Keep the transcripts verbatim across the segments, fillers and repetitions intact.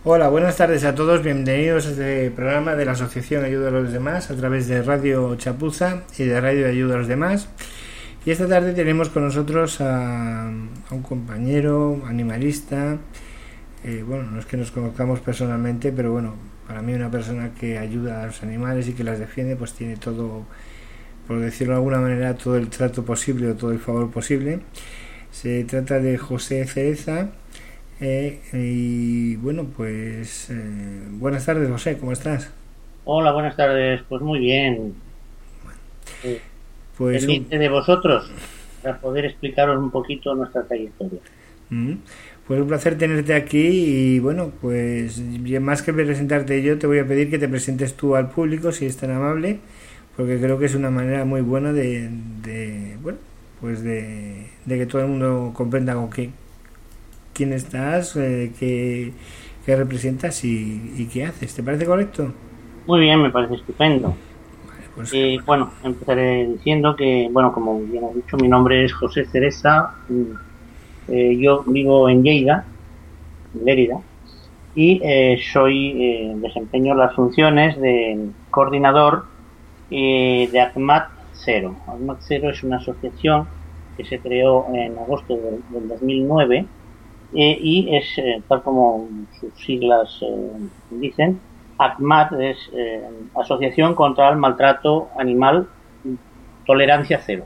Hola, buenas tardes a todos, bienvenidos a este programa de la Asociación Ayuda a los Demás a través de Radio Chapuza y de Radio Ayuda a los Demás. Y esta tarde tenemos con nosotros a, a un compañero animalista, eh, bueno, no es que nos conozcamos personalmente, pero bueno, para mí una persona que ayuda a los animales y que las defiende, pues tiene todo, por decirlo de alguna manera, todo el trato posible o todo el favor posible. Se trata de José Cereza. Eh, y bueno, pues eh, buenas tardes, José, ¿cómo estás? Hola, buenas tardes. Pues muy bien. Eh, Pues un, pendiente de vosotros para poder explicaros un poquito nuestra trayectoria. mm, pues un placer tenerte aquí y bueno, pues bien, más que presentarte yo, te voy a pedir que te presentes tú al público, si es tan amable, porque creo que es una manera muy buena de, de bueno, pues de, de que todo el mundo comprenda con qué quién estás, eh, qué, qué representas y, y qué haces. ¿Te parece correcto? Muy bien, me parece estupendo. Vale, pues Eh, bueno, empezaré diciendo que, bueno, como bien has dicho, mi nombre es José Cereza. Eh, yo vivo en Lleida, en Lérida, y eh, soy eh, desempeño las funciones de coordinador eh, de ACMAT Cero. ACMAT Cero es una asociación que se creó en agosto del, del dos mil nueve. Eh, y es, eh, tal como sus siglas eh, dicen, ACMAT es eh, Asociación contra el Maltrato Animal, Tolerancia Cero.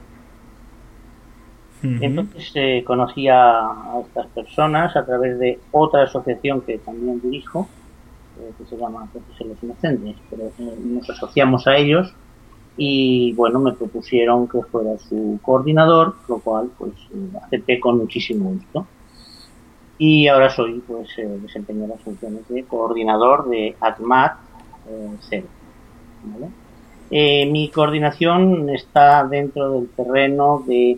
uh-huh. Entonces eh, conocí a, a estas personas a través de otra asociación que también dirijo, eh, que se llama Protege los Inocentes, pero eh, nos asociamos a ellos y bueno, me propusieron que fuera su coordinador, lo cual pues eh, acepté con muchísimo gusto. Y ahora soy, pues, eh, desempeño las funciones de coordinador de ACMAT eh, Cero. ¿Vale? Eh, mi coordinación está dentro del terreno de,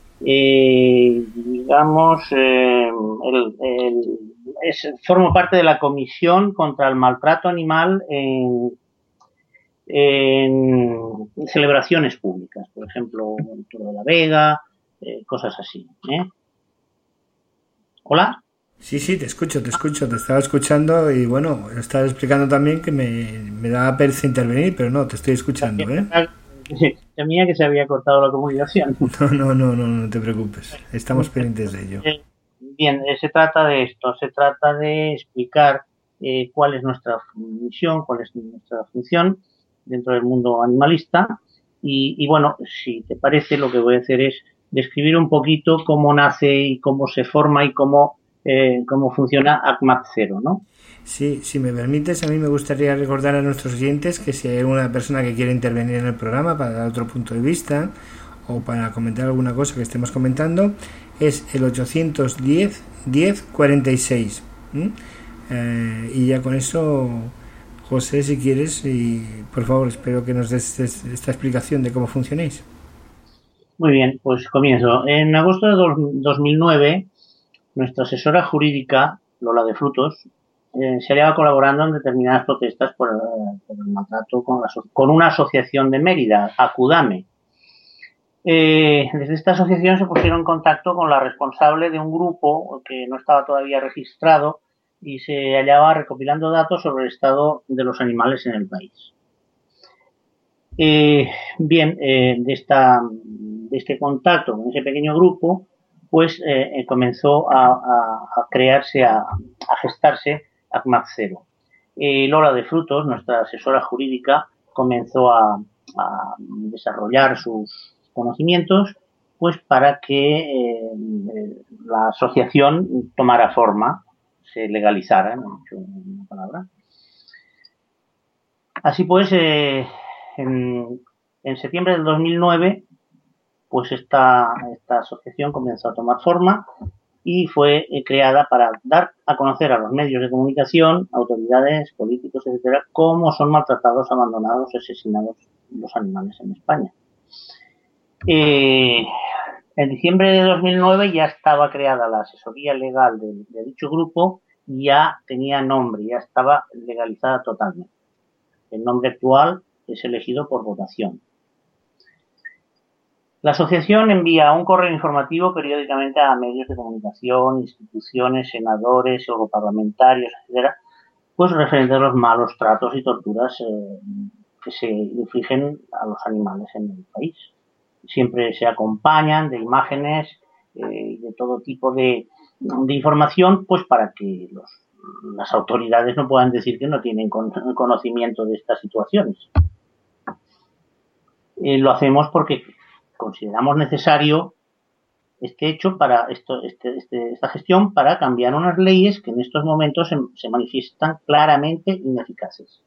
eh, digamos, eh, el, el, es, formo parte de la Comisión contra el Maltrato Animal en, en celebraciones públicas, por ejemplo, el Toro de la Vega, eh, cosas así. ¿eh? ¿Hola? Sí, sí, te escucho, te escucho, te estaba escuchando y bueno, estaba explicando también que me, me daba pereza intervenir, pero no, te estoy escuchando, ¿eh? Temía que se había cortado la comunicación. No, no, no, no, no te preocupes, estamos pendientes de ello. Bien, eh, se trata de esto, se trata de explicar eh, cuál es nuestra misión, cuál es nuestra función dentro del mundo animalista y, y bueno, si te parece, lo que voy a hacer es describir un poquito cómo nace y cómo se forma y cómo, eh, cómo funciona ACMAT Cero, ¿no? Sí, si me permites, a mí me gustaría recordar a nuestros oyentes que si hay alguna persona que quiere intervenir en el programa para dar otro punto de vista o para comentar alguna cosa que estemos comentando, es el ochocientos diez diez cuarenta y seis. ¿Mm? Eh, y ya con eso, José, si quieres, y por favor, espero que nos des esta explicación de cómo funcionáis. Muy bien, pues comienzo. En agosto de dos mil nueve, nuestra asesora jurídica, Lola de Frutos, eh, se hallaba colaborando en determinadas protestas por, eh, por el maltrato con, la, con una asociación de Mérida, Acudame. Eh, desde esta asociación se pusieron en contacto con la responsable de un grupo que no estaba todavía registrado y se hallaba recopilando datos sobre el estado de los animales en el país. Eh, bien, eh, de, esta, de este contacto con ese pequeño grupo, pues eh, comenzó a, a, a crearse, a, a gestarse ACMAT Cero. Eh, Lola de Frutos, nuestra asesora jurídica, comenzó a, a desarrollar sus conocimientos pues para que eh, la asociación tomara forma, se legalizara, no he dicho una palabra. Así pues, eh, en, en septiembre del dos mil nueve, pues esta, esta asociación comenzó a tomar forma y fue eh, creada para dar a conocer a los medios de comunicación, autoridades, políticos, etcétera, cómo son maltratados, abandonados, asesinados los animales en España. Eh, en diciembre de dos mil nueve ya estaba creada la asesoría legal de, de dicho grupo y ya tenía nombre, ya estaba legalizada totalmente. El nombre actual es elegido por votación. La asociación envía un correo informativo periódicamente a medios de comunicación, instituciones, senadores, europarlamentarios, etcétera, pues referente a los malos tratos y torturas eh, que se infligen a los animales en el país. Siempre se acompañan de imágenes y eh, de todo tipo de, de información, pues para que los, las autoridades no puedan decir que no tienen con, conocimiento de estas situaciones. Eh, lo hacemos porque consideramos necesario este hecho para esto, este, este, esta gestión para cambiar unas leyes que en estos momentos se, se manifiestan claramente ineficaces.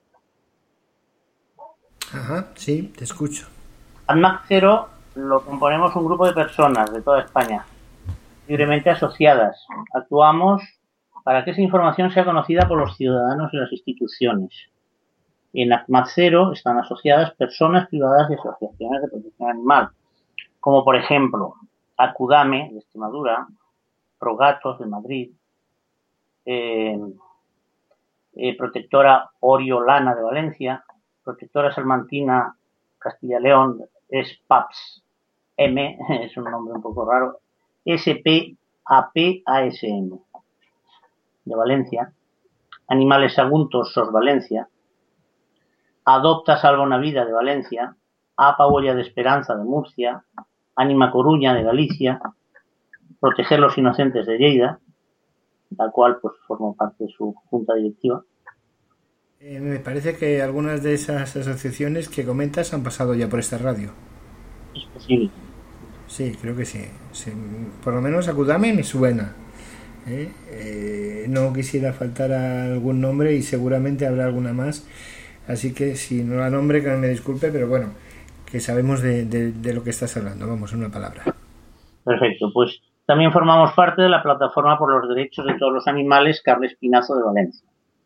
Ajá, sí, te escucho. AdMac Cero lo componemos un grupo de personas de toda España, libremente asociadas. Actuamos para que esa información sea conocida por los ciudadanos y las instituciones. En AdMac Cero están asociadas personas privadas y asociaciones de protección animal, como por ejemplo Acudame de Extremadura, Progatos de Madrid, eh, eh, Protectora Oriolana de Valencia, Protectora Salmantina Castilla-León, es P A P S M, es un nombre un poco raro, S P A P A S M de Valencia, Animales Aguntos S O S Valencia, Adopta Salva una Vida de Valencia, A Paolla de Esperanza de Murcia, Anima Coruña de Galicia, Proteger los Inocentes de Lleida, la cual pues formo parte de su junta directiva. Eh, me parece que algunas de esas asociaciones que comentas han pasado ya por esta radio. Es posible. Sí, creo que sí. sí. Por lo menos Acudame me suena. ¿eh? Eh, no quisiera faltar a algún nombre y seguramente habrá alguna más. Así que si no la nombre, que me disculpe, pero bueno, que sabemos de, de, de lo que estás hablando. Vamos, una palabra. Perfecto, pues también formamos parte de la Plataforma por los Derechos de Todos los Animales Carles Pinazo de Valencia.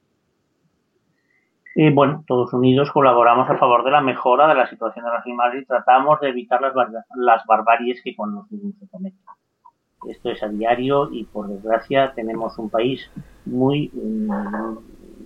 Y bueno, todos unidos colaboramos a favor de la mejora de la situación de los animales y tratamos de evitar las, bar las barbaries que con los mismos se cometen. Esto es a diario y por desgracia tenemos un país muy um,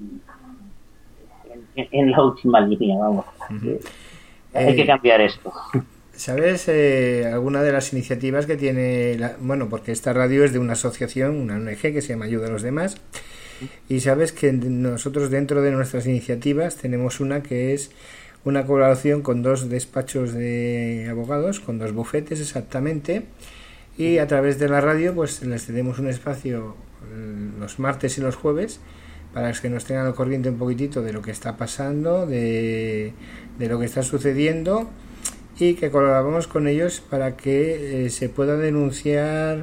en, en la última línea, vamos. Uh-huh. eh, hay eh, que cambiar esto. ¿Sabes eh, alguna de las iniciativas que tiene, la, bueno, porque esta radio es de una asociación, una O N G que se llama Ayuda a los Demás, y sabes que nosotros dentro de nuestras iniciativas tenemos una que es una colaboración con dos despachos de abogados, con dos bufetes exactamente, y a través de la radio pues les cedemos un espacio los martes y los jueves para que nos tengan al corriente un poquitito de lo que está pasando, de, de lo que está sucediendo, y que colaboramos con ellos para que eh, se pueda denunciar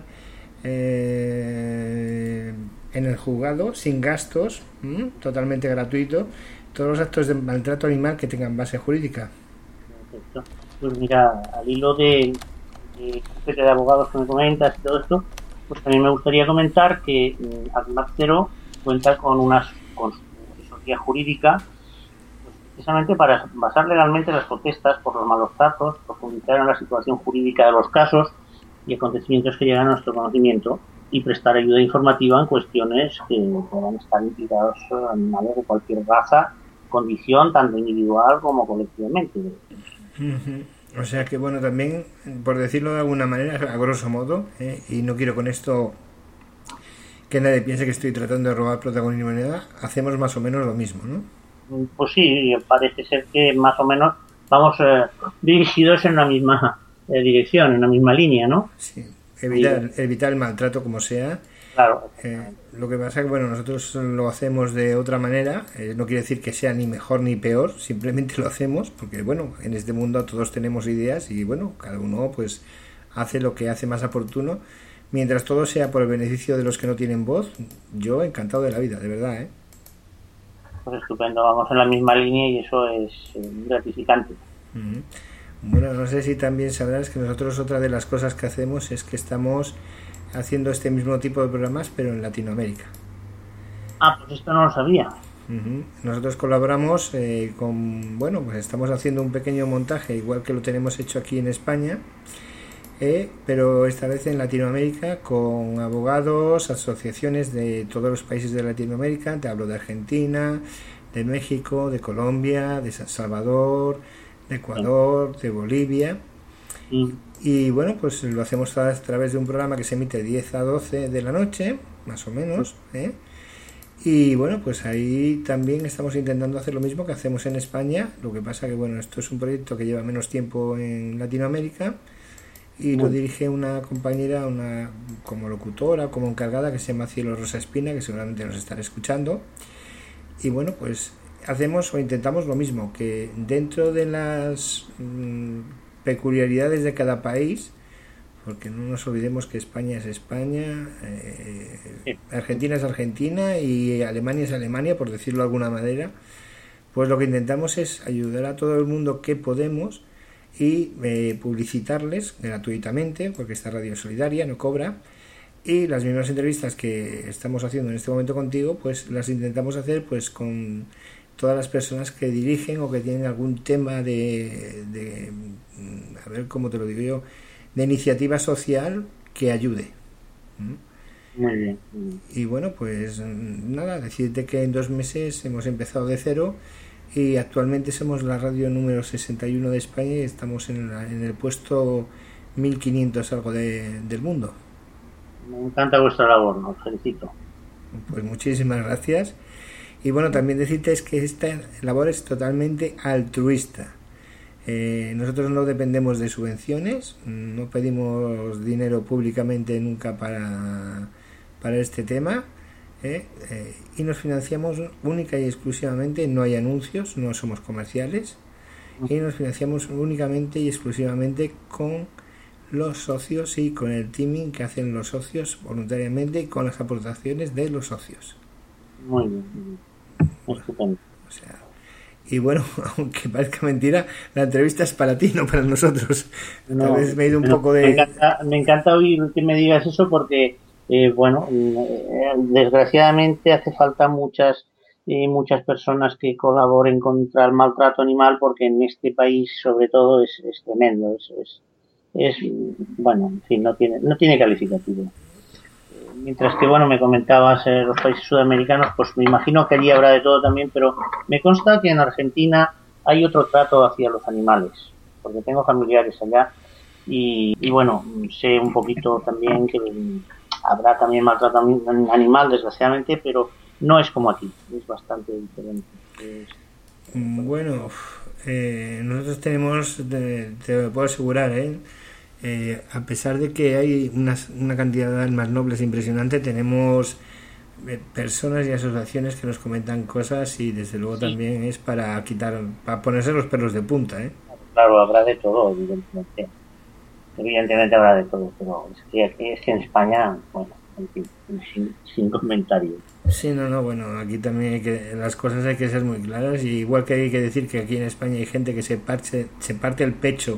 eh, en el juzgado sin gastos, ¿m? totalmente gratuito, todos los actos de maltrato animal que tengan base jurídica. Perfecto. Pues mira, al hilo de, de, de abogados que me comentas y todo esto, pues también me gustaría comentar que AdMac Cero cuenta con una asesoría jurídica precisamente para basar legalmente las protestas por los malos tratos, profundizar en la situación jurídica de los casos y acontecimientos que llegan a nuestro conocimiento y prestar ayuda informativa en cuestiones que puedan estar implicados animales de cualquier raza, condición, tanto individual como colectivamente. Uh-huh. O sea que, bueno, también, por decirlo de alguna manera, a grosso modo, ¿eh? y no quiero con esto que nadie piense que estoy tratando de robar protagonismo ni nada, hacemos más o menos lo mismo, ¿no? Pues sí, parece ser que más o menos vamos eh, dirigidos en la misma eh, dirección, en la misma línea, ¿no? Sí, evitar, sí. evitar el maltrato como sea. Claro. Eh, lo que pasa es que, bueno, nosotros lo hacemos de otra manera, eh, no quiere decir que sea ni mejor ni peor, simplemente lo hacemos porque, bueno, en este mundo todos tenemos ideas y, bueno, cada uno pues hace lo que hace más oportuno. Mientras todo sea por el beneficio de los que no tienen voz, yo encantado de la vida, de verdad, ¿eh? Pues estupendo, vamos en la misma línea y eso es eh, gratificante. Uh-huh. Bueno, no sé si también sabrás que nosotros otra de las cosas que hacemos es que estamos haciendo este mismo tipo de programas pero en Latinoamérica. Ah, pues esto no lo sabía. Uh-huh. Nosotros colaboramos eh, con, bueno, pues estamos haciendo un pequeño montaje igual que lo tenemos hecho aquí en España, eh, pero esta vez en Latinoamérica con abogados, asociaciones de todos los países de Latinoamérica. Te hablo de Argentina, de México, de Colombia, de San Salvador, de Ecuador, de Bolivia. Y, y bueno, pues lo hacemos a través de un programa que se emite diez a doce de la noche, más o menos, ¿eh? Y bueno, pues ahí también estamos intentando hacer lo mismo que hacemos en España. Lo que pasa que bueno, esto es un proyecto que lleva menos tiempo en Latinoamérica y lo dirige una compañera, una como locutora, como encargada, que se llama Cielo Rosa Espina, que seguramente nos estará escuchando. Y bueno, pues hacemos o intentamos lo mismo, que dentro de las mmm, peculiaridades de cada país, porque no nos olvidemos que España es España, eh, sí. Argentina es Argentina y Alemania es Alemania, por decirlo de alguna manera, pues lo que intentamos es ayudar a todo el mundo que podemos y eh, publicitarles gratuitamente, porque esta radio es solidaria, no cobra, y las mismas entrevistas que estamos haciendo en este momento contigo, pues las intentamos hacer pues con todas las personas que dirigen o que tienen algún tema de, de a ver cómo te lo digo yo, de iniciativa social que ayude. Muy bien. Y bueno, pues nada, decirte que en dos meses hemos empezado de cero y actualmente somos la radio número sesenta y uno de España y estamos en, la, en el puesto mil quinientos algo de, del mundo. Me encanta vuestra labor, os felicito. Pues muchísimas gracias. Y bueno, también decirte es que esta labor es totalmente altruista. Eh, nosotros no dependemos de subvenciones, no pedimos dinero públicamente nunca para, para este tema, eh, eh, y nos financiamos única y exclusivamente, no hay anuncios, no somos comerciales, y nos financiamos únicamente y exclusivamente con los socios y con el teaming que hacen los socios voluntariamente y con las aportaciones de los socios. Muy bien, muy estupendo. O sea, y bueno, aunque parezca mentira, la entrevista es para ti, no para nosotros. No, Tal vez me he ido un no, poco de... Me encanta, me encanta oír que me digas eso porque, eh, bueno, eh, desgraciadamente hace falta muchas eh, muchas personas que colaboren contra el maltrato animal porque en este país, sobre todo, es, es tremendo. Es, es, es, bueno, en fin, no tiene, no tiene calificativo. Mientras que, bueno, me comentabas eh, los países sudamericanos, pues me imagino que allí habrá de todo también, pero me consta que en Argentina hay otro trato hacia los animales, porque tengo familiares allá y, y bueno, sé un poquito también que habrá también maltrato animal, desgraciadamente, pero no es como aquí, es bastante diferente. Es, bueno, eh, nosotros tenemos, te, te lo puedo asegurar, ¿eh? Eh, a pesar de que hay una, una cantidad de almas nobles impresionante, tenemos eh, personas y asociaciones que nos comentan cosas y desde luego sí. También es para quitar, para ponerse los pelos de punta, ¿eh? Claro, habrá de todo, evidentemente. Evidentemente habrá de todo, pero es que, es que en España, bueno, en fin, sin, sin comentarios. Sí, no, no, bueno, aquí también hay que, las cosas hay que ser muy claras, y igual que hay que decir que aquí en España hay gente que se parte, se parte el pecho.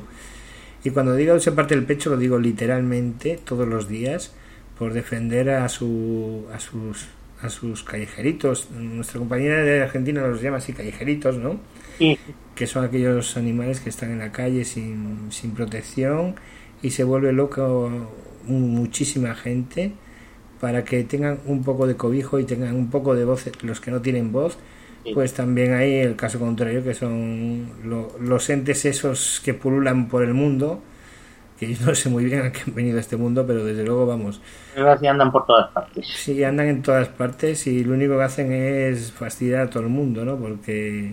Y cuando digo se parte el pecho, lo digo literalmente todos los días por defender a su a sus a sus callejeritos. Nuestra compañera de Argentina los llama así callejeritos, ¿no? Sí. Que son aquellos animales que están en la calle sin, sin protección y se vuelve loco muchísima gente para que tengan un poco de cobijo y tengan un poco de voz los que no tienen voz. Pues también hay el caso contrario, que son lo, los entes esos que pululan por el mundo, que yo no sé muy bien a qué han venido a este mundo, pero desde luego, vamos... Pero sí andan por todas partes. Sí, andan en todas partes y lo único que hacen es fastidiar a todo el mundo, ¿no? Porque,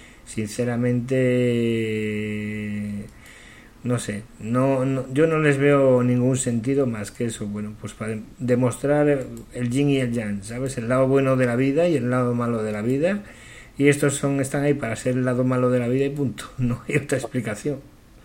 sinceramente, no sé, no, no yo no les veo ningún sentido más que eso, bueno, pues para demostrar el yin y el yang, ¿sabes? El lado bueno de la vida y el lado malo de la vida. Y estos son están ahí para ser el lado malo de la vida y punto. No hay otra explicación.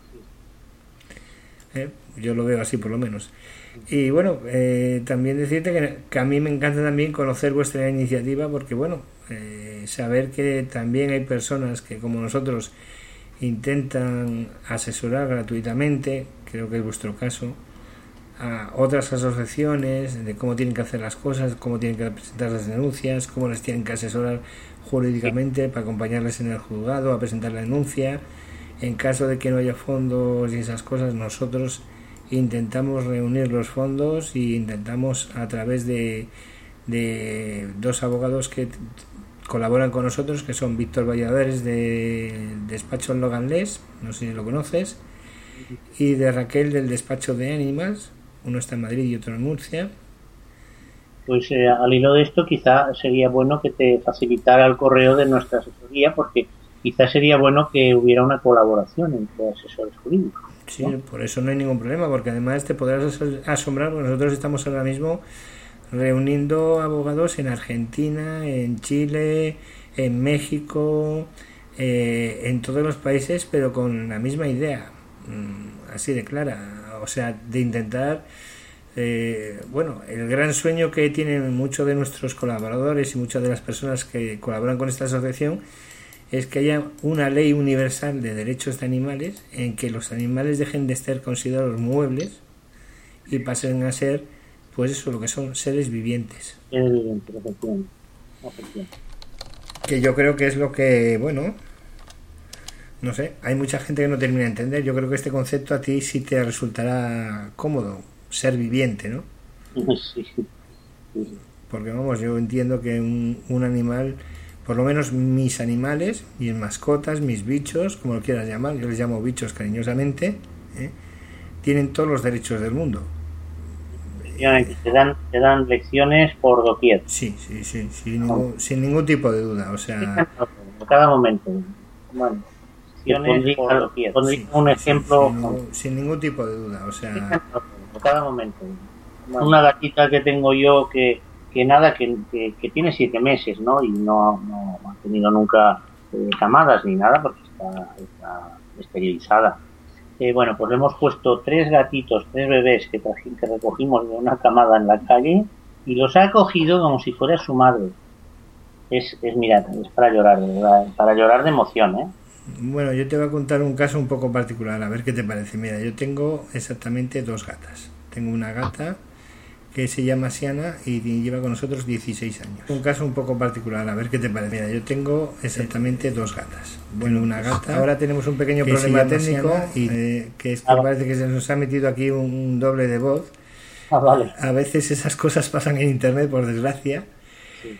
¿Eh? Yo lo veo así por lo menos. Y bueno, eh, también decirte que, que a mí me encanta también conocer vuestra iniciativa porque bueno, eh, saber que también hay personas que como nosotros intentan asesorar gratuitamente, creo que es vuestro caso, a otras asociaciones de cómo tienen que hacer las cosas, cómo tienen que presentar las denuncias, cómo les tienen que asesorar jurídicamente para acompañarles en el juzgado a presentar la denuncia. En caso de que no haya fondos y esas cosas, nosotros intentamos reunir los fondos y intentamos a través de, de dos abogados que colaboran con nosotros, que son Víctor Valladares de Despacho Logan Les, no sé si lo conoces, y de Raquel del Despacho de Animals, uno está en Madrid y otro en Murcia, Pues eh, al hilo de esto, quizá sería bueno que te facilitara el correo de nuestra asesoría, porque quizá sería bueno que hubiera una colaboración entre asesores jurídicos, Sí, ¿no? por eso no hay ningún problema, porque además te podrás asombrar, porque nosotros estamos ahora mismo reuniendo abogados en Argentina, en Chile, en México, eh, en todos los países, pero con la misma idea, mmm, así de clara, o sea, de intentar, eh, bueno, el gran sueño que tienen muchos de nuestros colaboradores y muchas de las personas que colaboran con esta asociación es que haya una ley universal de derechos de animales en que los animales dejen de ser considerados muebles y pasen a ser, pues eso, lo que son seres vivientes. Es evidente, efectivamente. Efectivamente. Que yo creo que es lo que, bueno, no sé, hay mucha gente que no termina de entender. Yo creo que este concepto a ti sí te resultará cómodo, ser viviente, ¿no? Sí, sí, sí. Porque vamos, yo entiendo que un, un animal, por lo menos mis animales, mis mascotas, mis bichos, como lo quieras llamar, yo les llamo bichos cariñosamente, ¿eh? Tienen todos los derechos del mundo. Te dan, te dan lecciones por doquier. Sí, sí, sí, sin ningún, sin ningún tipo de duda, o sea... En cada momento. Bueno, lecciones por doquier. Pondría un ejemplo... Sin ningún, sin ningún tipo de duda, o sea... En cada momento. Bueno, una gatita que tengo yo que, que nada, que, que, que tiene siete meses, ¿no? Y no, no ha tenido nunca eh, camadas ni nada porque está, está esterilizada. Eh, bueno, pues le hemos puesto tres gatitos, tres bebés que, que recogimos de una camada en la calle y los ha acogido como si fuera su madre. Es, es mirad, es para llorar, de verdad, para llorar de emoción, ¿eh? Bueno, yo te voy a contar un caso un poco particular, a ver qué te parece. Mira, yo tengo exactamente dos gatas. Tengo una gata que se llama Siana y lleva con nosotros dieciséis años. Un caso un poco particular, a ver qué te parece. Mira, yo tengo exactamente dos gatas. Bueno, una gata. Ahora tenemos un pequeño problema técnico y eh, que es que ah, parece que se nos ha metido aquí un doble de voz. Ah, vale. A veces esas cosas pasan en internet, por desgracia. Sí.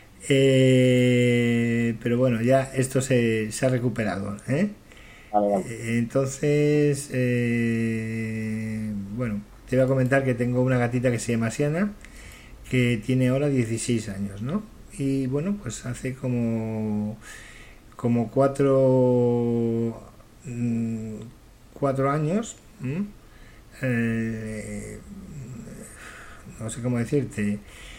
Eh, pero bueno, ya esto se, se ha recuperado, ¿eh? Vale, vale. Entonces, eh, bueno, te voy a comentar que tengo una gatita que se llama Siana, que tiene ahora dieciséis años, ¿no? Y bueno, pues hace como como cuatro cuatro años, eh, no sé cómo decirte,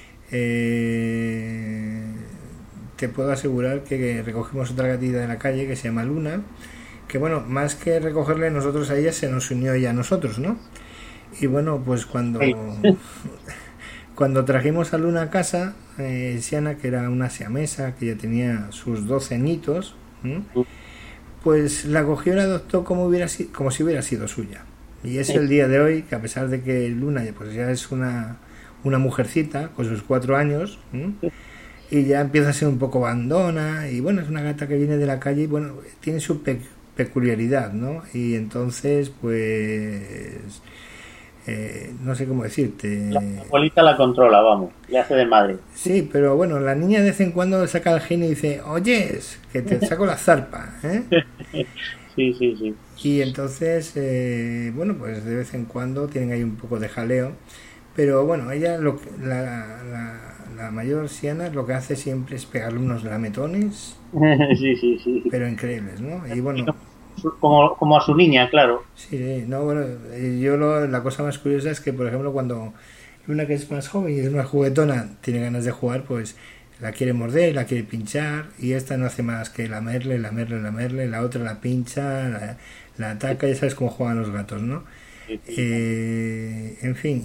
eh, te puedo asegurar que recogimos otra gatita de la calle que se llama Luna, que bueno, más que recogerle nosotros a ella, se nos unió ella a nosotros, ¿no? Y bueno, pues cuando cuando trajimos a Luna a casa, eh, Siana, que era una siamesa, que ya tenía sus doce añitos, ¿eh? Pues la cogió y la adoptó como hubiera si, como si hubiera sido suya. Y es el día de hoy que, a pesar de que Luna pues ya es una, una mujercita con sus cuatro años, ¿eh? Y ya empieza a ser un poco bandona, y bueno, es una gata que viene de la calle y bueno, tiene su pe- peculiaridad, ¿no? Y entonces, pues... Eh, no sé cómo decirte. La abuelita la controla, vamos, le hace de madre. Sí, pero bueno, la niña de vez en cuando saca el genio y dice, oyes, que te saco la zarpa, ¿eh? Sí, sí, sí. Y entonces, eh, bueno, pues de vez en cuando tienen ahí un poco de jaleo, pero bueno, ella, lo, la, la, la mayor Siana, lo que hace siempre es pegarle unos lametones, sí, sí, sí. pero increíbles, ¿no? Y bueno... Como, como a su niña, claro. Sí, no, bueno, yo lo, la cosa más curiosa es que, por ejemplo, cuando una que es más joven y es más juguetona, tiene ganas de jugar, pues la quiere morder, la quiere pinchar, y esta no hace más que lamerle, lamerle, lamerle, la otra la pincha, la, la ataca, ya sabes cómo juegan los gatos, ¿no? Sí, sí. Eh, en fin,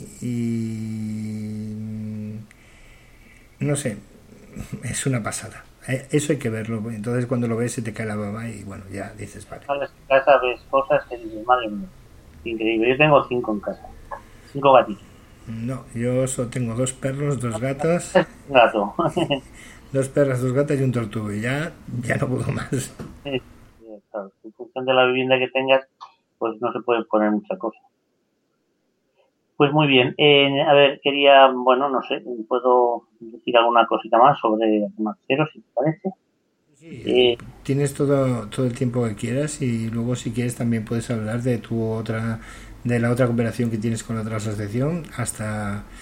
y no sé, es una pasada. Eso hay que verlo, entonces cuando lo ves se te cae la baba y bueno, ya dices, vale. En casa ves cosas que dices, madre mía, increíble. Yo tengo cinco en casa, cinco gatitos. No, yo solo tengo dos perros, dos gatos. Un gato. Dos perras, dos gatas y un tortugo, y ya, ya no puedo más. Sí, claro. En función de la vivienda que tengas, pues no se puede poner mucha cosa. Pues muy bien. Eh, a ver, quería, bueno, no sé, puedo decir alguna cosita más sobre Macero, si te parece. Sí, eh, tienes todo todo el tiempo que quieras y luego si quieres también puedes hablar de tu otra, de la otra cooperación que tienes con la otra asociación hasta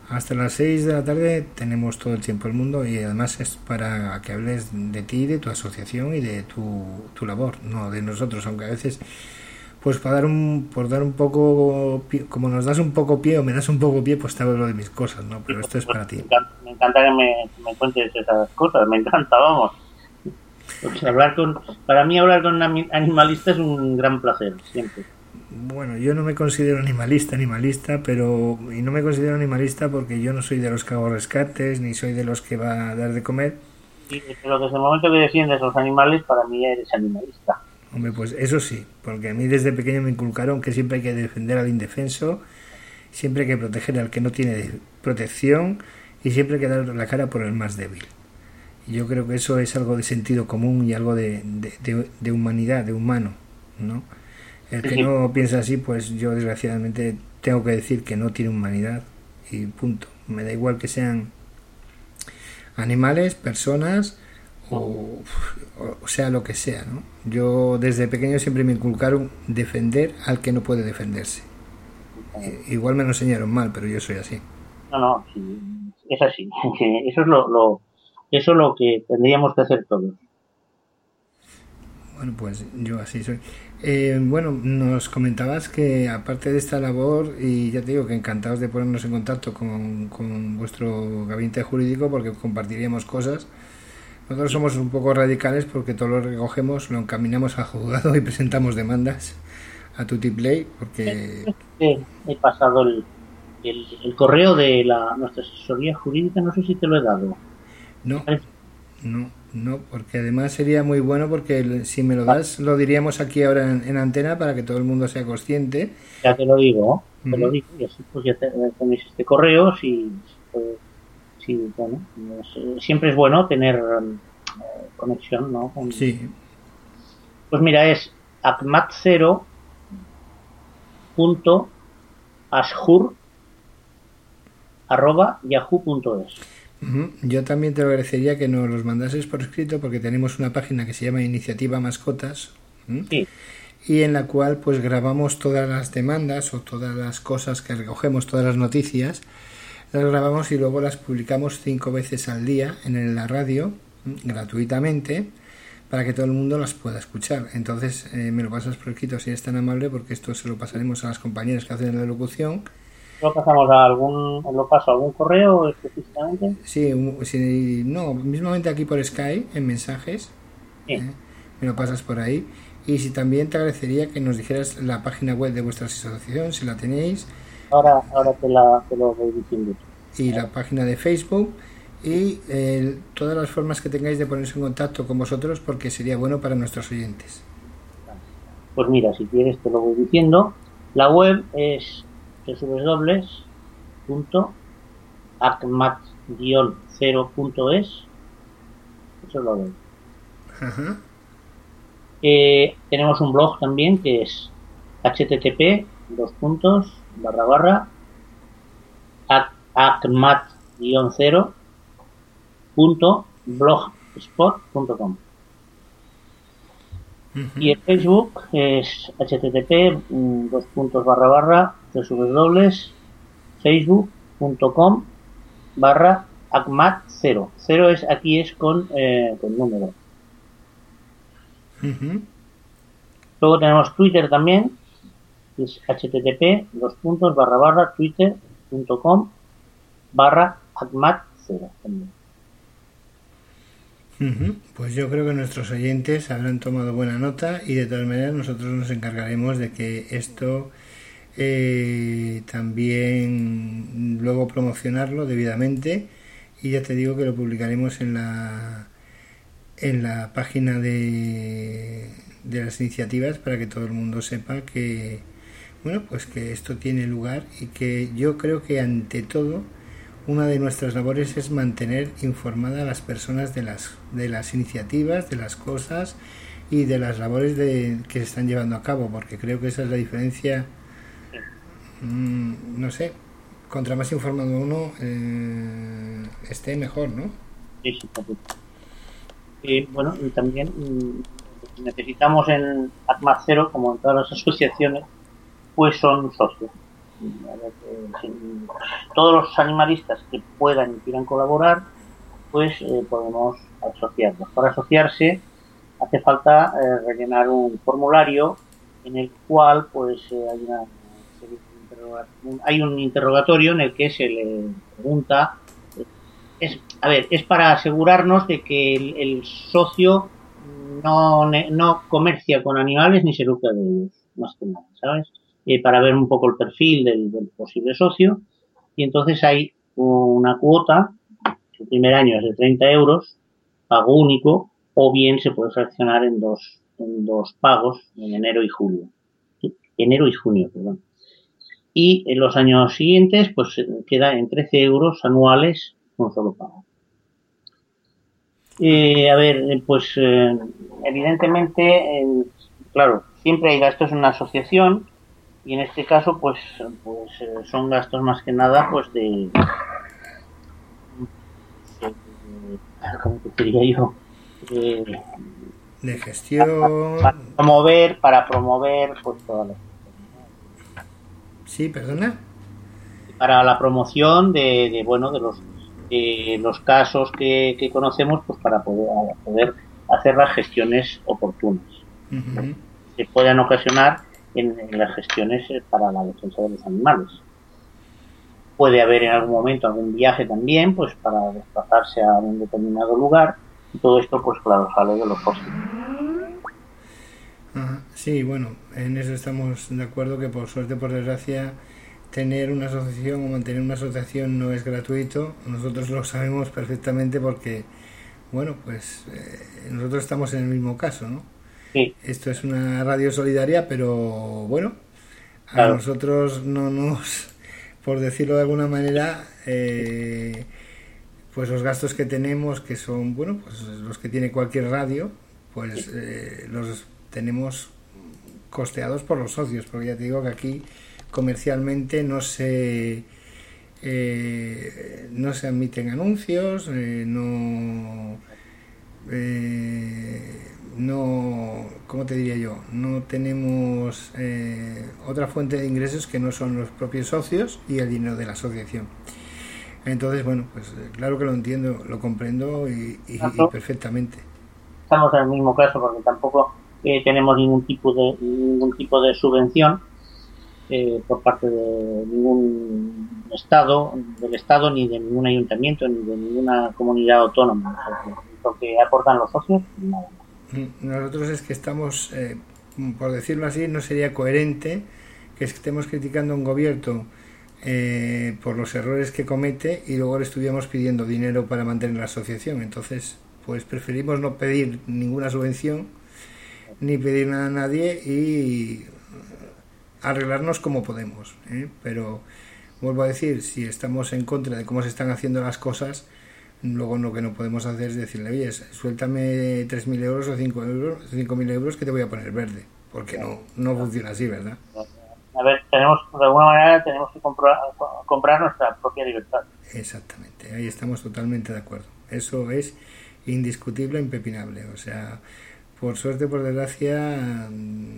Hasta las seis de la tarde tenemos todo el tiempo del mundo y además es para que hables de ti, de tu asociación y de tu, tu labor, no de nosotros, aunque a veces, pues para dar un, por dar un poco, como nos das un poco pie o me das un poco pie, pues te hablo de mis cosas, ¿no? Pero esto es para ti. Me encanta, me encanta que me, me cuentes esas cosas, me encanta, vamos. Porque hablar con, para mí hablar con un animalista es un gran placer, siempre. Bueno, yo no me considero animalista, animalista, pero y no me considero animalista porque yo no soy de los que hago rescates, ni soy de los que va a dar de comer. Sí, pero desde el momento que defiendes los animales, para mí eres animalista. Hombre, pues eso sí, porque a mí desde pequeño me inculcaron que siempre hay que defender al indefenso, siempre hay que proteger al que no tiene protección y siempre hay que dar la cara por el más débil. Y yo creo que eso es algo de sentido común y algo de, de, de, de humanidad, de humano, ¿no? El que no piensa así, pues yo desgraciadamente tengo que decir que no tiene humanidad y punto. Me da igual que sean animales, personas o, o sea lo que sea, ¿no? Yo desde pequeño siempre me inculcaron defender al que no puede defenderse. Igual me lo enseñaron mal, pero yo soy así. No, no, sí, es así. Eso es lo, lo, eso es lo que tendríamos que hacer todos. Bueno, pues yo así soy. Eh, bueno, nos comentabas que aparte de esta labor, y ya te digo que encantados de ponernos en contacto con, con vuestro gabinete jurídico porque compartiríamos cosas. Nosotros somos un poco radicales porque todo lo recogemos, lo encaminamos al juzgado y presentamos demandas a Tutiplay porque... He, he pasado el, el, el correo de la nuestra asesoría jurídica, no sé si te lo he dado. No, no. No, porque además sería muy bueno porque si me lo das lo diríamos aquí ahora en, en antena para que todo el mundo sea consciente. Ya te lo digo, te uh-huh. lo digo y así pues ya te, tenéis este correo. Si, pues, si bueno, pues, siempre es bueno tener um, conexión, ¿no? Con, sí. Pues mira, es acmat cero punto ashur arroba yahoo punto es. Uh-huh. Yo también te agradecería que nos los mandases por escrito porque tenemos una página que se llama Iniciativa Mascotas, ¿eh? Sí. Y en la cual pues grabamos todas las demandas o todas las cosas que recogemos, todas las noticias, las grabamos y luego las publicamos cinco veces al día en la radio, ¿eh? gratuitamente, para que todo el mundo las pueda escuchar. Entonces eh, me lo pasas por escrito si eres tan amable porque esto se lo pasaremos a las compañeras que hacen la locución. ¿Lo pasamos a algún, lo paso a algún correo específicamente? Sí, si, no, mismamente aquí por Skype, en mensajes, sí. ¿eh? Me lo pasas por ahí. Y si también te agradecería que nos dijeras la página web de vuestra asociación, si la tenéis. Ahora, ahora te, la, te lo voy diciendo. Y la página de Facebook y eh, todas las formas que tengáis de ponerse en contacto con vosotros porque sería bueno para nuestros oyentes. Pues mira, si quieres te lo voy diciendo. La web es doble u doble u doble u punto acmat cero punto es. Eso lo veo. Ajá. Eh, tenemos un blog también que es http dos puntos barra barra acmat cero punto blogspot punto com. Uh-huh. Y el Facebook es http dos puntos barra barra www facebook punto com barra acmat cero. Cero es aquí es con, eh, con número. Uh-huh. Luego tenemos Twitter también, que es http dos puntos barra barra twitter punto com barra acmat cero también. Uh-huh. Pues yo creo que nuestros oyentes habrán tomado buena nota y de todas maneras nosotros nos encargaremos de que esto eh, también luego promocionarlo debidamente y ya te digo que lo publicaremos en la en la página de, de las iniciativas para que todo el mundo sepa que bueno pues que esto tiene lugar y que yo creo que ante todo una de nuestras labores es mantener informada a las personas de las de las iniciativas, de las cosas y de las labores de, que se están llevando a cabo, porque creo que esa es la diferencia. Mmm, no sé, contra más informado uno eh, esté mejor, ¿no? Sí, sí, perfecto. Y bueno, y también mmm, necesitamos en Acmat Cero, como en todas las asociaciones, pues son socios. si todos los animalistas que puedan y quieran colaborar, pues eh, podemos asociarlos. Para asociarse hace falta eh, rellenar un formulario en el cual pues eh, hay una hay un interrogatorio en el que se le pregunta, es, a ver, es para asegurarnos de que el, el socio no, no comercia con animales ni se lucra de ellos, más que nada, ¿sabes? Eh, para ver un poco el perfil del, del posible socio, y entonces hay una cuota, el primer año es de treinta euros, pago único, o bien se puede fraccionar en dos, en dos pagos, en enero y julio. Enero y junio, perdón. Y en los años siguientes, pues queda en trece euros anuales un solo pago. Eh, a ver, pues eh, evidentemente, eh, claro, siempre hay gastos en una asociación y en este caso, pues, pues eh, son gastos más que nada, pues de, de, de ¿cómo te diría yo? De, de gestión. Para, para promover, para promover, pues todas las. Sí, perdona. Para la promoción de, de bueno, de los de los casos que, que conocemos, pues para poder, poder hacer las gestiones oportunas. Uh-huh. Se puedan ocasionar en, en las gestiones para la defensa de los animales. Puede haber en algún momento algún viaje también, pues para desplazarse a un determinado lugar, y todo esto, pues claro, sale de los costes. Uh-huh. Sí, bueno, en eso estamos de acuerdo, que por suerte, por desgracia, tener una asociación o mantener una asociación no es gratuito. Nosotros lo sabemos perfectamente porque, bueno, pues eh, nosotros estamos en el mismo caso, ¿no? Sí. Esto es una radio solidaria, pero bueno, a claro. nosotros no nos, por decirlo de alguna manera, eh, pues los gastos que tenemos, que son, bueno, pues los que tiene cualquier radio, pues eh, los tenemos costeados por los socios, porque ya te digo que aquí comercialmente no se eh, no se admiten anuncios, eh, no eh, no, ¿cómo te diría yo? No tenemos eh, otra fuente de ingresos que no son los propios socios y el dinero de la asociación. Entonces, bueno, pues claro que lo entiendo, lo comprendo y, y, y perfectamente. Estamos en el mismo caso porque tampoco eh, tenemos ningún tipo de ningún tipo de subvención Eh, por parte de ningún estado, del estado, ni de ningún ayuntamiento, ni de ninguna comunidad autónoma. O sea, lo que aportan los socios, nada más. Nosotros es que estamos, eh, por decirlo así, no sería coherente que estemos criticando a un gobierno eh, por los errores que comete y luego le estuviéramos pidiendo dinero para mantener la asociación. Entonces, pues preferimos no pedir ninguna subvención ni pedir nada a nadie y arreglarnos como podemos, ¿eh? Pero vuelvo a decir, si estamos en contra de cómo se están haciendo las cosas, luego lo que no podemos hacer es decirle, oye, suéltame tres mil euros o cinco euros, cinco mil euros que te voy a poner verde, porque no no funciona así, ¿verdad? A ver, tenemos, de alguna manera tenemos que comprar, comprar nuestra propia libertad. Exactamente, ahí estamos totalmente de acuerdo. Eso es indiscutible, impepinable. O sea, por suerte, por desgracia,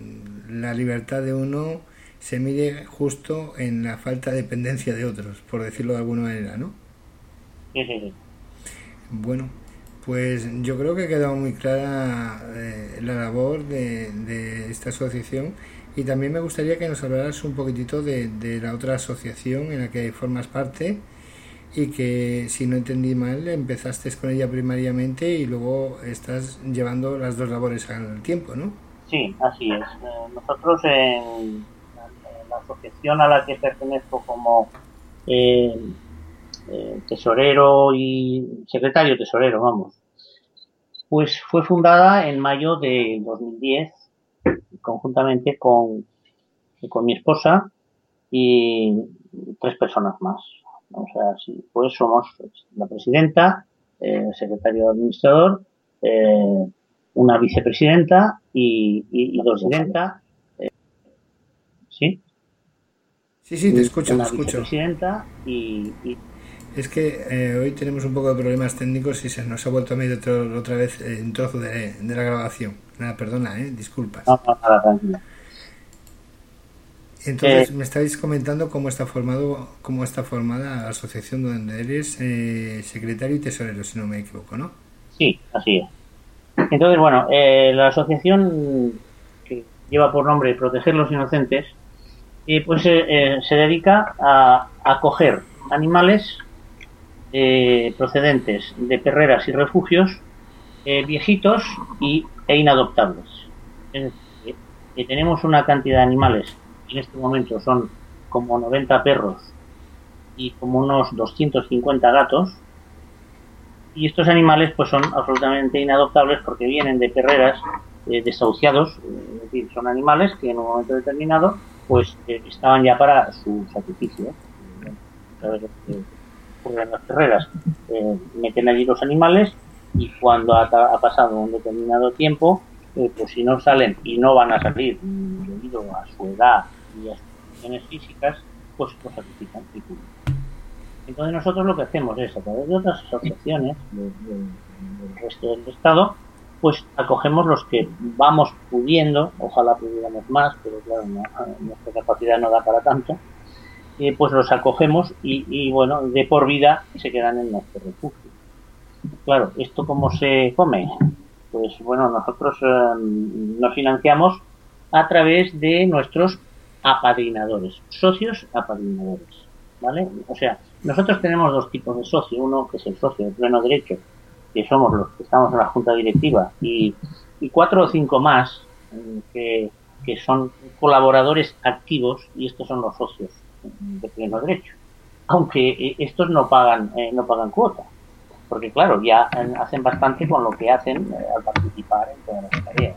la libertad de uno se mide justo en la falta de dependencia de otros, por decirlo de alguna manera, ¿no? Sí, sí, sí. Bueno, pues yo creo que ha quedado muy clara eh, la labor de, de esta asociación, y también me gustaría que nos hablaras un poquitito de, de la otra asociación en la que formas parte y que, si no entendí mal, empezaste con ella primariamente y luego estás llevando las dos labores al tiempo, ¿no? Sí, así es. Eh, nosotros en la asociación a la que pertenezco como eh, eh, tesorero y secretario tesorero, vamos, pues fue fundada en mayo de dos mil diez conjuntamente con, con mi esposa y tres personas más. O sea, sí, pues somos la presidenta, eh, el secretario administrador, eh, una vicepresidenta y, y, y dos presidenta. Eh, ¿Sí? Sí, sí, te escucho, una te escucho. Vicepresidenta y, y... Es que eh, hoy tenemos un poco de problemas técnicos y se nos ha vuelto a medio otro, otra vez eh, un trozo de, de la grabación. Nada, perdona, eh, disculpas. No, no, nada, tranquila. Entonces, Eh, me estáis comentando cómo está formado, cómo está formada la asociación donde eres eh, secretario y tesorero, si no me equivoco, ¿no? sí, así es. Entonces, bueno, eh, la asociación que lleva por nombre Proteger los Inocentes, eh, pues eh, eh, se dedica a acoger animales eh, procedentes de perreras y refugios eh, viejitos y, e inadoptables. Es decir, que, que tenemos una cantidad de animales, en este momento son como noventa perros y como unos doscientos cincuenta gatos, y estos animales pues son absolutamente inadoptables porque vienen de perreras eh, desahuciados, eh, es decir, son animales que en un momento determinado pues eh, estaban ya para su sacrificio. Eh, ¿sabes lo que ocurre en las perreras? Eh, meten allí los animales y cuando ha, ha pasado un determinado tiempo, eh, pues si no salen y no van a salir debido a su edad y a sus condiciones físicas, pues los sacrifican y punto. Entonces nosotros lo que hacemos es, a través de otras asociaciones de, de, del resto del Estado, pues acogemos los que vamos pudiendo, ojalá pudiéramos más, pero claro, no, nuestra capacidad no da para tanto, eh, pues los acogemos y, y bueno, de por vida se quedan en nuestro refugio. Claro, ¿esto cómo se come? Pues bueno, nosotros eh, nos financiamos a través de nuestros apadrinadores, socios apadrinadores, ¿vale? O sea, nosotros tenemos dos tipos de socio, uno que es el socio de pleno derecho, que somos los que estamos en la junta directiva, y, y cuatro o cinco más que, que son colaboradores activos, y estos son los socios de pleno derecho, aunque estos no pagan eh, no pagan cuota, porque claro, ya hacen bastante con lo que hacen eh, al participar en todas las tareas.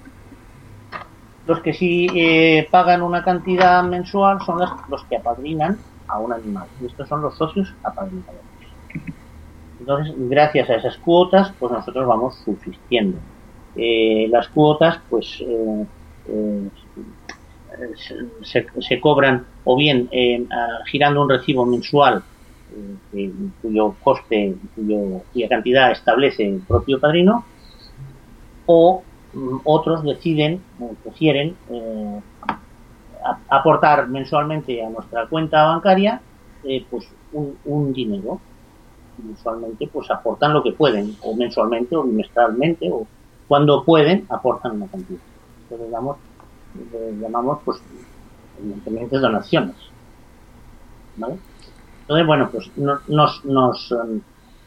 Los que sí eh, pagan una cantidad mensual son las, los que apadrinan a un animal. Y estos son los socios apadrinadores. Entonces, gracias a esas cuotas, pues nosotros vamos subsistiendo. Eh, las cuotas, pues, eh, eh, se, se cobran o bien eh, girando un recibo mensual eh, cuyo coste, cuyo, cuya cantidad establece el propio padrino, o otros deciden, prefieren eh, aportar mensualmente a nuestra cuenta bancaria eh, pues un, un dinero. Mensualmente pues aportan lo que pueden, o mensualmente o bimestralmente, o cuando pueden aportan una cantidad. Entonces damos, le llamamos pues evidentemente donaciones, ¿vale? Entonces bueno, pues no, nos, nos um,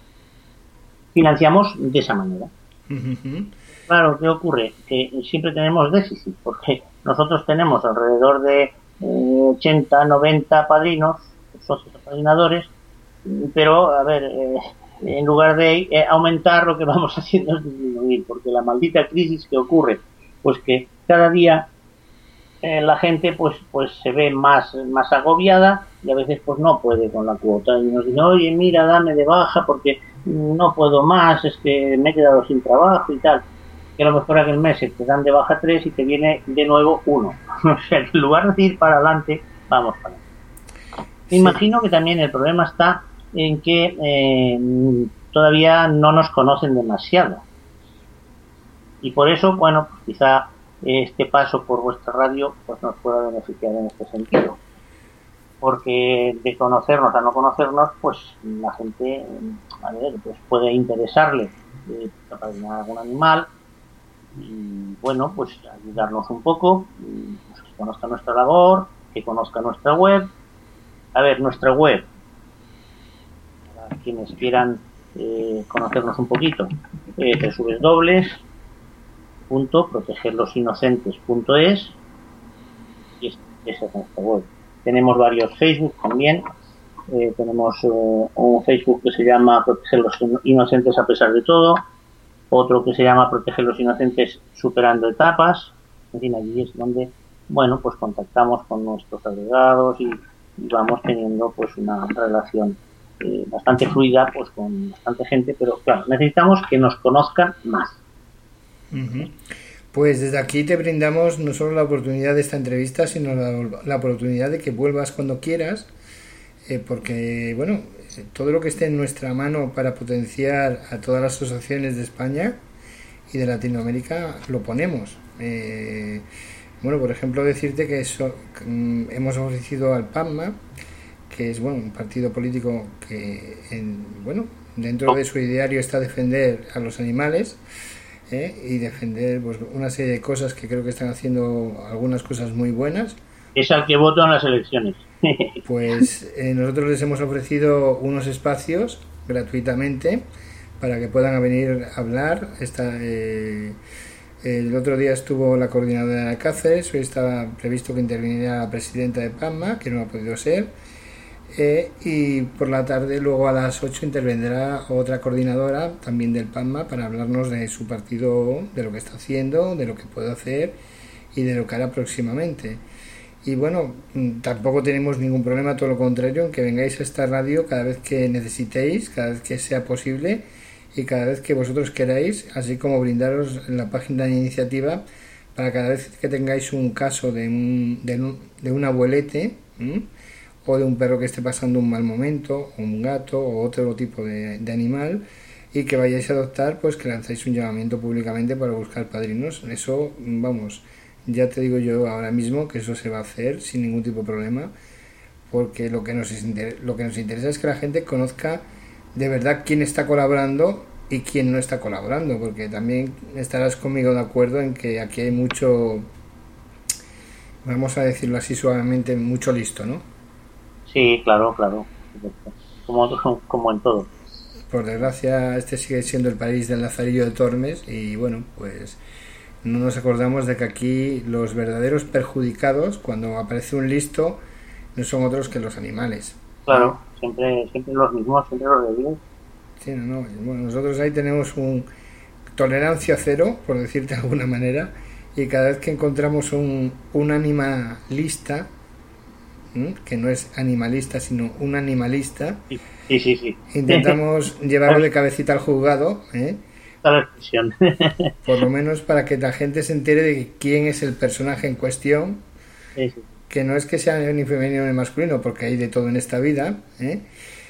financiamos de esa manera. Uh-huh. Claro, ¿qué ocurre? Que siempre tenemos déficit, porque nosotros tenemos alrededor de eh, ochenta, noventa padrinos, socios apadrinadores, pero, a ver, eh, en lugar de eh, aumentar, lo que vamos haciendo es disminuir, porque la maldita crisis que ocurre, pues que cada día eh, la gente pues pues se ve más más agobiada y a veces pues no puede con la cuota y nos dicen, oye, mira, dame de baja porque no puedo más, es que me he quedado sin trabajo y tal. Que a lo mejor aquel mes te dan de baja tres y te viene de nuevo uno. O sea, en lugar de ir para adelante, vamos para adelante. Me imagino que también el problema está en que eh, todavía no nos conocen demasiado. Y por eso, bueno, pues quizá este paso por vuestra radio pues nos pueda beneficiar en este sentido. Porque de conocernos a no conocernos, pues la gente, a ver, pues puede interesarle eh, apadrinar algún animal y, bueno, pues ayudarnos un poco, pues, que conozca nuestra labor, que conozca nuestra web. A ver, nuestra web, para quienes quieran eh, conocernos un poquito, eh, w w w punto proteger los inocentes punto es, y esa es nuestra web. Tenemos varios Facebook también, eh, tenemos eh, un Facebook que se llama Proteger los Inocentes a pesar de todo, otro que se llama Proteger los Inocentes superando etapas. En fin, allí es donde, bueno, pues contactamos con nuestros agregados y, y vamos teniendo pues una relación eh, bastante fluida pues con bastante gente, pero claro, necesitamos que nos conozcan más. Uh-huh. Pues desde aquí te brindamos no solo la oportunidad de esta entrevista, sino la, la oportunidad de que vuelvas cuando quieras, eh, porque, bueno, todo lo que esté en nuestra mano para potenciar a todas las asociaciones de España y de Latinoamérica lo ponemos. Eh, Bueno, por ejemplo, decirte que eso, mm, hemos ofrecido al PAMMA, que es bueno un partido político que, en, bueno, dentro de su ideario está defender a los animales, ¿eh? Y defender pues una serie de cosas que creo que están haciendo algunas cosas muy buenas. Es al que voto en las elecciones. Pues eh, nosotros les hemos ofrecido unos espacios gratuitamente para que puedan venir a hablar. Esta, eh, el otro día estuvo la coordinadora de Cáceres, hoy estaba previsto que interviniera la presidenta de PAMMA, que no ha podido ser, eh, y por la tarde, luego a las ocho, intervendrá otra coordinadora también del PAMMA para hablarnos de su partido, de lo que está haciendo, de lo que puede hacer y de lo que hará próximamente. Y bueno, tampoco tenemos ningún problema, todo lo contrario, en que vengáis a esta radio cada vez que necesitéis, cada vez que sea posible y cada vez que vosotros queráis, así como brindaros en la página de iniciativa para cada vez que tengáis un caso de un, de un, de un abuelete, ¿m? o de un perro que esté pasando un mal momento, o un gato o otro tipo de, de animal, y que vayáis a adoptar, pues que lanzáis un llamamiento públicamente para buscar padrinos. Eso, vamos, ya te digo yo ahora mismo que eso se va a hacer sin ningún tipo de problema, porque lo que nos inter- lo que nos interesa es que la gente conozca de verdad quién está colaborando y quién no está colaborando, porque también estarás conmigo de acuerdo en que aquí hay mucho, vamos a decirlo así suavemente, mucho listo, ¿no? Sí, claro, claro. Como, como en todo. Por desgracia, este sigue siendo el país del Lazarillo de Tormes y bueno, pues no nos acordamos de que aquí los verdaderos perjudicados, cuando aparece un listo, no son otros que los animales. Claro, siempre siempre los mismos, siempre los de Dios. Sí, no, no. Bueno, nosotros ahí tenemos un tolerancia cero, por decirte de alguna manera, y cada vez que encontramos un, un animalista, ¿m? que no es animalista, sino un animalista, sí, sí, sí, sí. intentamos llevarlo de cabecita al juzgado, ¿eh? La expresión. Por lo menos para que la gente se entere de quién es el personaje en cuestión, Sí, sí. que no es que sea ni femenino ni masculino, porque hay de todo en esta vida, ¿eh?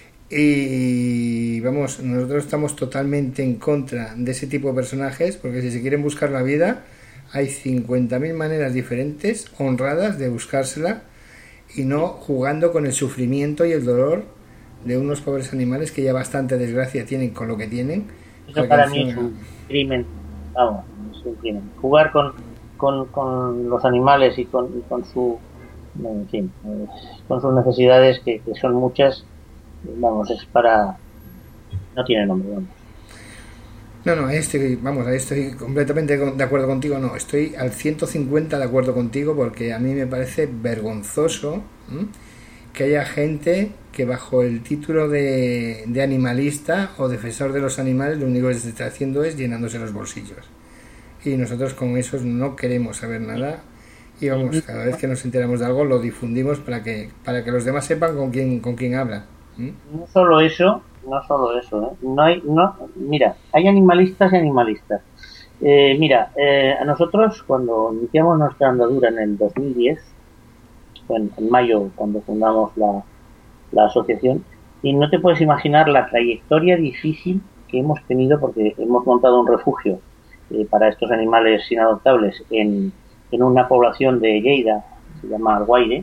Y vamos, nosotros estamos totalmente en contra de ese tipo de personajes, porque si se quieren buscar la vida, hay cincuenta mil maneras diferentes, honradas, de buscársela, y no jugando con el sufrimiento y el dolor de unos pobres animales que ya bastante desgracia tienen con lo que tienen. Eso para mí es un crimen, vamos, es un crimen. Jugar con, con, con los animales y con, y con su, en fin, con sus necesidades, que, que son muchas, vamos, es para, no tiene nombre, vamos. No, no, estoy, vamos, ahí estoy completamente de acuerdo contigo, no, estoy al ciento cincuenta de acuerdo contigo, porque a mí me parece vergonzoso, ¿m? que haya gente que bajo el título de, de animalista o defensor de los animales lo único que se está haciendo es llenándose los bolsillos. Y nosotros con esos no queremos saber nada y vamos, cada vez que nos enteramos de algo lo difundimos para que para que los demás sepan con quién con quién hablan. ¿Mm? No solo eso, no solo eso, ¿eh? No hay, no, mira, hay animalistas y animalistas. Eh, mira, eh, a nosotros cuando iniciamos nuestra andadura en el dos mil diez, en, en mayo, cuando fundamos la, la asociación, y no te puedes imaginar la trayectoria difícil que hemos tenido, porque hemos montado un refugio eh, para estos animales inadoptables en, en una población de Lleida, se llama Alguaire.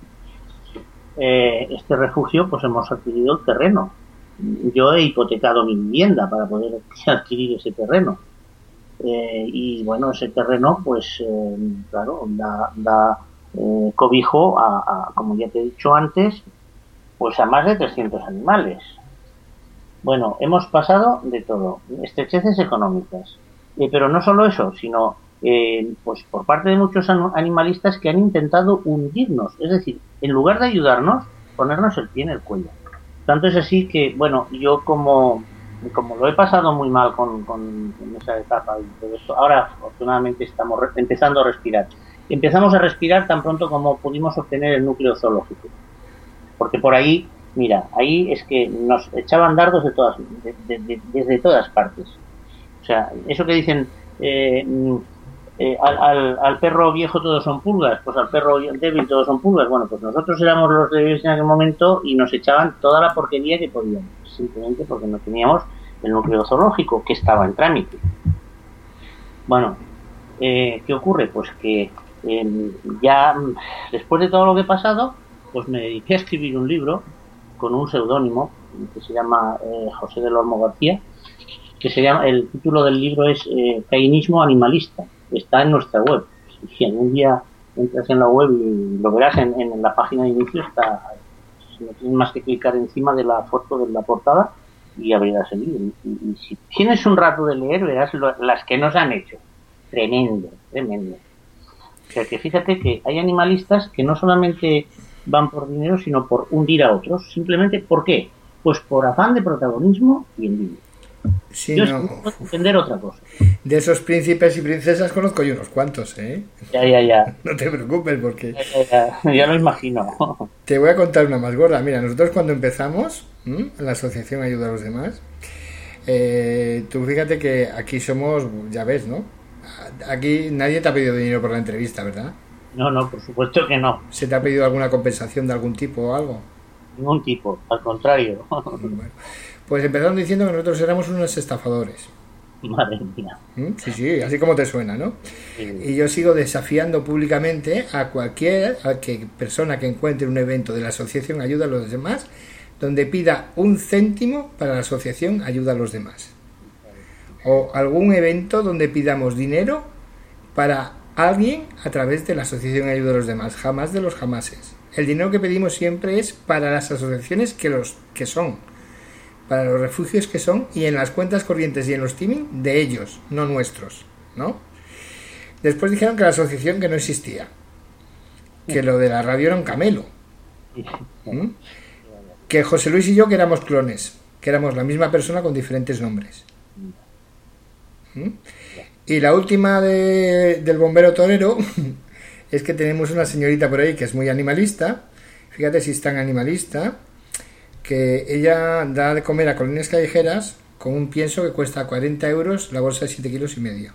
Eh, este refugio, pues hemos adquirido el terreno. Yo he hipotecado mi vivienda para poder adquirir ese terreno. Eh, y bueno, ese terreno, pues, eh, claro, da, da eh, cobijo a, a, como ya te he dicho antes, pues a más de trescientos animales. Bueno, hemos pasado de todo, estrecheces económicas, eh, pero no solo eso, sino eh, pues por parte de muchos animalistas que han intentado hundirnos, es decir, en lugar de ayudarnos, ponernos el pie en el cuello. Tanto es así que, bueno, yo como como lo he pasado muy mal con, con, con esa etapa y todo esto, ahora afortunadamente estamos re- empezando a respirar. Empezamos a respirar tan pronto como pudimos obtener el núcleo zoológico. Porque por ahí, mira, ahí es que nos echaban dardos de todas, de, de, de, desde todas partes. O sea, eso que dicen, eh, eh, al, al, al perro viejo todos son pulgas, pues al perro débil todos son pulgas. Bueno, pues nosotros éramos los débiles en aquel momento y nos echaban toda la porquería que podíamos, simplemente porque no teníamos el núcleo zoológico, que estaba en trámite. Bueno, eh, ¿qué ocurre? Pues que eh, ya después de todo lo que he pasado, pues me dediqué a escribir un libro con un seudónimo que se llama eh, José del Olmo García, que se llama, el título del libro es eh, Cainismo Animalista. Está en nuestra web. Si algún día entras en la web y lo verás en, en la página de inicio, está, no tienes más que clicar encima de la foto de la portada y abrirás el libro. Y, y, y si tienes un rato de leer, verás lo, las que nos han hecho. Tremendo, tremendo. O sea que fíjate que hay animalistas que no solamente van por dinero, sino por hundir a otros. Simplemente, ¿por qué? Pues por afán de protagonismo y envidia. Sí, yo no. no puedo entender otra cosa. De esos príncipes y princesas conozco yo unos cuantos, ¿eh? Ya, ya, ya. No te preocupes porque... Ya, ya, ya, ya lo imagino. Te voy a contar una más gorda. Mira, nosotros cuando empezamos ¿m? en la asociación Ayuda a los Demás, eh, tú fíjate que aquí somos, ya ves, ¿no? Aquí nadie te ha pedido dinero por la entrevista, ¿verdad? No, no, por supuesto que no. ¿Se te ha pedido alguna compensación de algún tipo o algo? Ningún tipo, al contrario. Bueno, pues empezaron diciendo que nosotros éramos unos estafadores. Madre mía. ¿Mm? Sí, sí, así como te suena, ¿no? Sí. Y yo sigo desafiando públicamente a cualquier a que persona que encuentre un evento de la asociación Ayuda a los Demás donde pida un céntimo para la asociación Ayuda a los Demás. O algún evento donde pidamos dinero para alguien a través de la asociación Ayuda a los Demás. Jamás de los jamases. El dinero que pedimos siempre es para las asociaciones que los que son, para los refugios que son, y en las cuentas corrientes y en los teaming de ellos, no nuestros, ¿no? Después dijeron que la asociación que no existía, que lo de la radio era un camelo, ¿Mm? que José Luis y yo que éramos clones, que éramos la misma persona con diferentes nombres. ¿Mm? Y la última de, del bombero torero es que tenemos una señorita por ahí que es muy animalista, fíjate si es tan animalista, que ella da de comer a colonias callejeras con un pienso que cuesta cuarenta euros la bolsa de siete kilos y medio.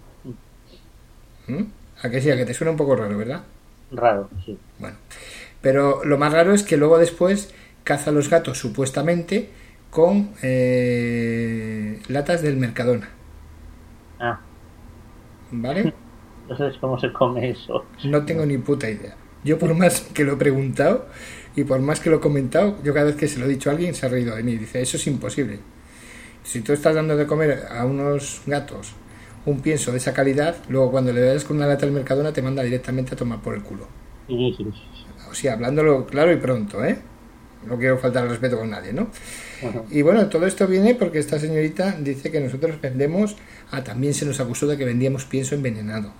¿Mm? ¿A que sí? A que te suena un poco raro, ¿verdad? Raro, sí. Bueno, pero lo más raro es que luego después caza los gatos supuestamente con eh, latas del Mercadona. Ah. ¿Vale? No sabes cómo se come eso. No tengo ni puta idea. Yo por más que lo he preguntado y por más que lo he comentado, yo cada vez que se lo he dicho a alguien se ha reído de mí. Dice, eso es imposible. Si tú estás dando de comer a unos gatos un pienso de esa calidad, luego cuando le das con una lata del Mercadona te manda directamente a tomar por el culo. Sí, sí, sí. O sea, hablándolo claro y pronto, ¿eh? No quiero faltar al respeto con nadie, ¿no? Uh-huh. Y bueno, todo esto viene porque esta señorita dice que nosotros vendemos... Ah, también se nos acusó de que vendíamos pienso envenenado.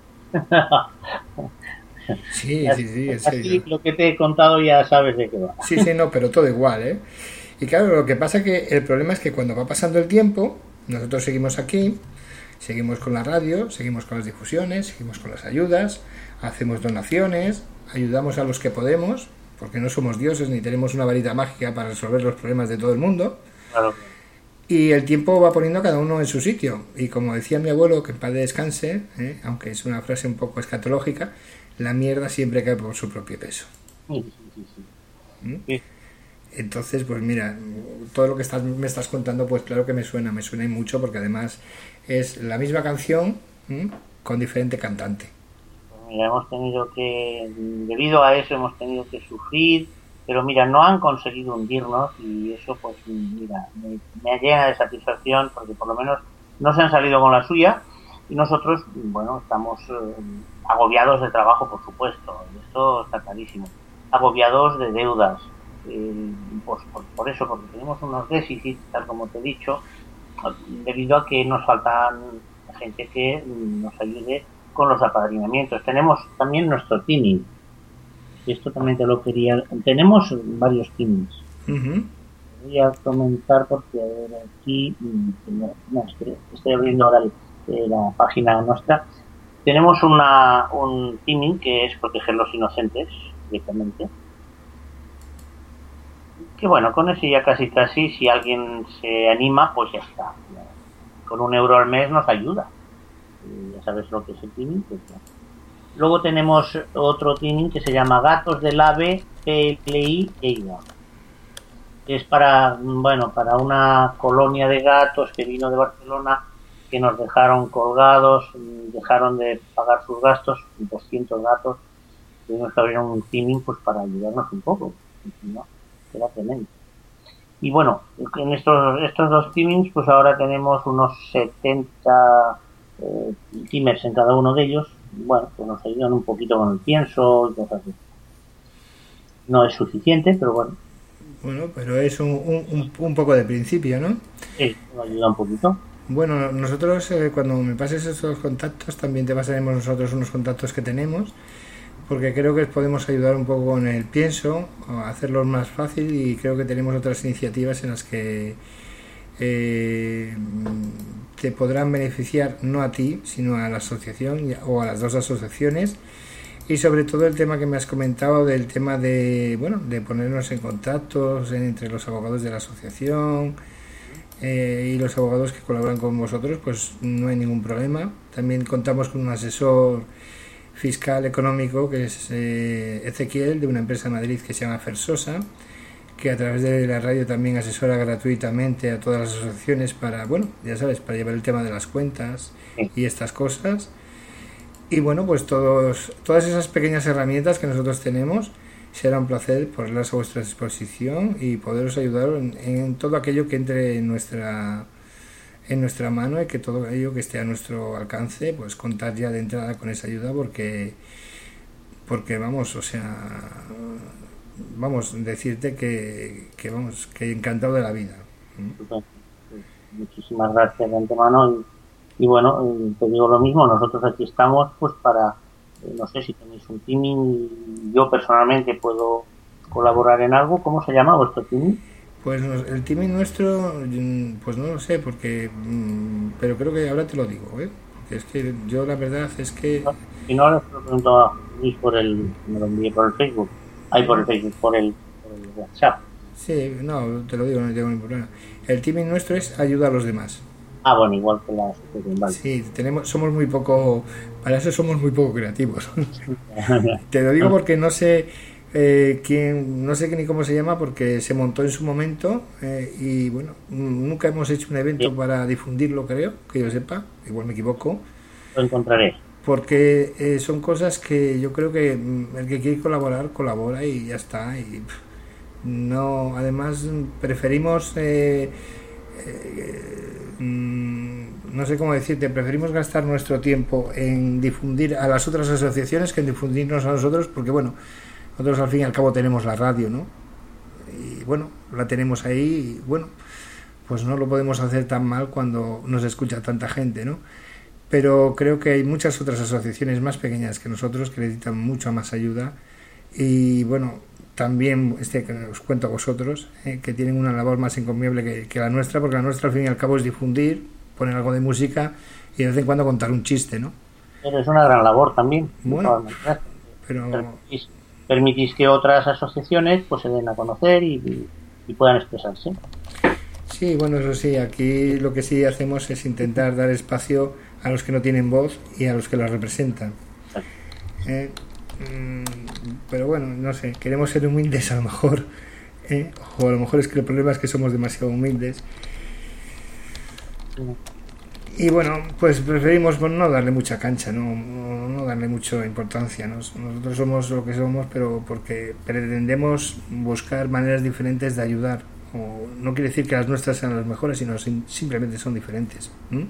Sí, sí, sí, en serio. Así lo que te he contado ya sabes de qué va. Sí, sí, no, pero todo igual, ¿eh? Y claro, lo que pasa que el problema es que cuando va pasando el tiempo, nosotros seguimos aquí, seguimos con la radio, seguimos con las difusiones, seguimos con las ayudas, hacemos donaciones, ayudamos a los que podemos, porque no somos dioses ni tenemos una varita mágica para resolver los problemas de todo el mundo. Claro. Y el tiempo va poniendo a cada uno en su sitio. Y como decía mi abuelo, que en paz descanse, ¿eh? Aunque es una frase un poco escatológica, la mierda siempre cae por su propio peso. Sí, sí, sí. ¿Mm? Sí. Entonces, pues mira, todo lo que estás, me estás contando, pues claro que me suena, me suena y mucho, porque además es la misma canción, ¿m? Con diferente cantante. Mira, hemos tenido que, debido a eso hemos tenido que sufrir, pero mira, no han conseguido hundirnos y eso pues mira, me, me llena de satisfacción porque por lo menos no se han salido con la suya y nosotros, bueno, estamos eh, agobiados de trabajo, por supuesto, esto está clarísimo, agobiados de deudas, eh, pues, por, por eso, porque tenemos unos déficits, tal como te he dicho, debido a que nos faltan gente que nos ayude con los apadrinamientos. Tenemos también nuestro teaming. Y esto también te lo quería... Tenemos varios teamings. Uh-huh. Voy a comentar porque, a ver, aquí... No, no estoy, estoy abriendo ahora el, la página nuestra. Tenemos una un teaming que es proteger los inocentes, directamente. Que bueno, con eso ya casi casi, si alguien se anima, pues ya está. Con un euro al mes nos ayuda. Ya sabes lo que es el teaming. Pues ya. Luego tenemos otro teaming que se llama Gatos del Ave P L I Lleida. Es para, bueno, para una colonia de gatos que vino de Barcelona, que nos dejaron colgados, dejaron de pagar sus gastos, doscientos gatos, tuvimos que abrir un teaming pues para ayudarnos un poco, ¿no? Era tremendo. Y bueno, en estos estos dos teamings pues ahora tenemos unos setenta eh, teamers en cada uno de ellos. Bueno, pues nos ayudan un poquito con el pienso y cosas así. No es suficiente, pero bueno. Bueno, pero es un, un, un poco de principio, ¿no? Sí, nos ayuda un poquito. Bueno, nosotros eh, cuando me pases esos contactos también te pasaremos nosotros unos contactos que tenemos, porque creo que podemos ayudar un poco con el pienso, a hacerlo más fácil, y creo que tenemos otras iniciativas en las que eh, te podrán beneficiar no a ti, sino a la asociación o a las dos asociaciones. Y sobre todo el tema que me has comentado del tema de, bueno, de ponernos en contacto entre los abogados de la asociación eh, y los abogados que colaboran con vosotros, pues no hay ningún problema. También contamos con un asesor fiscal económico que es eh, Ezequiel, de una empresa en Madrid que se llama Fersosa, que a través de la radio también asesora gratuitamente a todas las asociaciones para, bueno, ya sabes, para llevar el tema de las cuentas y estas cosas. Y bueno, pues todos, todas esas pequeñas herramientas que nosotros tenemos, será un placer ponerlas a vuestra disposición y poderos ayudar en, en todo aquello que entre en nuestra en nuestra mano, y que todo aquello que esté a nuestro alcance, pues contar ya de entrada con esa ayuda, porque porque vamos, o sea, vamos, decirte que, que vamos, que encantado de la vida. Muchísimas gracias de antemano. Y... Y bueno, te digo lo mismo, nosotros aquí estamos pues para, eh, no sé si tenéis un teaming, y yo personalmente puedo colaborar en algo. ¿Cómo se llama vuestro teaming? Pues el teaming nuestro, pues no lo sé, porque, pero creo que ahora te lo digo, ¿eh? Porque es que yo la verdad es que... Si no, les pregunto a Luis por el, me lo envié por el Facebook, ahí por el Facebook, por el, por el WhatsApp. Sí, no, te lo digo, no tengo ningún problema. El teaming nuestro es ayuda a los demás. Ah, bueno, igual que la asociación, vale. Sí, tenemos, somos muy poco, para eso somos muy poco creativos. Te lo digo porque no sé eh, quién, no sé ni cómo se llama, porque se montó en su momento eh, y bueno, nunca hemos hecho un evento sí. para difundirlo, creo, que yo sepa, igual me equivoco. Lo encontraré. Porque eh, son cosas que yo creo que el que quiere colaborar, colabora y ya está. Y no, además preferimos... Eh, eh, no sé cómo decirte, preferimos gastar nuestro tiempo en difundir a las otras asociaciones que en difundirnos a nosotros, porque bueno, nosotros al fin y al cabo tenemos la radio, ¿no? Y bueno, la tenemos ahí y bueno, pues no lo podemos hacer tan mal cuando nos escucha tanta gente, ¿no? Pero creo que hay muchas otras asociaciones más pequeñas que nosotros que necesitan mucha más ayuda, y bueno, también este que os cuento a vosotros, eh, que tienen una labor más encomiable que, que la nuestra, porque la nuestra al fin y al cabo es difundir, poner algo de música y de vez en cuando contar un chiste, ¿no? Pero es una gran labor también. Bueno, pero... Permitís, permitís que otras asociaciones pues se den a conocer y, y, y puedan expresarse. Sí, bueno, eso sí, aquí lo que sí hacemos es intentar dar espacio a los que no tienen voz y a los que la representan. Eh, pero bueno, no sé, queremos ser humildes a lo mejor, ¿eh? O a lo mejor es que el problema es que somos demasiado humildes y bueno, pues preferimos no darle mucha cancha, no, no, no darle mucha importancia. Nos, nosotros somos lo que somos, pero porque pretendemos buscar maneras diferentes de ayudar, o no quiere decir que las nuestras sean las mejores, sino sim- simplemente son diferentes. ¿Mm?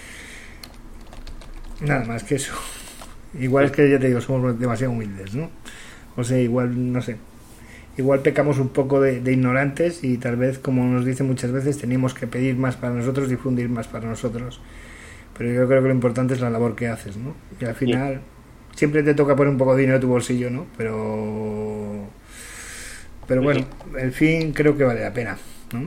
Nada más que eso. Igual es que ya te digo, somos demasiado humildes, ¿no? O sea, igual, no sé, igual pecamos un poco de, de ignorantes, y tal vez, como nos dicen muchas veces, teníamos que pedir más para nosotros, difundir más para nosotros. Pero yo creo que lo importante es la labor que haces, ¿no? Y al final sí. siempre te toca poner un poco de dinero en tu bolsillo, ¿no? Pero pero sí. bueno, el fin creo que vale la pena, ¿no?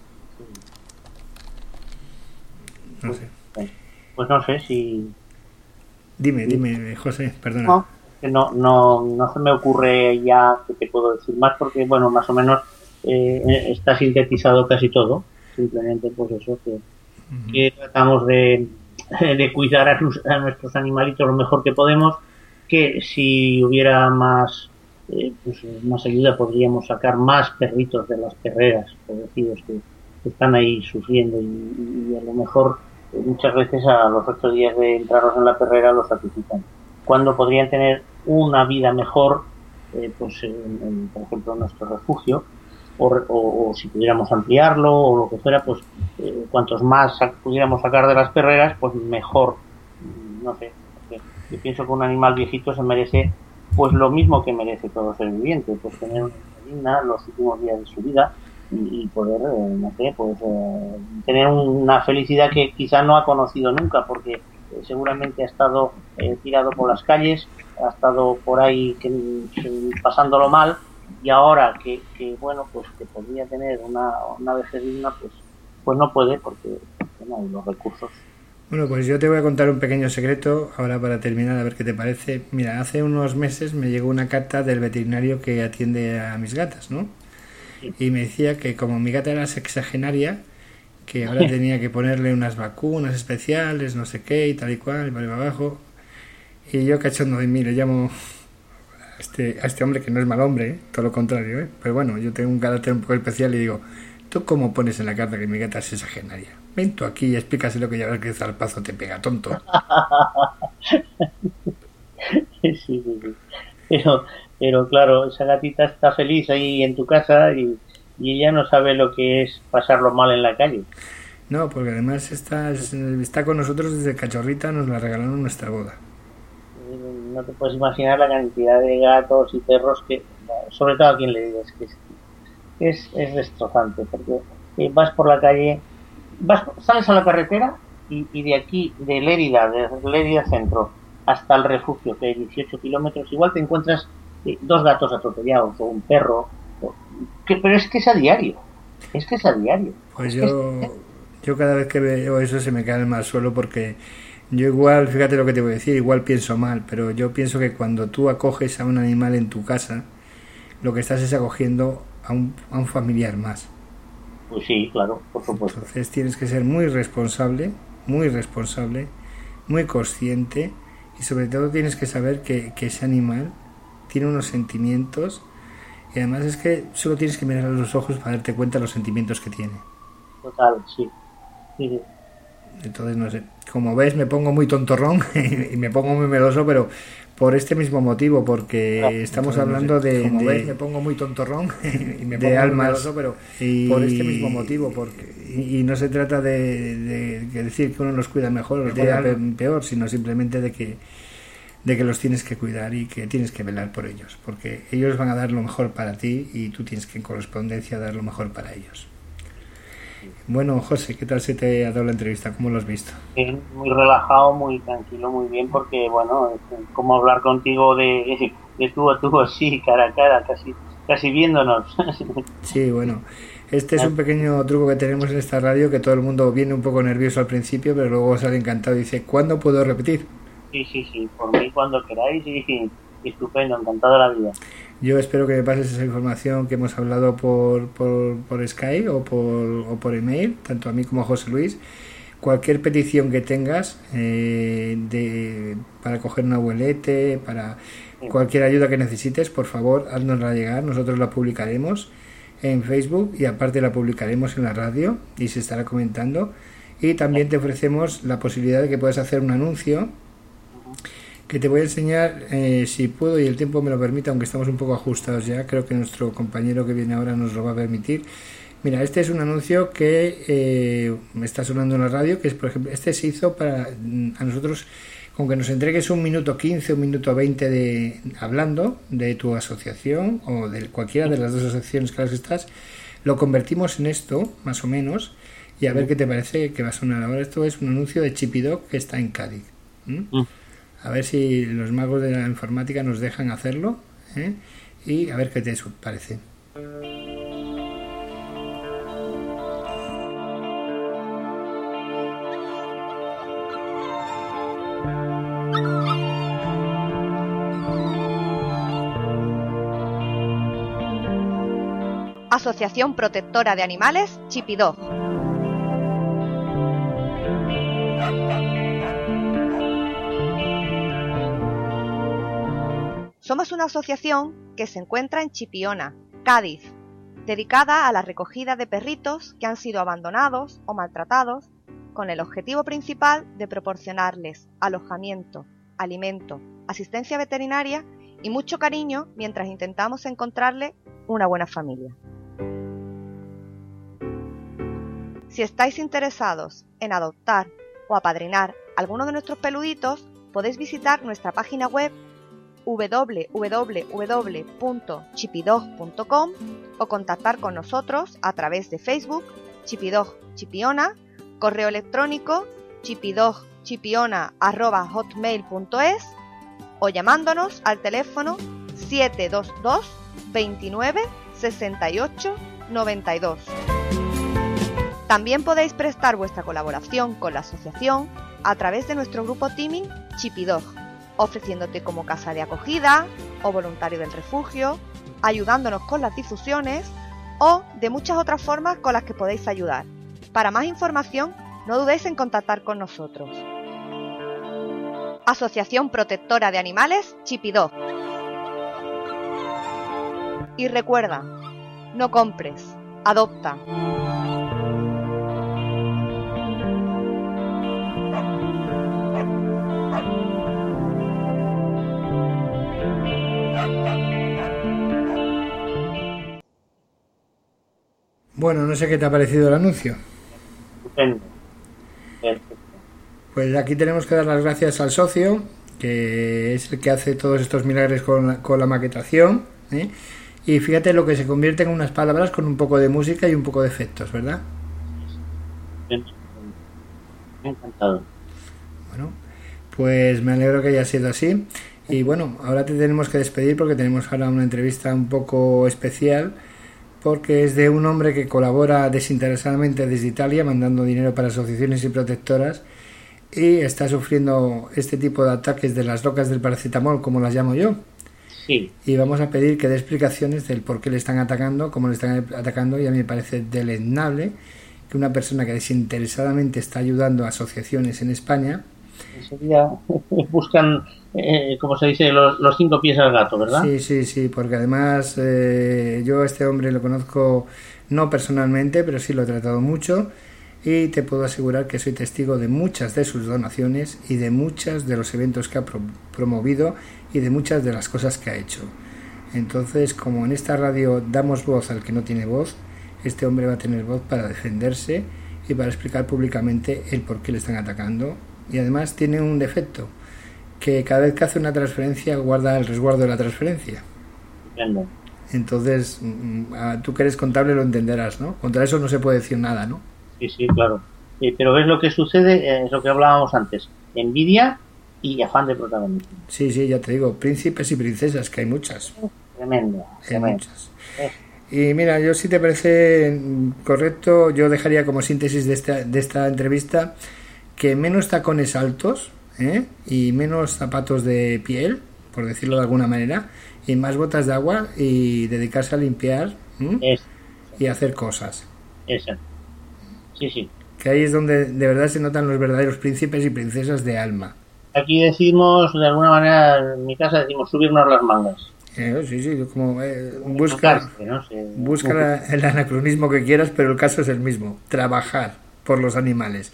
No sé. Pues no sé si... Dime, dime, José, perdona. No, no, no, no se me ocurre ya que te puedo decir más, porque, bueno, más o menos eh, está sintetizado casi todo. Simplemente, pues eso, que, uh-huh. que tratamos de, de cuidar a, sus, a nuestros animalitos lo mejor que podemos, que si hubiera más, eh, pues, más ayuda podríamos sacar más perritos de las perreras, pobrecidos, que, que están ahí sufriendo, y, y a lo mejor muchas veces a los ocho días de entrarlos en la perrera los sacrifican, cuando podrían tener una vida mejor, eh, pues en, en, por ejemplo, en nuestro refugio, o, o, o si pudiéramos ampliarlo o lo que fuera, pues eh, cuantos más sac- pudiéramos sacar de las perreras, pues mejor. No sé, yo pienso que un animal viejito se merece pues lo mismo que merece todo ser viviente, pues tener una vida digna los últimos días de su vida y, y poder, eh, no sé, pues eh, tener una felicidad que quizá no ha conocido nunca, porque eh, seguramente ha estado eh, tirado por las calles, ha estado por ahí que, que, pasándolo mal, y ahora que, que bueno, pues que podría tener una, una vejez digna, pues pues no puede, porque, porque no hay los recursos. Bueno, pues yo te voy a contar un pequeño secreto ahora para terminar, a ver qué te parece. Mira, hace unos meses me llegó una carta del veterinario que atiende a mis gatas, ¿no? Sí. Y me decía que como mi gata era sexagenaria, que ahora tenía que ponerle unas vacunas especiales, no sé qué, y tal y cual, y para arriba abajo. Y yo, cachondo de mí, le llamo a este, a este hombre, que no es mal hombre, ¿eh? Todo lo contrario, ¿eh? Pero bueno, yo tengo un carácter un poco especial y digo, ¿tú cómo pones en la carta que mi gata es sexagenaria? Ven tú aquí y explícaselo, que ya ves que zarpazo te pega, tonto. Sí, sí, sí. Pero, pero claro, esa gatita está feliz ahí en tu casa y, y ella no sabe lo que es pasarlo mal en la calle. No, porque además está, está con nosotros desde cachorrita, nos la regalaron en nuestra boda. No te puedes imaginar la cantidad de gatos y perros que, sobre todo a quien le digas, que es, es, es destrozante, porque eh, vas por la calle, vas, sales a la carretera y, y de aquí, de Lérida, de Lérida Centro, hasta el refugio, que hay dieciocho kilómetros, igual te encuentras eh, dos gatos atropellados o un perro, o, que, pero es que es a diario, es que es a diario. Pues Es que es, yo, yo cada vez que veo eso se me cae el mal suelo, porque yo igual, fíjate lo que te voy a decir, igual pienso mal, pero yo pienso que cuando tú acoges a un animal en tu casa, lo que estás es acogiendo a un, a un familiar más. pues sí, claro, por supuesto. Entonces tienes que ser muy responsable, muy responsable, muy consciente, y sobre todo tienes que saber que, que ese animal tiene unos sentimientos, y además es que solo tienes que mirar a los ojos para darte cuenta de los sentimientos que tiene. Total, sí. Sí, sí. Entonces, no sé, como ves me pongo muy tontorrón y me pongo muy meloso, pero por este mismo motivo, porque estamos Entonces, hablando no sé, de... Como de, ves me pongo muy tontorrón y me pongo de almas, muy meloso, pero y, por este mismo motivo, porque y, y no se trata de, de, de decir que uno los cuida mejor o los cuida peor, sino simplemente de que de que los tienes que cuidar y que tienes que velar por ellos, porque ellos van a dar lo mejor para ti y tú tienes que en correspondencia dar lo mejor para ellos. Bueno, José, ¿qué tal se te ha dado la entrevista? ¿Cómo lo has visto? Bien, muy relajado, muy tranquilo, muy bien, porque, bueno, es como hablar contigo de, de tú a tú, así, cara a cara, casi casi viéndonos. Sí, bueno, este es un pequeño truco que tenemos en esta radio, que todo el mundo viene un poco nervioso al principio, pero luego sale encantado y dice, ¿cuándo puedo repetir? Sí, sí, sí, por mí cuando queráis y, y estupendo, encantado de la vida. Yo espero que me pases esa información que hemos hablado por, por, por Skype o por, o por email, tanto a mí como a José Luis. Cualquier petición que tengas eh, de, para coger un abuelete, para sí. Cualquier ayuda que necesites, por favor, haznosla llegar. Nosotros la publicaremos en Facebook y aparte la publicaremos en la radio y se estará comentando. Y también te ofrecemos la posibilidad de que puedas hacer un anuncio que te voy a enseñar, eh, si puedo y el tiempo me lo permite, aunque estamos un poco ajustados ya, creo que nuestro compañero que viene ahora nos lo va a permitir. Mira, este es un anuncio que eh, me está sonando en la radio, que es, por ejemplo, este se hizo para a nosotros, con que nos entregues un minuto quince, un minuto veinte de hablando de tu asociación o de cualquiera de las dos asociaciones que las estás, lo convertimos en esto, más o menos, y a ver qué te parece que va a sonar ahora. Esto es un anuncio de Chipidog que está en Cádiz. ¿Mm? Mm. A ver si los magos de la informática nos dejan hacerlo, ¿eh? Y a ver qué te parece. Asociación Protectora de Animales Chipidog. Somos una asociación que se encuentra en Chipiona, Cádiz, dedicada a la recogida de perritos que han sido abandonados o maltratados con el objetivo principal de proporcionarles alojamiento, alimento, asistencia veterinaria y mucho cariño mientras intentamos encontrarle una buena familia. Si estáis interesados en adoptar o apadrinar alguno de nuestros peluditos, podéis visitar nuestra página web doble u doble u doble u punto chipidog punto com o contactar con nosotros a través de Facebook, Chipidog Chipiona, correo electrónico chipidogchipiona arroba hotmail punto es o llamándonos al teléfono siete dos dos, veintinueve, sesenta y ocho, noventa y dos. También podéis prestar vuestra colaboración con la asociación a través de nuestro grupo Teaming Chipidog, ofreciéndote como casa de acogida o voluntario del refugio, ayudándonos con las difusiones o de muchas otras formas con las que podéis ayudar. Para más información, no dudéis en contactar con nosotros. Asociación Protectora de Animales Chipidog. Y recuerda, no compres, adopta. Bueno, no sé qué te ha parecido el anuncio. Estupendo. Perfecto. Pues aquí tenemos que dar las gracias al socio, que es el que hace todos estos milagros con la, con la maquetación, ¿eh? Y fíjate lo que se convierte en unas palabras con un poco de música y un poco de efectos, ¿verdad? Encantado. Bueno, pues me alegro que haya sido así. Y bueno, ahora te tenemos que despedir porque tenemos ahora una entrevista un poco especial, porque es de un hombre que colabora desinteresadamente desde Italia, mandando dinero para asociaciones y protectoras, y está sufriendo este tipo de ataques de las locas del paracetamol, como las llamo yo. Sí. Y vamos a pedir que dé explicaciones del por qué le están atacando, cómo le están atacando, y a mí me parece deleznable que una persona que desinteresadamente está ayudando a asociaciones en España... Enseguida buscan, eh, como se dice, los, los cinco pies al gato, ¿verdad? Sí, sí, sí, porque además eh, yo a este hombre lo conozco no personalmente, pero sí lo he tratado mucho, y te puedo asegurar que soy testigo de muchas de sus donaciones y de muchos de los eventos que ha pro- promovido y de muchas de las cosas que ha hecho. Entonces, como en esta radio damos voz al que no tiene voz, este hombre va a tener voz para defenderse y para explicar públicamente el por qué le están atacando. Y además tiene un defecto, que cada vez que hace una transferencia guarda el resguardo de la transferencia. Entiendo. Entonces, tú que eres contable lo entenderás, ¿no? Contra eso no se puede decir nada, ¿no? Sí, sí, claro. Eh, pero ves lo que sucede, eh, es lo que hablábamos antes, envidia y afán de protagonismo. Sí, sí, ya te digo, príncipes y princesas, que hay muchas. Tremendo. Hay tremendo. muchas. Y mira, yo si te parece correcto, yo dejaría como síntesis de esta, de esta entrevista que menos tacones altos, ¿eh? Y menos zapatos de piel, por decirlo de alguna manera, y más botas de agua y dedicarse a limpiar, ¿eh? Es, y hacer cosas. Exacto. Sí, sí. Que ahí es donde de verdad se notan los verdaderos príncipes y princesas de alma. Aquí decimos, de alguna manera, en mi casa decimos subirnos las mangas. Eh, sí, sí, como eh, busca, Buscarse, ¿no? Se- busca la- el anacronismo que quieras, pero el caso es el mismo, trabajar por los animales,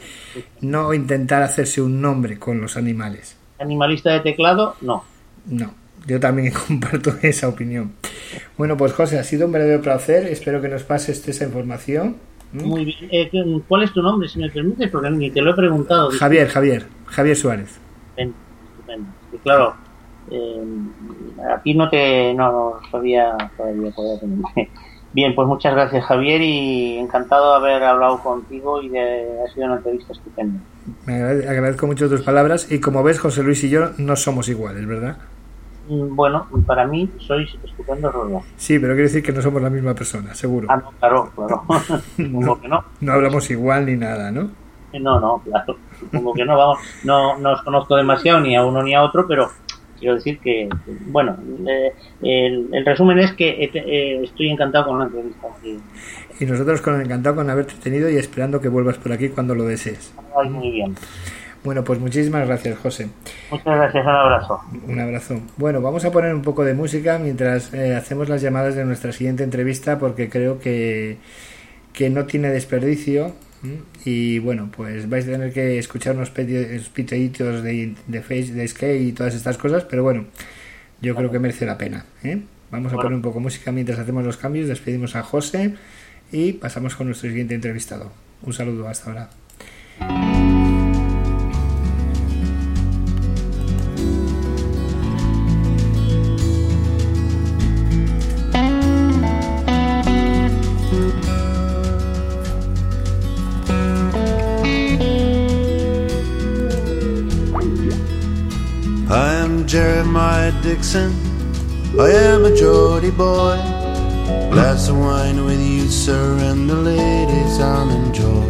no intentar hacerse un nombre con los animales. Animalista de teclado, no. No, yo también comparto esa opinión. Bueno, pues José, ha sido un verdadero placer, espero que nos pases esa información. ¿Mm? Muy bien. Eh, ¿Cuál es tu nombre, si me permites? Porque ni te lo he preguntado. Javier, Javier, Javier Suárez. Estupendo, estupendo. Y claro, eh, aquí no te no sabía todavía poder tener. Bien, pues muchas gracias, Javier, y encantado de haber hablado contigo y de ha sido una entrevista estupenda. Me agrade- agradezco mucho tus palabras y como ves, José Luis y yo no somos iguales, ¿verdad? Mm, Bueno, para mí sois estupendos los dos. Sí, pero quiero decir que no somos la misma persona, seguro. Ah, no, claro, claro. Supongo que no. No hablamos igual ni nada, ¿no? No, no, claro. Supongo que no, vamos. No, no os conozco demasiado ni a uno ni a otro, pero quiero decir que, que, bueno, eh, el, el resumen es que eh, eh, estoy encantado con la entrevista. Sí. Y nosotros con encantado con haberte tenido y esperando que vuelvas por aquí cuando lo desees. Ay, muy bien. Bueno, pues muchísimas gracias, José. Muchas gracias, un abrazo. Un abrazo. Bueno, vamos a poner un poco de música mientras eh, hacemos las llamadas de nuestra siguiente entrevista porque creo que, que no tiene desperdicio. Y bueno, pues vais a tener que escuchar unos piteitos de, de Face, de Skate y todas estas cosas, pero bueno, yo creo que merece la pena, ¿eh? Vamos a poner un poco de música mientras hacemos los cambios, despedimos a José y pasamos con nuestro siguiente entrevistado. Un saludo, hasta ahora. I am Jeremiah Dixon, I am a Geordie boy. Glass of wine with you, sir, and the ladies I'll enjoy.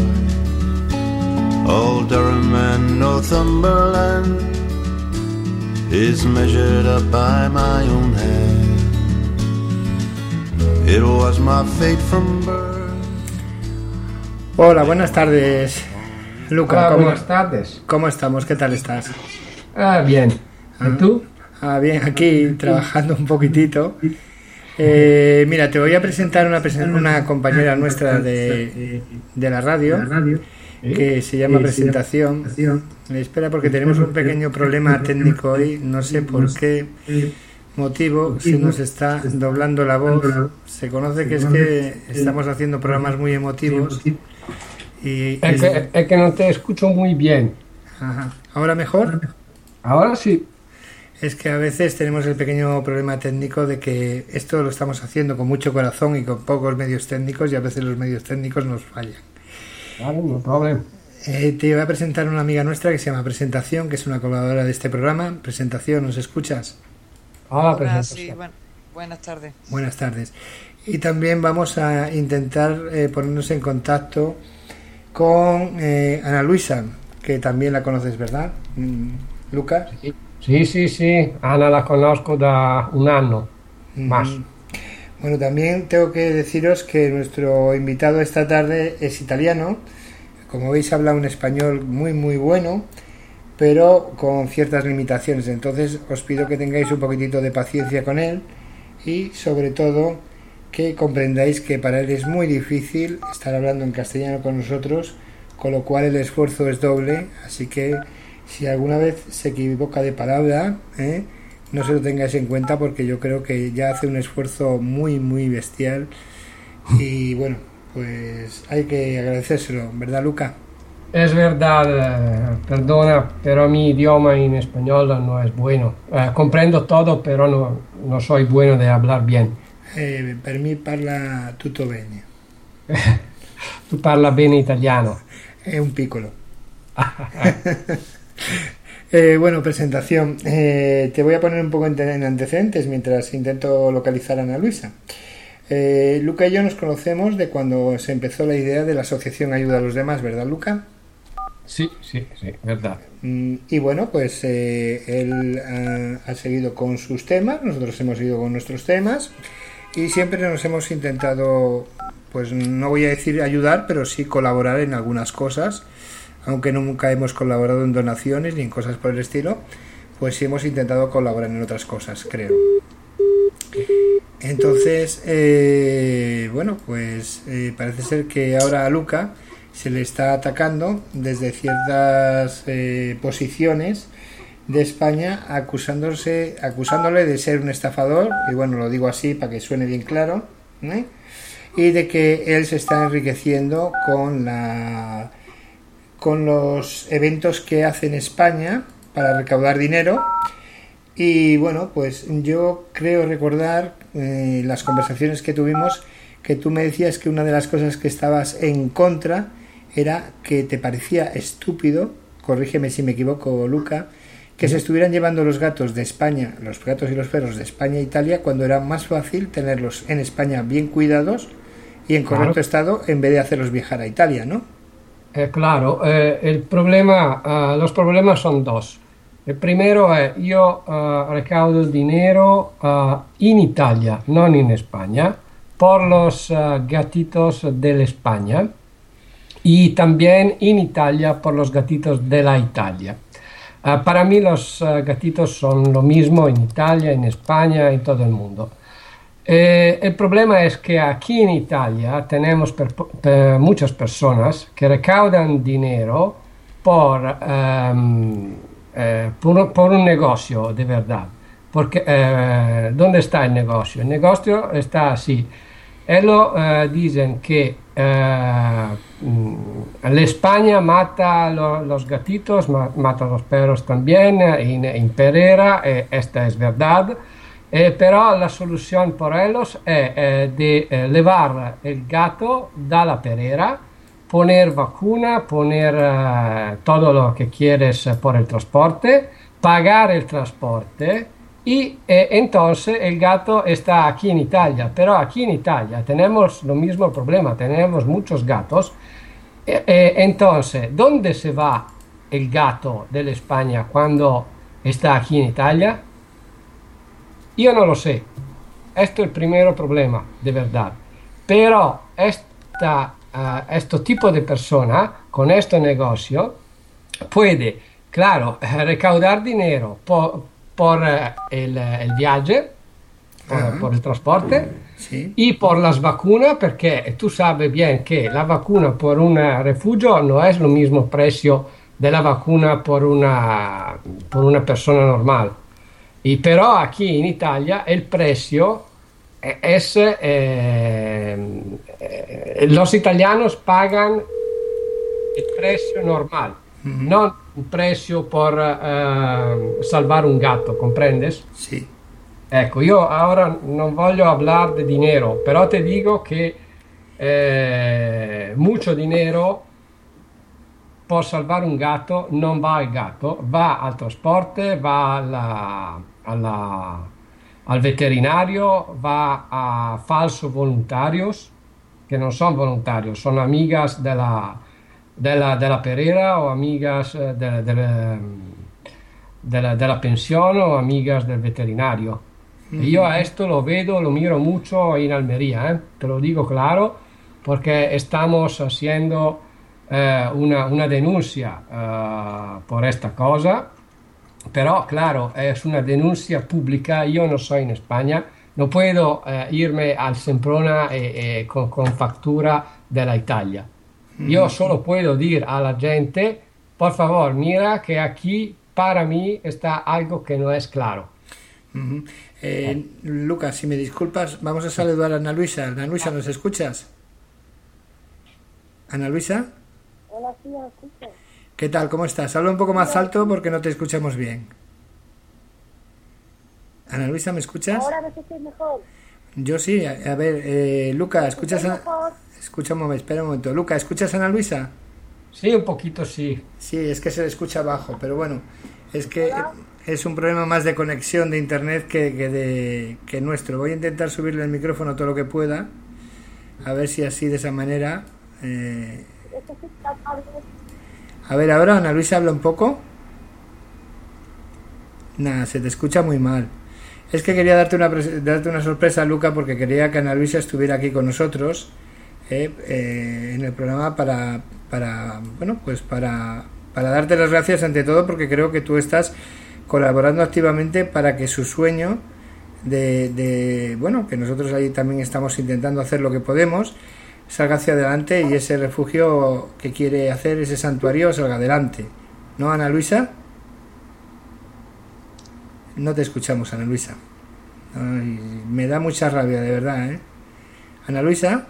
Old Durham and Northumberland is measured up by my own hand. It was my fate from birth. Hola, buenas tardes, Luca. Hola, ¿cómo, buenas tardes. ¿Cómo estamos? ¿Qué tal estás? Ah, bien. ¿Y tú? Ah, bien, aquí trabajando un poquitito. Eh, mira, te voy a presentar una, una compañera nuestra de, de la radio que se llama Presentación. Espera, porque tenemos un pequeño problema técnico hoy, no sé por qué motivo se nos está doblando la voz. Se conoce que es que estamos haciendo programas muy emotivos y es que, es que no te escucho muy bien. Ajá. ¿Ahora mejor? Ahora sí. Es que a veces tenemos el pequeño problema técnico de que esto lo estamos haciendo con mucho corazón y con pocos medios técnicos, y a veces los medios técnicos nos fallan. Vale, no problema. Eh, te voy a presentar una amiga nuestra que se llama Presentación, que es una colaboradora de este programa. Presentación, ¿nos escuchas? Hola, Hola, sí, bueno, buenas tardes. Buenas tardes. Y también vamos a intentar eh, ponernos en contacto con eh, Ana Luisa, que también la conoces, ¿verdad, Lucas? Sí. Sí, sí, sí, Ana la conozco da un año más. Bueno, también tengo que deciros que nuestro invitado esta tarde es italiano. Como veis, habla un español muy, muy bueno, pero con ciertas limitaciones. Entonces os pido que tengáis un poquitito de paciencia con él y, sobre todo, que comprendáis que para él es muy difícil estar hablando en castellano con nosotros, con lo cual el esfuerzo es doble, así que si alguna vez se equivoca de palabra, ¿eh? no se lo tengáis en cuenta, porque yo creo que ya hace un esfuerzo muy, muy bestial. Y bueno, pues hay que agradecérselo, ¿verdad, Luca? Es verdad, eh, perdona, pero mi idioma en español no es bueno. Eh, comprendo todo, pero no, no soy bueno de hablar bien. Eh, per me parla tutto bene. Tu parla bene italiano. È un piccolo. Eh, bueno, presentación. Eh, te voy a poner un poco en antecedentes mientras intento localizar a Ana Luisa. Eh, Luca y yo nos conocemos de cuando se empezó la idea de la asociación Ayuda a los Demás, ¿verdad, Luca? Sí, sí, sí, verdad. Mm, y bueno, pues eh, él ha, ha seguido con sus temas, nosotros hemos ido con nuestros temas y siempre nos hemos intentado, pues no voy a decir ayudar, pero sí colaborar en algunas cosas. Aunque nunca hemos colaborado en donaciones ni en cosas por el estilo, pues sí hemos intentado colaborar en otras cosas, creo. Entonces, eh, bueno, pues eh, parece ser que ahora a Luca se le está atacando desde ciertas eh, posiciones de España, acusándose, acusándole de ser un estafador, y bueno, lo digo así para que suene bien claro, ¿eh? Y de que él se está enriqueciendo con la... con los eventos que hace en España para recaudar dinero. Y bueno, pues yo creo recordar eh, las conversaciones que tuvimos, que tú me decías que una de las cosas que estabas en contra era que te parecía estúpido, corrígeme si me equivoco, Luca, que se estuvieran llevando los gatos de España, los gatos y los perros de España e Italia, cuando era más fácil tenerlos en España bien cuidados y en correcto claro. estado, en vez de hacerlos viajar a Italia, ¿no? Eh, claro, eh, el problema, uh, los problemas son dos. El primero es, yo uh, recaudo el dinero uh, en Italia, no en España, por los uh, gatitos de España, y también en Italia por los gatitos de la Italia. Uh, para mí los uh, gatitos son lo mismo en Italia, en España, en todo el mundo. Eh, el problema es que aquí en Italia tenemos per- per muchas personas que recaudan dinero por, ehm, eh, por, por un negocio de verdad. Porque, eh, ¿dónde está el negocio? El negocio está así. Ellos eh, dicen que eh, mm, la España mata lo- los gatitos, ma- mata los perros también eh, en, en Pereira, eh, esta es verdad. Eh, pero la solución por ellos es eh, de eh, levar el gato de la perera, poner vacuna, poner eh, todo lo que quieres eh, por el transporte, pagar el transporte y eh, entonces el gato está aquí en Italia. Pero aquí en Italia tenemos lo mismo problema, tenemos muchos gatos. Eh, eh, entonces, ¿dónde se va el gato de la España cuando está aquí en Italia? Yo no lo sé. Esto es el primer problema, de verdad. Pero esta, eh, este tipo de persona con este negocio puede, claro, eh, recaudar dinero por, por eh, el, el viaje, por, Ajá. por el transporte Sí. y por las vacunas, porque tú sabes bien que la vacuna por un refugio no es lo mismo precio de la vacuna por una, por una persona normal. Y pero aquí en Italia el precio es, eh, eh, los italianos pagan el precio normal, no un precio por eh, salvar un gato, ¿comprendes? Sí. Ecco, io ora non voglio hablar de dinero, però te digo que eh, mucho dinero por salvar un gato non va al gato, va al trasporte, va alla, alla- al veterinario, va a falsos voluntarios, que non sono voluntarios, sono amigas della, della, della perera o amigas eh, de- de- della, della pensione o amigas del veterinario. Y yo a esto lo vedo, lo miro mucho en Almería, ¿eh? Te lo digo claro, porque estamos haciendo eh, una, una denuncia eh, por esta cosa, pero claro, es una denuncia pública, yo no soy en España, no puedo eh, irme al Semprona eh, eh, con, con factura de la Italia. Yo solo puedo decir a la gente, por favor, mira que aquí para mí está algo que no es claro. Ujú. Eh, Lucas, si me disculpas, vamos a saludar a Ana Luisa. Ana Luisa, ¿nos escuchas? Ana Luisa, Hola, sí, lo escucho. ¿qué tal? ¿Cómo estás? Habla un poco más alto porque no te escuchamos bien. Ana Luisa, ¿me escuchas? Ahora me escuchas mejor. Yo sí. A, a ver, eh, Luca, ¿escuchas a... Mejor. Escucha un momento, espera un momento. Luca, ¿escuchas a Ana Luisa? Sí, un poquito sí. Sí, es que se le escucha bajo, pero bueno, es que es un problema más de conexión de internet que, que de que nuestro. Voy a intentar subirle el micrófono todo lo que pueda, a ver si así de esa manera. eh, Esto sí está mal. A ver, ahora Ana Luisa habla un poco. Nada, se te escucha muy mal. Es que quería darte una pres- darte una sorpresa, Luca, porque quería que Ana Luisa estuviera aquí con nosotros eh, eh, en el programa para, para bueno, pues para, para darte las gracias ante todo, porque creo que tú estás colaborando activamente para que su sueño de, de bueno, que nosotros ahí también estamos intentando hacer lo que podemos, salga hacia adelante y ese refugio que quiere hacer, ese santuario, salga adelante. ¿No, Ana Luisa? No te escuchamos, Ana Luisa. Ay, me da mucha rabia, de verdad, ¿eh? Ana Luisa,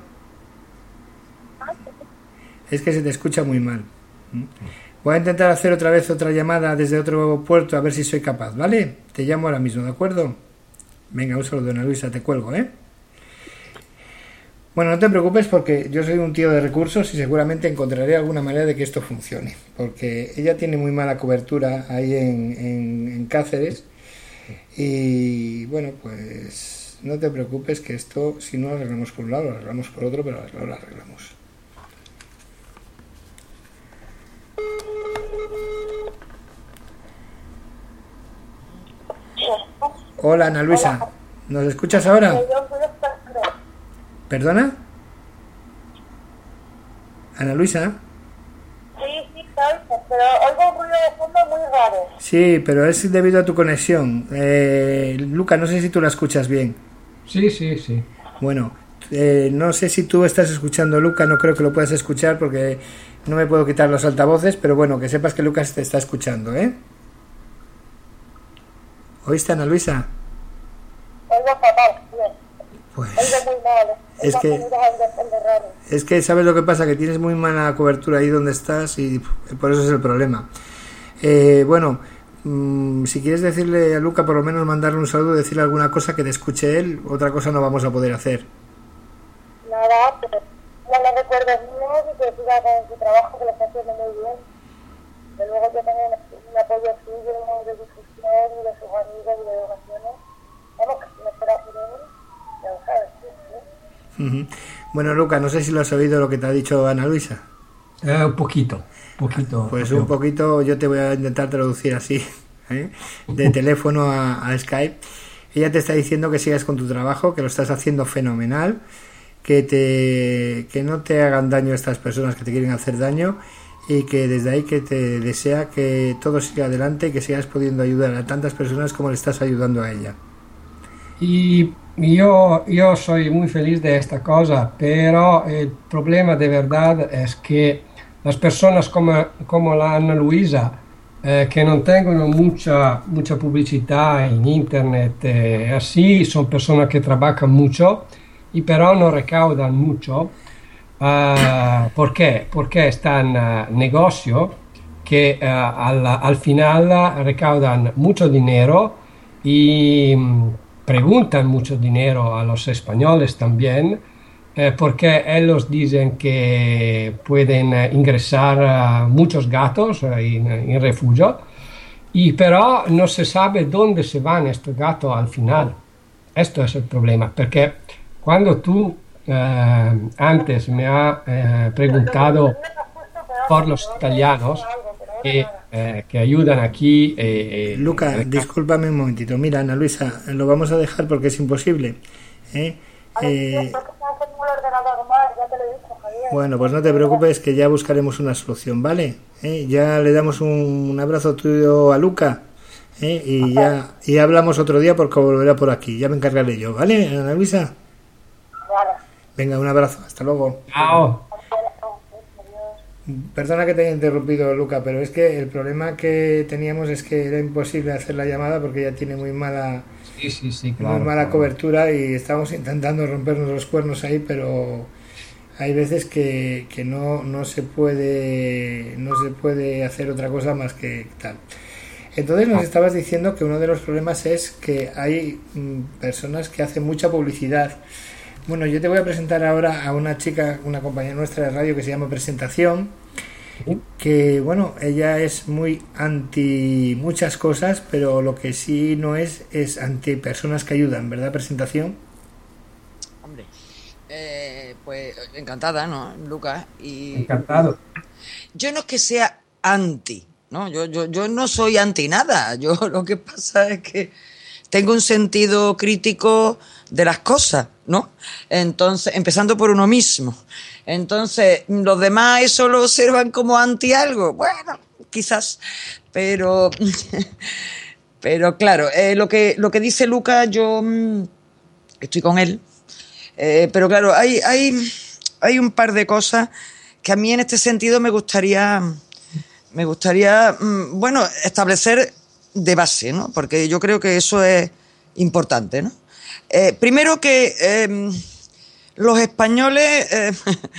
es que se te escucha muy mal. ¿Mm? Voy a intentar hacer otra vez otra llamada desde otro puerto a ver si soy capaz, ¿vale? Te llamo ahora mismo, ¿de acuerdo? Venga, un saludo, Ana Luisa, te cuelgo, ¿eh? Bueno, no te preocupes porque yo soy un tío de recursos y seguramente encontraré alguna manera de que esto funcione, porque ella tiene muy mala cobertura ahí en, en, en Cáceres y bueno, pues no te preocupes que esto, si no lo arreglamos por un lado, lo arreglamos por otro, pero lo lo arreglamos. Hola, Ana Luisa, ¿nos escuchas ahora? Yo soy extranjero. ¿Perdona? Ana Luisa. Sí, sí, estoy, pero oigo un ruido de fondo muy raro. Sí, pero es debido a tu conexión. Eh, Luca, no sé si tú la escuchas bien. Sí, sí, sí. Bueno, eh, no sé si tú estás escuchando, Luca, no creo que lo puedas escuchar porque no me puedo quitar los altavoces, pero bueno, que sepas que Lucas te está escuchando, ¿eh? ¿Oíste, Ana Luisa? Oigo fatal, bien. Pues Oigo muy mal. es que es que sabes lo que pasa, que tienes muy mala cobertura ahí donde estás y por eso es el problema. Eh, bueno, mmm, si quieres decirle a Luca, por lo menos mandarle un saludo, decirle alguna cosa que te escuche él, otra cosa no vamos a poder hacer. Nada, pero ya le recuerdo míos y que siga con su trabajo, que lo está haciendo muy bien. De luego yo tengo un, un apoyo suyo, de difusión y de sus amigos y de donaciones. Vamos, que si me fuera por él, ya lo sabes, sí, sí. Uh-huh. Bueno, Luca, no sé si lo has oído lo que te ha dicho Ana Luisa. Eh, un poquito, poquito. Pues poquito. un poquito, yo te voy a intentar traducir así, ¿eh? De teléfono a, a Skype. Ella te está diciendo que sigas con tu trabajo, que lo estás haciendo fenomenal, que te que no te hagan daño estas personas que te quieren hacer daño y que desde ahí que te desea que todo siga adelante y que sigas pudiendo ayudar a tantas personas como le estás ayudando a ella. Y yo, yo soy muy feliz de esta cosa, pero el problema de verdad es que las personas como, como la Ana Luisa, eh, que no tienen mucha, mucha publicidad en internet, eh, así, son personas que trabajan mucho y pero no recaudan mucho. Uh, ¿Por qué? Porque están uh, negocios que uh, al, al final recaudan mucho dinero y um, preguntan mucho dinero a los españoles también, eh, porque ellos dicen que pueden uh, ingresar uh, muchos gatos uh, en, en refugio, y pero no se sabe dónde se van estos gatos al final. Esto es el problema, porque cuando tú eh, antes me has eh, preguntado por los italianos que, eh, que ayudan aquí. Eh, Luca, eh, discúlpame un momentito. Mira, Ana Luisa, lo vamos a dejar porque es imposible. ¿eh? Eh, bueno, pues no te preocupes, que ya buscaremos una solución, ¿vale? ¿Eh? Ya le damos un, un abrazo tuyo a Luca. ¿eh? Y ya y hablamos otro día porque volverá por aquí. Ya me encargaré yo, ¿vale, Ana Luisa? Venga, un abrazo, hasta luego. Chao. Perdona que te haya interrumpido, Luca, pero es que el problema que teníamos es que era imposible hacer la llamada porque ya tiene muy mala, sí, sí, sí, claro, muy mala claro. cobertura y estábamos intentando rompernos los cuernos ahí, pero hay veces que, que no, no se puede no se puede hacer otra cosa más que tal. Entonces nos estabas diciendo que uno de los problemas es que hay mm, personas que hacen mucha publicidad. Bueno, yo te voy a presentar ahora a una chica, una compañera nuestra de radio que se llama Presentación, que bueno, ella es muy anti muchas cosas, pero lo que sí no es, es anti personas que ayudan, ¿verdad, Presentación? Hombre, eh, pues encantada, ¿no, Lucas? Y Encantado. yo no es que sea anti, ¿no? Yo, yo, yo no soy anti nada. Yo lo que pasa es que tengo un sentido crítico de las cosas, ¿no? Entonces, empezando por uno mismo. Entonces, los demás eso lo observan como anti algo. Bueno, quizás, pero pero claro, eh, lo que lo que dice Lucas, yo mmm, estoy con él. Eh, pero claro, hay hay hay un par de cosas que a mí en este sentido me gustaría me gustaría mmm, bueno, establecer de base, ¿no? Porque yo creo que eso es importante, ¿no? Eh, primero que eh, los españoles eh,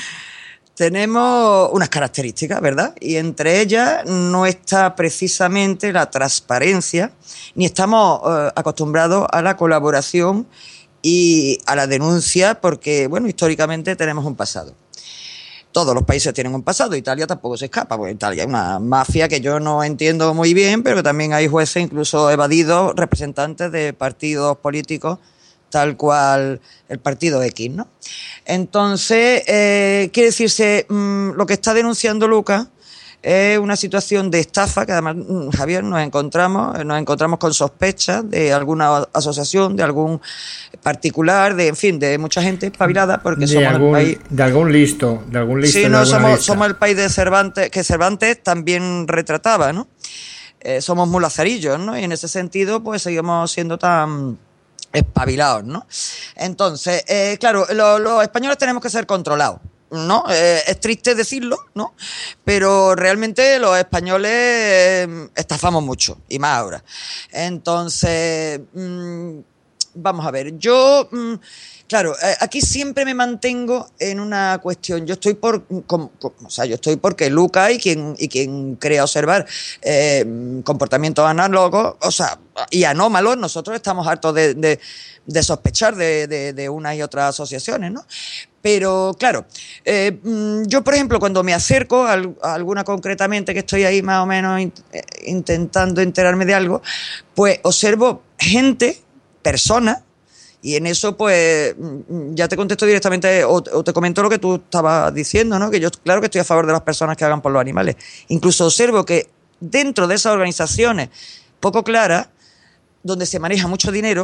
tenemos unas características, ¿verdad? Y entre ellas no está precisamente la transparencia, ni estamos eh, acostumbrados a la colaboración y a la denuncia, porque, bueno, históricamente tenemos un pasado. Todos los países tienen un pasado, Italia tampoco se escapa, porque Italia es una mafia que yo no entiendo muy bien, pero que también hay jueces, incluso evadidos, representantes de partidos políticos, tal cual el partido X, ¿no? Entonces, eh, quiere decirse, mmm, lo que está denunciando Lucas es una situación de estafa, que además, Javier, nos encontramos, nos encontramos con sospechas de alguna asociación, de algún particular, de, en fin, de mucha gente espabilada, porque de somos algún, el país... de algún listo, de algún listo. Sí, de no, somos, lista. somos el país de Cervantes, que Cervantes también retrataba, ¿no? Eh, somos muy lazarillos, ¿no? Y en ese sentido, pues seguimos siendo tan espabilados, ¿no? Entonces, eh, claro, lo, los españoles tenemos que ser controlados, ¿no? Eh, es triste decirlo, ¿no? Pero realmente los españoles eh, estafamos mucho, y más ahora. Entonces, mmm, vamos a ver, yo... Mmm, Claro, aquí siempre me mantengo en una cuestión. Yo estoy por, com, com, o sea, yo estoy porque Luca y quien y quien crea observar eh, comportamientos análogos, o sea, y anómalos, nosotros estamos hartos de, de, de sospechar de, de, de unas y otras asociaciones, ¿no? Pero claro, eh, yo por ejemplo cuando me acerco a, a alguna concretamente que estoy ahí más o menos in, intentando enterarme de algo, pues observo gente, personas. Y en eso, pues, ya te contesto directamente o, o te comento lo que tú estabas diciendo, ¿no? Que yo, claro que estoy a favor de las personas que hagan por los animales. Incluso observo que dentro de esas organizaciones poco claras, donde se maneja mucho dinero,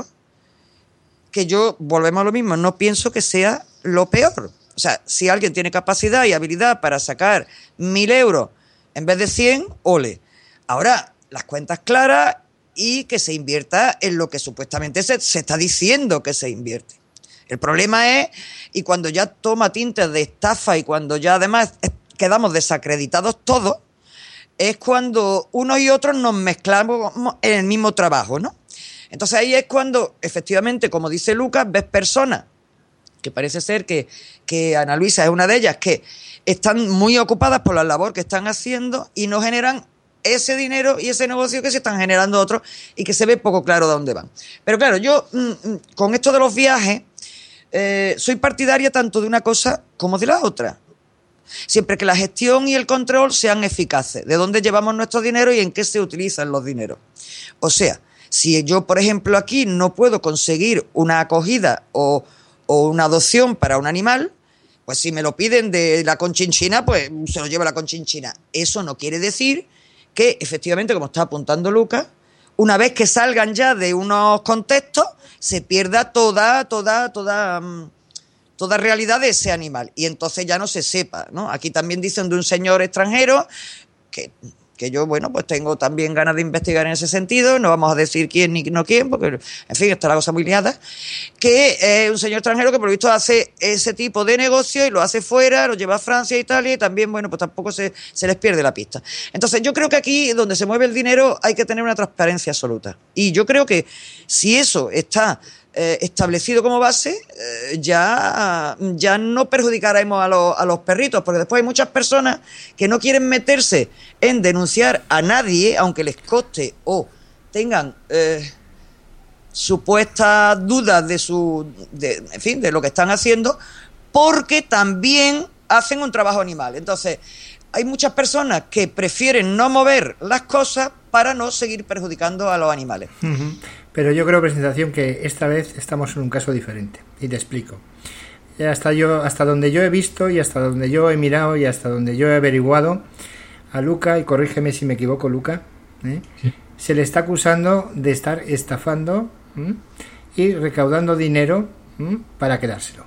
que yo, volvemos a lo mismo, no pienso que sea lo peor. O sea, si alguien tiene capacidad y habilidad para sacar mil euros en vez de cien, ole. Ahora, las cuentas claras... y que se invierta en lo que supuestamente se, se está diciendo que se invierte. El problema es, y cuando ya toma tintes de estafa y cuando ya además quedamos desacreditados todos, es cuando unos y otros nos mezclamos en el mismo trabajo, ¿no? Entonces ahí es cuando, efectivamente, como dice Lucas, ves personas, que parece ser que, que Ana Luisa es una de ellas, que están muy ocupadas por la labor que están haciendo y no generan ese dinero y ese negocio que se están generando otros y que se ve poco claro de dónde van. Pero claro, yo mmm, con esto de los viajes eh, soy partidaria tanto de una cosa como de la otra. Siempre que la gestión y el control sean eficaces, de dónde llevamos nuestro dinero y en qué se utilizan los dineros. O sea, si yo, por ejemplo, aquí no puedo conseguir una acogida o, o una adopción para un animal, pues si me lo piden de la Conchinchina, pues se lo lleva la Conchinchina. Eso no quiere decir que efectivamente, como está apuntando Lucas, una vez que salgan ya de unos contextos, se pierda toda, toda, toda, toda realidad de ese animal. Y entonces ya no se sepa, ¿no? Aquí también dicen de un señor extranjero que, que yo, bueno, pues tengo también ganas de investigar en ese sentido, no vamos a decir quién ni no quién, porque, en fin, está la cosa muy liada, que es eh, un señor extranjero que por lo visto hace ese tipo de negocio y lo hace fuera, lo lleva a Francia e Italia y también, bueno, pues tampoco se, se les pierde la pista. Entonces yo creo que aquí, donde se mueve el dinero, hay que tener una transparencia absoluta. Y yo creo que si eso está eh, establecido como base, eh, ya, ya no perjudicaremos a, lo, a los perritos, porque después hay muchas personas que no quieren meterse en denunciar a nadie, aunque les coste o tengan eh, supuestas dudas de su, de, en fin, de lo que están haciendo, porque también hacen un trabajo animal. Entonces, hay muchas personas que prefieren no mover las cosas para no seguir perjudicando a los animales. Uh-huh. Pero yo creo, presentación, que esta vez estamos en un caso diferente. Y te explico. Hasta, yo, hasta donde yo he visto y hasta donde yo he mirado y hasta donde yo he averiguado, a Luca, y corrígeme si me equivoco, Luca, ¿eh? Sí. Se le está acusando de estar estafando ¿eh? y recaudando dinero ¿eh? para quedárselo.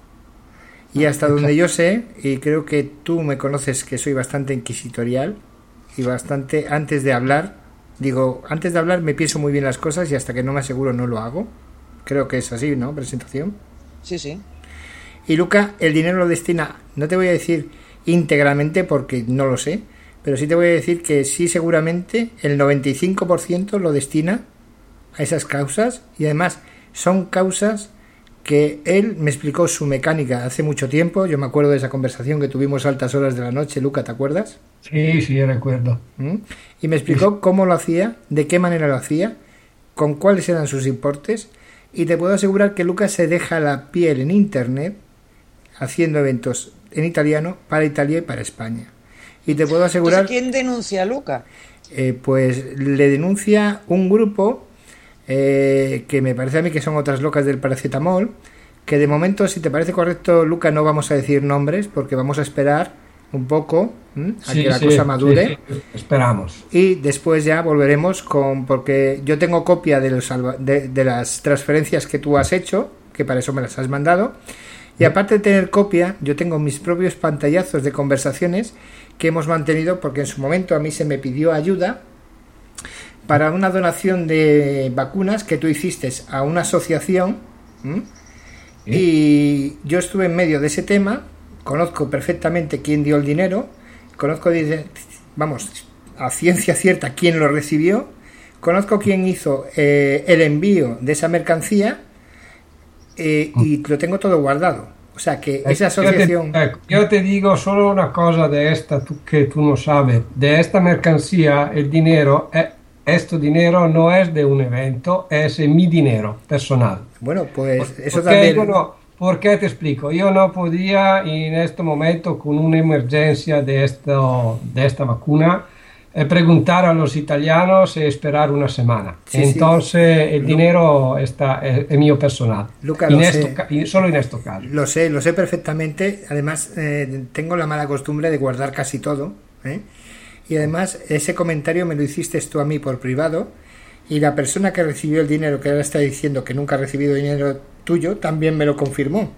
Y hasta donde yo sé, y creo que tú me conoces que soy bastante inquisitorial y bastante antes de hablar, digo, antes de hablar me pienso muy bien las cosas y hasta que no me aseguro no lo hago. Creo que es así, ¿no? Presentación. Sí, sí. Y Luca, el dinero lo destina, no te voy a decir íntegramente porque no lo sé, pero sí te voy a decir que sí, seguramente el noventa y cinco por ciento lo destina a esas causas y además son causas que él me explicó su mecánica hace mucho tiempo. Yo me acuerdo de esa conversación que tuvimos a altas horas de la noche, Luca, ¿te acuerdas? Sí, sí, recuerdo. ¿Mm? Y me explicó cómo lo hacía, de qué manera lo hacía, con cuáles eran sus importes, y te puedo asegurar que Luca se deja la piel en internet haciendo eventos en italiano para Italia y para España. Y te puedo asegurar... Entonces, ¿quién denuncia a Luca? Eh, pues le denuncia un grupo eh, que me parece a mí que son otras locas del paracetamol, que de momento, si te parece correcto, Luca, no vamos a decir nombres porque vamos a esperar un poco ¿m? a sí, que la sí, cosa madure. Sí, sí. Esperamos. Y después ya volveremos con... Porque yo tengo copia de, los, de, de las transferencias que tú has hecho, que para eso me las has mandado. Y aparte de tener copia, yo tengo mis propios pantallazos de conversaciones que hemos mantenido, porque en su momento a mí se me pidió ayuda para una donación de vacunas que tú hiciste a una asociación ¿Mm? Y yo estuve en medio de ese tema, conozco perfectamente quién dio el dinero, conozco, vamos, a ciencia cierta quién lo recibió, conozco quién hizo eh, el envío de esa mercancía eh, y lo tengo todo guardado. O sea que esa asociación... Yo te, ecco, yo te digo solo una cosa de esta tú, que tú no sabes. De esta mercancía, el dinero, eh, este dinero no es de un evento, es mi dinero personal. Bueno, pues Por, eso porque también... Yo no, porque te explico, yo no podía en este momento con una emergencia de, esto, de esta vacuna eh, preguntar a los italianos y esperar una semana. Sí, Entonces sí. el dinero está, es, es mío personal. Luca, en lo esto, sé. y solo en este caso. Lo sé, lo sé perfectamente. Además, eh, tengo la mala costumbre de guardar casi todo, ¿eh? Y además, ese comentario me lo hiciste tú a mí por privado. Y la persona que recibió el dinero, que ahora está diciendo que nunca ha recibido dinero tuyo, también me lo confirmó.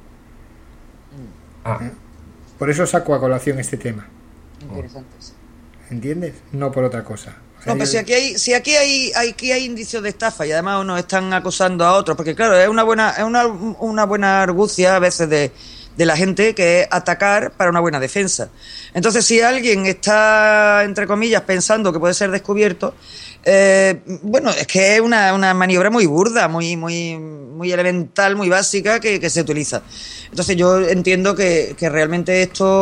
Ah. ¿Eh? Por eso saco a colación este tema. Interesante. Sí. ¿Entiendes? No por otra cosa. O sea, No, pero yo... si aquí hay, si aquí hay, aquí hay indicios de estafa y además unos están acosando a otros, porque claro, es una buena, es una, una buena argucia a veces de, de la gente que es atacar para una buena defensa. Entonces, si alguien está, entre comillas, pensando que puede ser descubierto, eh, bueno, es que es una, una maniobra muy burda, muy, muy, muy elemental, muy básica que, que se utiliza. Entonces yo entiendo que, que realmente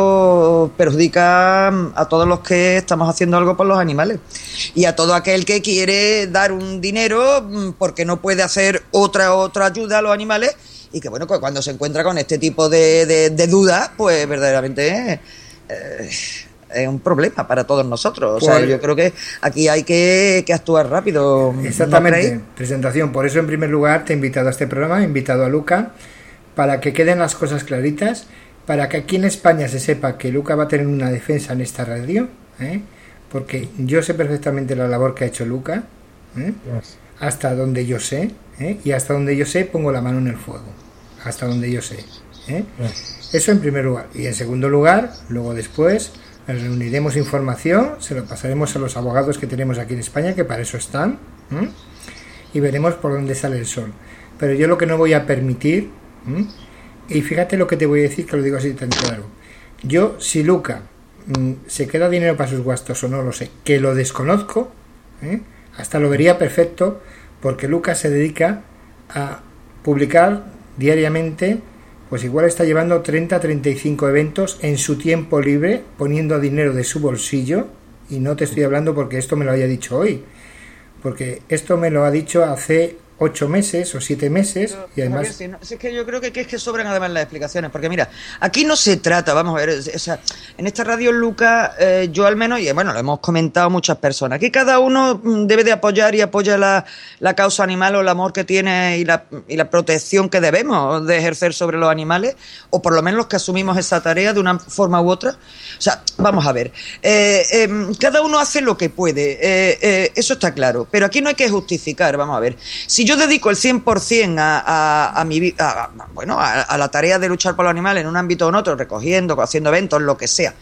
esto perjudica a todos los que estamos haciendo algo por los animales y a todo aquel que quiere dar un dinero porque no puede hacer otra otra ayuda a los animales y que bueno, cuando se encuentra con este tipo de, de, de dudas, pues verdaderamente eh, es un problema para todos nosotros. O sea, pues, yo creo que aquí hay que, que actuar rápido. Exactamente, ¿no? Presentación. Por eso, en primer lugar, te he invitado a este programa, he invitado a Luca, para que queden las cosas claritas, para que aquí en España se sepa que Luca va a tener una defensa en esta radio, ¿eh? Porque yo sé perfectamente la labor que ha hecho Luca, ¿eh? Yes. Hasta donde yo sé, ¿eh? Y hasta donde yo sé pongo la mano en el fuego, hasta donde yo sé, ¿eh? Yes. Eso en primer lugar. Y en segundo lugar, luego después reuniremos información, se lo pasaremos a los abogados que tenemos aquí en España, que para eso están, ¿eh? Y veremos por dónde sale el sol. Pero yo lo que no voy a permitir, ¿eh? Y fíjate lo que te voy a decir, que lo digo así tan claro. Yo, si Luca mmm, se queda dinero para sus gastos o no lo sé, que lo desconozco, ¿eh? Hasta lo vería perfecto, porque Luca se dedica a publicar diariamente, pues igual está llevando treinta a treinta y cinco eventos en su tiempo libre, poniendo dinero de su bolsillo, y no te estoy hablando porque esto me lo haya dicho hoy, porque esto me lo ha dicho hace ocho meses o siete meses. Pero, y además... Javier, si no, es que yo creo que, que es que sobran además las explicaciones, porque mira, aquí no se trata, vamos a ver, o sea, en esta radio, Luca, eh, yo al menos, y bueno, lo hemos comentado muchas personas, aquí cada uno debe de apoyar y apoya la, la causa animal o el amor que tiene y la, y la protección que debemos de ejercer sobre los animales, o por lo menos los que asumimos esa tarea de una forma u otra. O sea, vamos a ver, eh, eh, cada uno hace lo que puede, eh, eh, eso está claro, pero aquí no hay que justificar, vamos a ver, si yo Yo dedico el cien por ciento a, a, a, mi, a, bueno, a, a la tarea de luchar por los animales en un ámbito o en otro, recogiendo, haciendo eventos, lo que sea,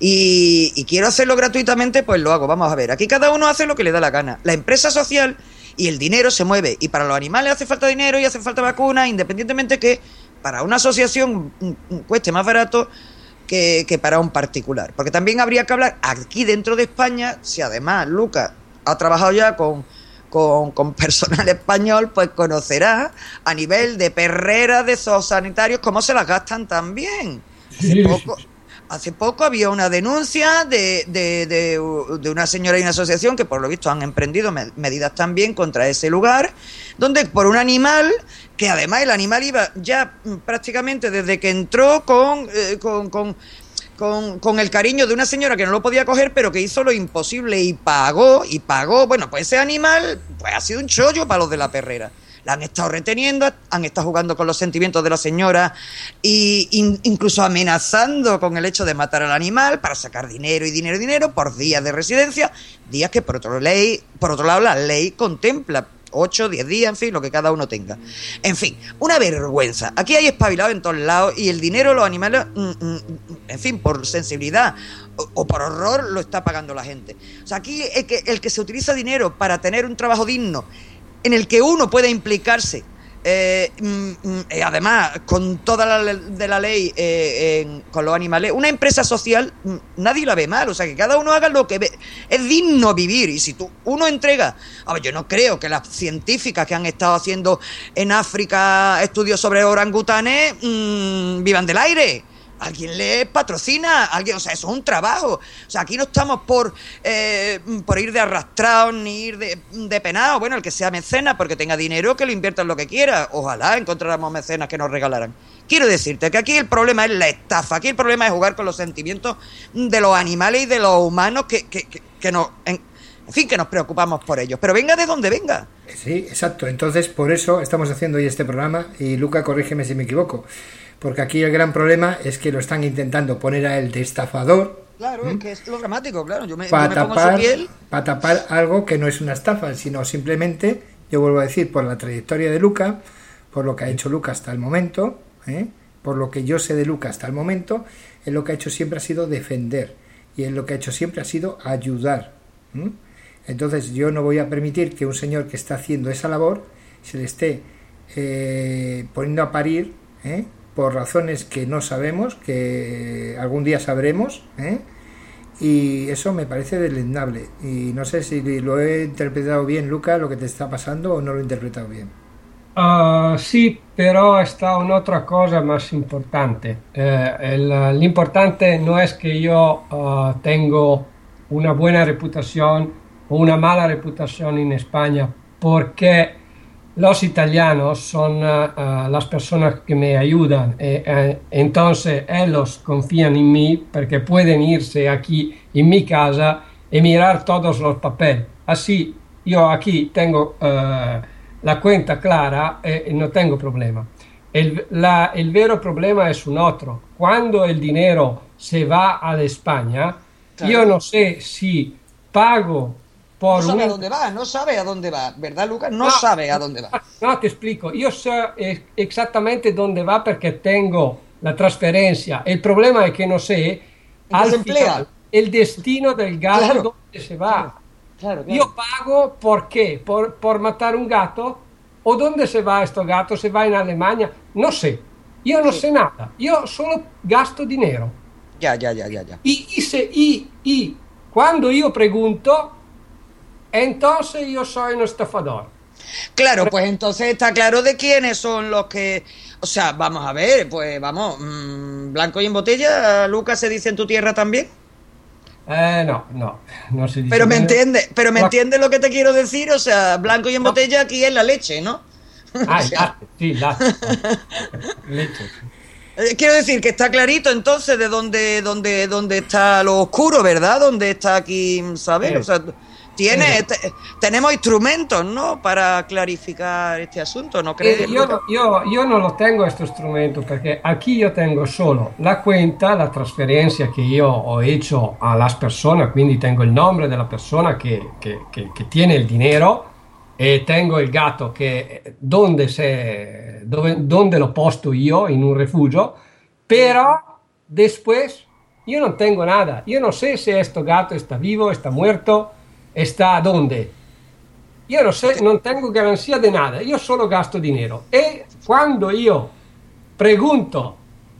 y, y quiero hacerlo gratuitamente, pues lo hago. Vamos a ver, aquí cada uno hace lo que le da la gana. La empresa social y el dinero se mueve, y para los animales hace falta dinero y hace falta vacunas, independientemente que para una asociación cueste más barato que, que para un particular. Porque también habría que hablar aquí dentro de España, si además Lucas ha trabajado ya con... Con, con personal español, pues conocerá a nivel de perreras de zoosanitarios cómo se las gastan también. Hace poco, hace poco había una denuncia de, de, de, de una señora y una asociación que por lo visto han emprendido med- medidas también contra ese lugar, donde por un animal, que además el animal iba ya prácticamente desde que entró con... Eh, con, con Con, con el cariño de una señora que no lo podía coger, pero que hizo lo imposible y pagó, y pagó. Bueno, pues ese animal pues ha sido un chollo para los de la perrera. La han estado reteniendo, han estado jugando con los sentimientos de la señora e in, incluso amenazando con el hecho de matar al animal para sacar dinero y dinero y dinero por días de residencia, días que por otro, ley, por otro lado la ley contempla. ocho, diez días, en fin, lo que cada uno tenga. En fin, una vergüenza. Aquí hay espabilados en todos lados y el dinero, los animales, mm, mm, en fin, por sensibilidad o, o por horror, lo está pagando la gente. O sea, aquí el que, el que se utiliza dinero para tener un trabajo digno, en el que uno pueda implicarse eh, mm, mm, eh, además con toda la de la ley eh, en, con los animales, una empresa social mm, nadie la ve mal, o sea, que cada uno haga lo que ve, es digno vivir. Y si tú uno entrega, a ver, yo no creo que las científicas que han estado haciendo en África estudios sobre orangutanes mmm, vivan del aire. Alguien les patrocina, alguien, o sea, eso es un trabajo. O sea, aquí no estamos por eh, por ir de arrastrados ni ir de, de penados. Bueno, el que sea mecenas porque tenga dinero, que lo invierta en lo que quiera. Ojalá encontráramos mecenas que nos regalaran. Quiero decirte que aquí el problema es la estafa. Aquí el problema es jugar con los sentimientos de los animales y de los humanos que, que, que, que nos... En, en fin, que nos preocupamos por ellos. Pero venga de donde venga. Sí, exacto. Entonces, por eso estamos haciendo hoy este programa. Y Luca, corrígeme si me equivoco. Porque aquí el gran problema es que lo están intentando poner a él de estafador. Claro, ¿Mm? es que es lo dramático, claro. Yo me, para, yo me tapar, pongo en su piel. Para tapar algo que no es una estafa, sino simplemente, yo vuelvo a decir, por la trayectoria de Luca, por lo que ha hecho Luca hasta el momento, ¿eh? por lo que yo sé de Luca hasta el momento, él lo que ha hecho siempre ha sido defender. Y él lo que ha hecho siempre ha sido ayudar. ¿eh? Entonces yo no voy a permitir que un señor que está haciendo esa labor se le esté eh, poniendo a parir, ¿eh? por razones que no sabemos, que algún día sabremos, ¿eh? y eso me parece deleznable. Y no sé si lo he interpretado bien, Luca, lo que te está pasando, o no lo he interpretado bien. Uh, sì, però sta un'altra cosa más importante. Eh, el, l'importante no es que yo uh, tengo una buena reputación o una mala reputación en España, porque los italianos son uh, las personas que me ayudan, eh, eh, entonces ellos confían en mí porque pueden irse aquí en mi casa y mirar todos los papeles. Así yo aquí tengo uh, la cuenta clara y eh, no tengo problema. El, la, el vero problema es un otro. Cuando el dinero se va a España, claro, yo no sé si pago por... No sabe un... a dónde va, no sabe a dónde va, ¿verdad, Lucas? No, no sabe a dónde va. No, te explico. Yo sé exactamente dónde va porque tengo la transferencia. El problema es que no sé al final el destino del gato, claro, dónde se va. Claro. Claro, claro. Yo pago, ¿por qué? ¿Por, por matar un gato? ¿O dónde se va este gato? ¿Se va en Alemania? No sé. Yo no sí. sé nada. Yo solo gasto dinero. Ya, ya, ya, ya. ya. Y, y, se, y, y cuando yo pregunto, entonces yo soy un estafador. Claro, pues entonces está claro de quiénes son los que... O sea, vamos a ver, pues vamos, mmm, blanco y en botella, Lucas, ¿se dice en tu tierra también? Eh, no, no, no se dice. Pero me entiende, pero me entiende lo que te quiero decir, o sea, blanco y en botella aquí es la leche, ¿no? Ah, o sea, latte, sí, latte. Leche. Eh, quiero decir que está clarito entonces de dónde, dónde, dónde está lo oscuro, ¿verdad? Dónde está aquí, ¿sabes? Sí. O sea, tiene, sí. te, tenemos instrumentos, ¿no? Para clarificar este asunto, ¿no crees? Eh, yo, yo, yo no lo tengo este instrumento porque aquí yo tengo solo la cuenta, la transferencia que yo he hecho a las personas, quindi tengo el nombre de la persona que, que, que, que tiene el dinero y tengo el gato que donde, se, dove, donde lo posto yo en un refugio, pero después yo no tengo nada. Yo no sé si este gato está vivo, está muerto, está dónde. Yo no sé, no tengo garanzia di nada, io solo gasto dinero. E quando io pregunto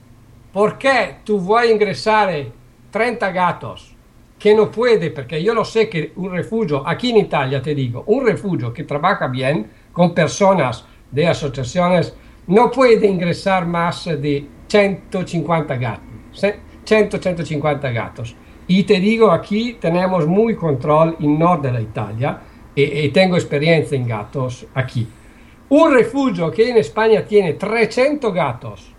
perché tu vuoi ingresare treinta gatos que no puede, porque yo lo sé que un refugio, aquí en Italia te digo, un refugio que trabaja bien con personas de asociaciones no puede ingresar más de ciento cincuenta gatos, cento a ciento cincuenta gatos. Y te digo, aquí tenemos muy control en norte de la Italia y, y tengo experiencia en gatos aquí. Un refugio que en España tiene trescientos gatos,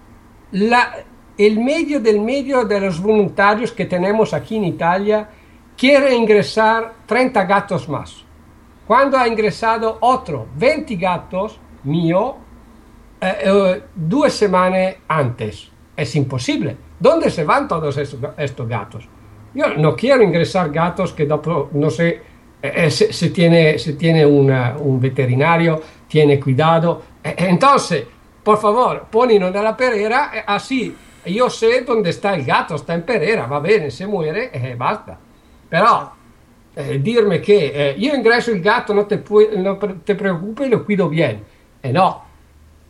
la, el medio del medio de los voluntarios que tenemos aquí en Italia quiere ingresar treinta gatos más. Cuando ha ingresado otro veinte gatos mío eh, eh, dos semanas antes. Es imposible. ¿Dónde se van todos estos, estos gatos? Yo no quiero ingresar gatos que dopo, no sé, eh, se, se tiene, se tiene una, un veterinario, tiene cuidado. Eh, entonces, por favor, ponilo nella perera, eh, así yo sé dónde está el gato, está en perera, va bene, se muere e eh, basta. Però eh, dirmi che eh, io ingresso il gatto, non te, pu- non te preoccupi, lo cuido bien. Eh no,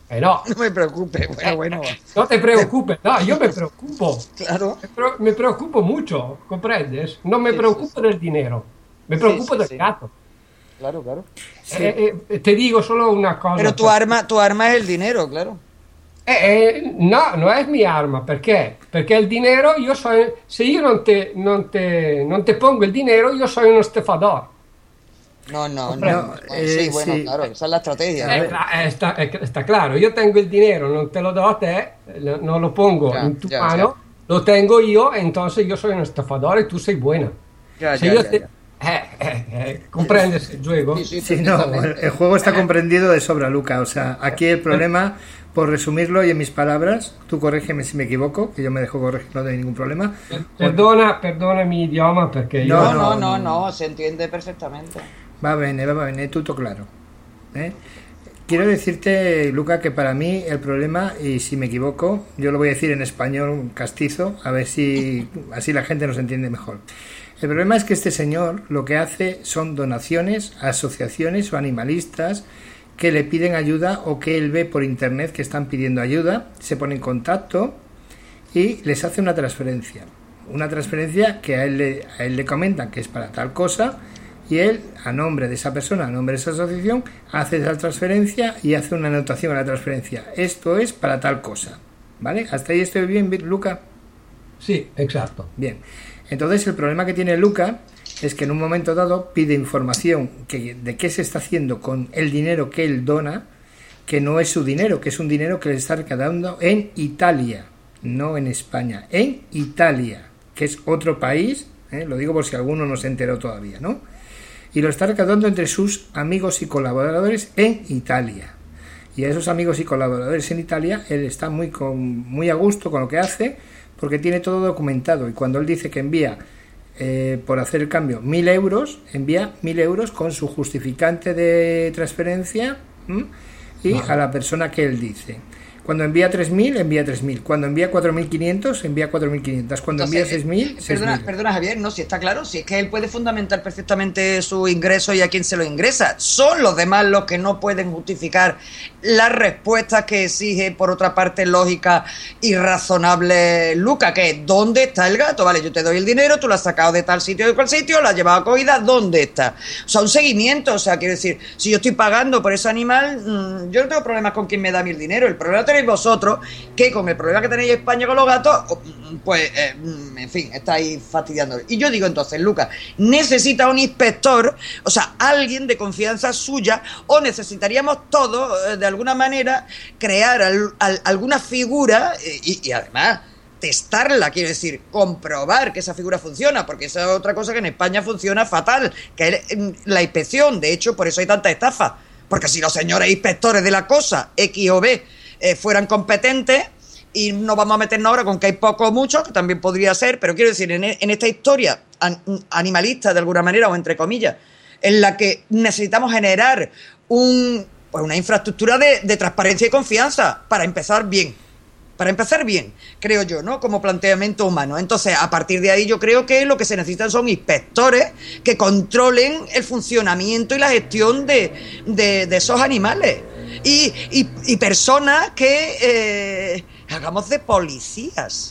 Eh, no. No me preocupes, bueno, bueno. No te preocupes, no, yo me preocupo. Claro. Me, pre- me preocupo mucho, ¿comprendes? No me Sí, preocupo sí, sí. del dinero, me Sí, preocupo sí, del sí. gato. Claro, claro. Eh, eh, te digo solo una cosa. Pero tu arma, tu arma es el dinero, claro. Eh, eh, no, non è mia arma, perché? Perché il dinero, io so, se io non te, non te, non te pongo il dinero, io soy uno estafador. No, no, no. Comprendo. no, Eh, sí, bueno, sí. claro, esa es la estrategia. Eh, ¿no? eh, sta, eh, sta claro, io tengo il dinero, non te lo do a te, eh, non lo pongo Ya, in tu ya, mano, lo tengo io, e entonces io soy un estafador e tu sei buena. Ya, Se ya, io ya, te- ya. Eh, eh, eh, ¿comprendes el juego? Sí, sí, Sí, no, perfectamente. el juego está comprendido de sobra, Luca. O sea, aquí el problema, por resumirlo y en mis palabras, tú corrígeme si me equivoco, que yo me dejo corregir, no hay ningún problema. Perdona, perdona mi idioma perché io... No, No, no, no, no. no, se entiende perfectamente. Va bene, va bene, tutto claro. ¿Eh? Quiero decirte, Luca, que para mí el problema, y si me equivoco, yo lo voy a decir en español castizo, a ver si así la gente nos entiende mejor. El problema es que este señor lo que hace son donaciones a asociaciones o animalistas que le piden ayuda o que él ve por internet que están pidiendo ayuda, se pone en contacto y les hace una transferencia. Una transferencia que a él le, a él le comentan que es para tal cosa y él, a nombre de esa persona, a nombre de esa asociación, hace esa transferencia y hace una anotación a la transferencia. Esto es para tal cosa. ¿Vale? ¿Hasta ahí estoy bien, Luca? Sì, esatto. Bien. Entonces el problema que tiene Luca es que en un momento dado pide información que, de qué se está haciendo con el dinero que él dona, que no es su dinero, que es un dinero que le está recaudando en Italia, no en España, en Italia, que es otro país, ¿eh? Lo digo por si alguno no se enteró todavía, ¿no? Y lo está recaudando entre sus amigos y colaboradores en Italia. Y a esos amigos y colaboradores en Italia, él está muy, con, muy a gusto con lo que hace, porque tiene todo documentado. Y cuando él dice que envía, eh, por hacer el cambio, mil euros, envía mil euros con su justificante de transferencia, ¿m? Y a la persona que él dice. Cuando envía tres mil, envía tres mil. Cuando envía cuatro mil quinientos, envía cuatro mil quinientos. Cuando Entonces, envía seis mil, seis Perdona, mil. perdona, Javier, no, si está claro, si es que él puede fundamentar perfectamente su ingreso y a quién se lo ingresa. Son los demás los que no pueden justificar las respuestas que exige, por otra parte, lógica y razonable Luca, que es ¿dónde está el gato? Vale, yo te doy el dinero, tú lo has sacado de tal sitio, de cual sitio, lo has llevado a acogida, ¿dónde está? O sea, un seguimiento, o sea, quiero decir, si yo estoy pagando por ese animal, mmm, yo no tengo problemas con quien me da a mí el dinero, el problema tenéis vosotros, que con el problema que tenéis en España con los gatos, pues, eh, en fin, estáis fastidiando. Y yo digo entonces, Lucas, necesita un inspector, o sea, alguien de confianza suya, o necesitaríamos todos, eh, de alguna manera, crear al, al, alguna figura eh, y, y además testarla, quiero decir, comprobar que esa figura funciona, porque esa es otra cosa que en España funciona fatal, que es la inspección. De hecho, por eso hay tanta estafa, porque si los señores inspectores de la cosa, X o B, Eh, fueran competentes, y no vamos a meternos ahora con que hay poco o mucho, que también podría ser, pero quiero decir, en, en esta historia an, animalista de alguna manera, o entre comillas, en la que necesitamos generar un, pues una infraestructura de, de transparencia y confianza para empezar bien, para empezar bien, creo yo, ¿no? Como planteamiento humano. Entonces, a partir de ahí yo creo que lo que se necesitan son inspectores que controlen el funcionamiento y la gestión de, de, de esos animales. Y, y, y personas que eh, hagamos de policías.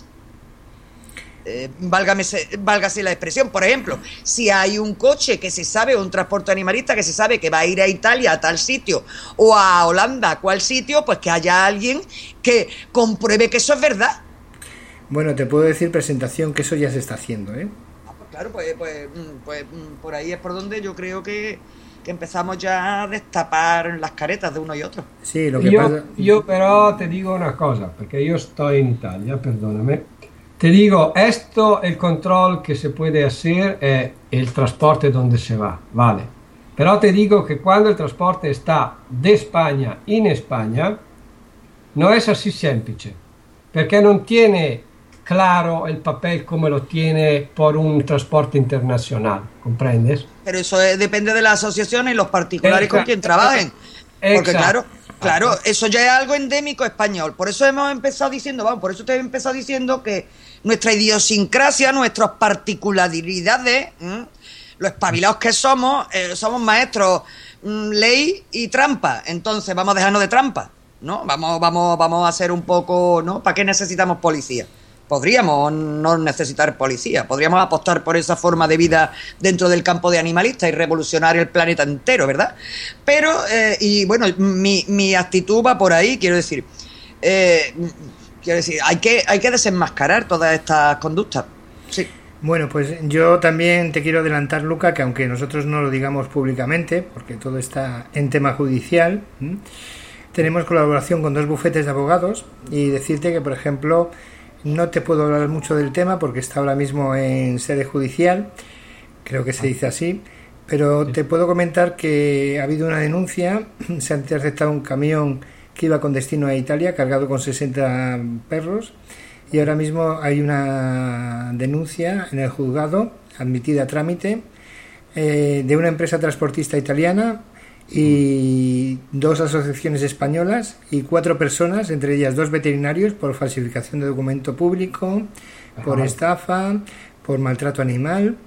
Eh, válgame, válgase la expresión. Por ejemplo, si hay un coche que se sabe, o un transporte animalista que se sabe que va a ir a Italia a tal sitio, o a Holanda a cual sitio, pues que haya alguien que compruebe que eso es verdad. Bueno, te puedo decir, presentación, que eso ya se está haciendo, ¿eh? Ah, pues claro, pues, pues, pues por ahí es por donde yo creo que, que empezamos ya a destapar las caretas de uno y otro. Sí, lo que Io, pasa... io però ti dico una cosa, perché io sto in Italia, perdonami. Te digo, esto, el control que se puede hacer es el transporte donde se va, vale. Pero te digo que cuando el transporte está de España in España, no es así semplice, perché non tiene claro el papel como lo tiene por un transporte internacional, ¿comprendes? Pero eso es, depende de las asociaciones y los particulares Exacto. con quien trabajen. Porque Exacto. claro, claro, eso ya es algo endémico español. Por eso hemos empezado diciendo, vamos, por eso te he empezado diciendo que nuestra idiosincrasia, nuestras particularidades, ¿m? Los espabilados que somos, eh, somos maestros, m, ley y trampa. Entonces vamos a dejarnos de trampa. ¿no? Vamos, vamos, vamos a ser un poco, ¿no? ¿Para qué necesitamos policía? Podríamos no necesitar policía, podríamos apostar por esa forma de vida dentro del campo de animalista y revolucionar el planeta entero, ¿verdad? Pero, eh, y bueno, mi, mi actitud va por ahí, quiero decir, eh, quiero decir, hay que, hay que desenmascarar todas estas conductas, sí. Bueno, pues yo también te quiero adelantar, Luca, que aunque nosotros no lo digamos públicamente, porque todo está en tema judicial, ¿m? tenemos colaboración con dos bufetes de abogados y decirte que, por ejemplo, no te puedo hablar mucho del tema porque está ahora mismo en sede judicial, creo que se dice así, pero te puedo comentar que ha habido una denuncia, se ha interceptado un camión que iba con destino a Italia cargado con sesenta perros y ahora mismo hay una denuncia en el juzgado, admitida a trámite, eh, de una empresa transportista italiana y dos asociaciones españolas y cuatro personas, entre ellas dos veterinarios, por falsificación de documento público, por Ajá. estafa, por maltrato animal.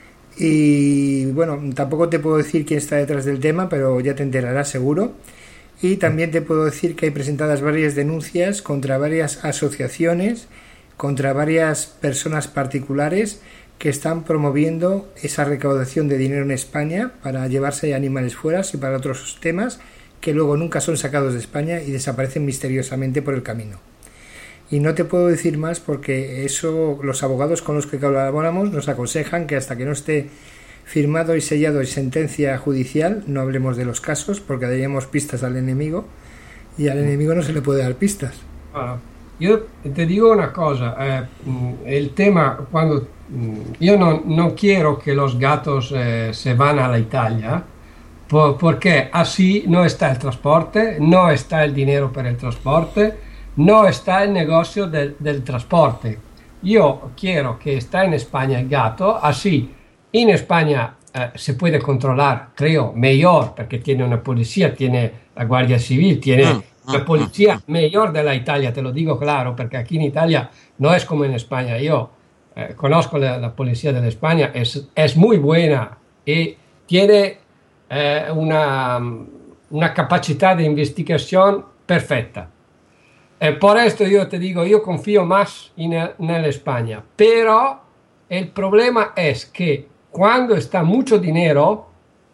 Y bueno, tampoco te puedo decir quién está detrás del tema, pero ya te enterarás seguro. Y también te puedo decir que hay presentadas varias denuncias contra varias asociaciones, contra varias personas particulares que están promoviendo esa recaudación de dinero en España para llevarse animales fuera y para otros temas que luego nunca son sacados de España y desaparecen misteriosamente por el camino. Y no te puedo decir más porque eso los abogados con los que colaboramos nos aconsejan que hasta que no esté firmado y sellado en sentencia judicial no hablemos de los casos porque daríamos pistas al enemigo y al enemigo no se le puede dar pistas. Ah, yo te digo una cosa, eh, el tema cuando yo no, no quiero que los gatos eh, se van a la Italia por, porque así no está el transporte, no está el dinero para el transporte, no está el negocio del, del transporte. Yo quiero que esté en España el gato, así en España eh, se puede controlar, creo, mejor, porque tiene una policía, tiene la Guardia Civil, tiene la policía mejor de la Italia, te lo digo claro, porque aquí en Italia no es como en España. Yo eh, conozco la, la policía de España, es, es muy buena y tiene eh, una, una capacidad de investigación perfecta. Eh, por esto yo te digo, yo confío más en, el, en España, pero el problema es que cuando está mucho dinero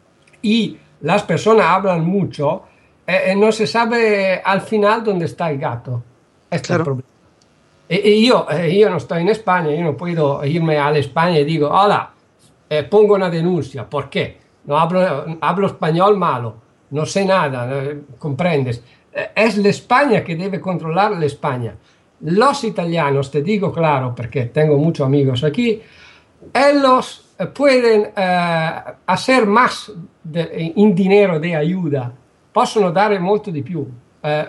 y las personas hablan mucho, eh, no se sabe al final dónde está el gato. Este claro. es el problema. Y, y yo, eh, yo no estoy en España, yo no puedo irme a España y digo, hola, eh, pongo una denuncia. ¿Por qué? No hablo, hablo español malo, no sé nada, eh, ¿comprendes? Eh, es la España que debe controlar la España. Los italianos, te digo claro, porque tengo muchos amigos aquí, ellos pueden eh, hacer más de, in dinero di aiuta, possono dare molto di più, eh,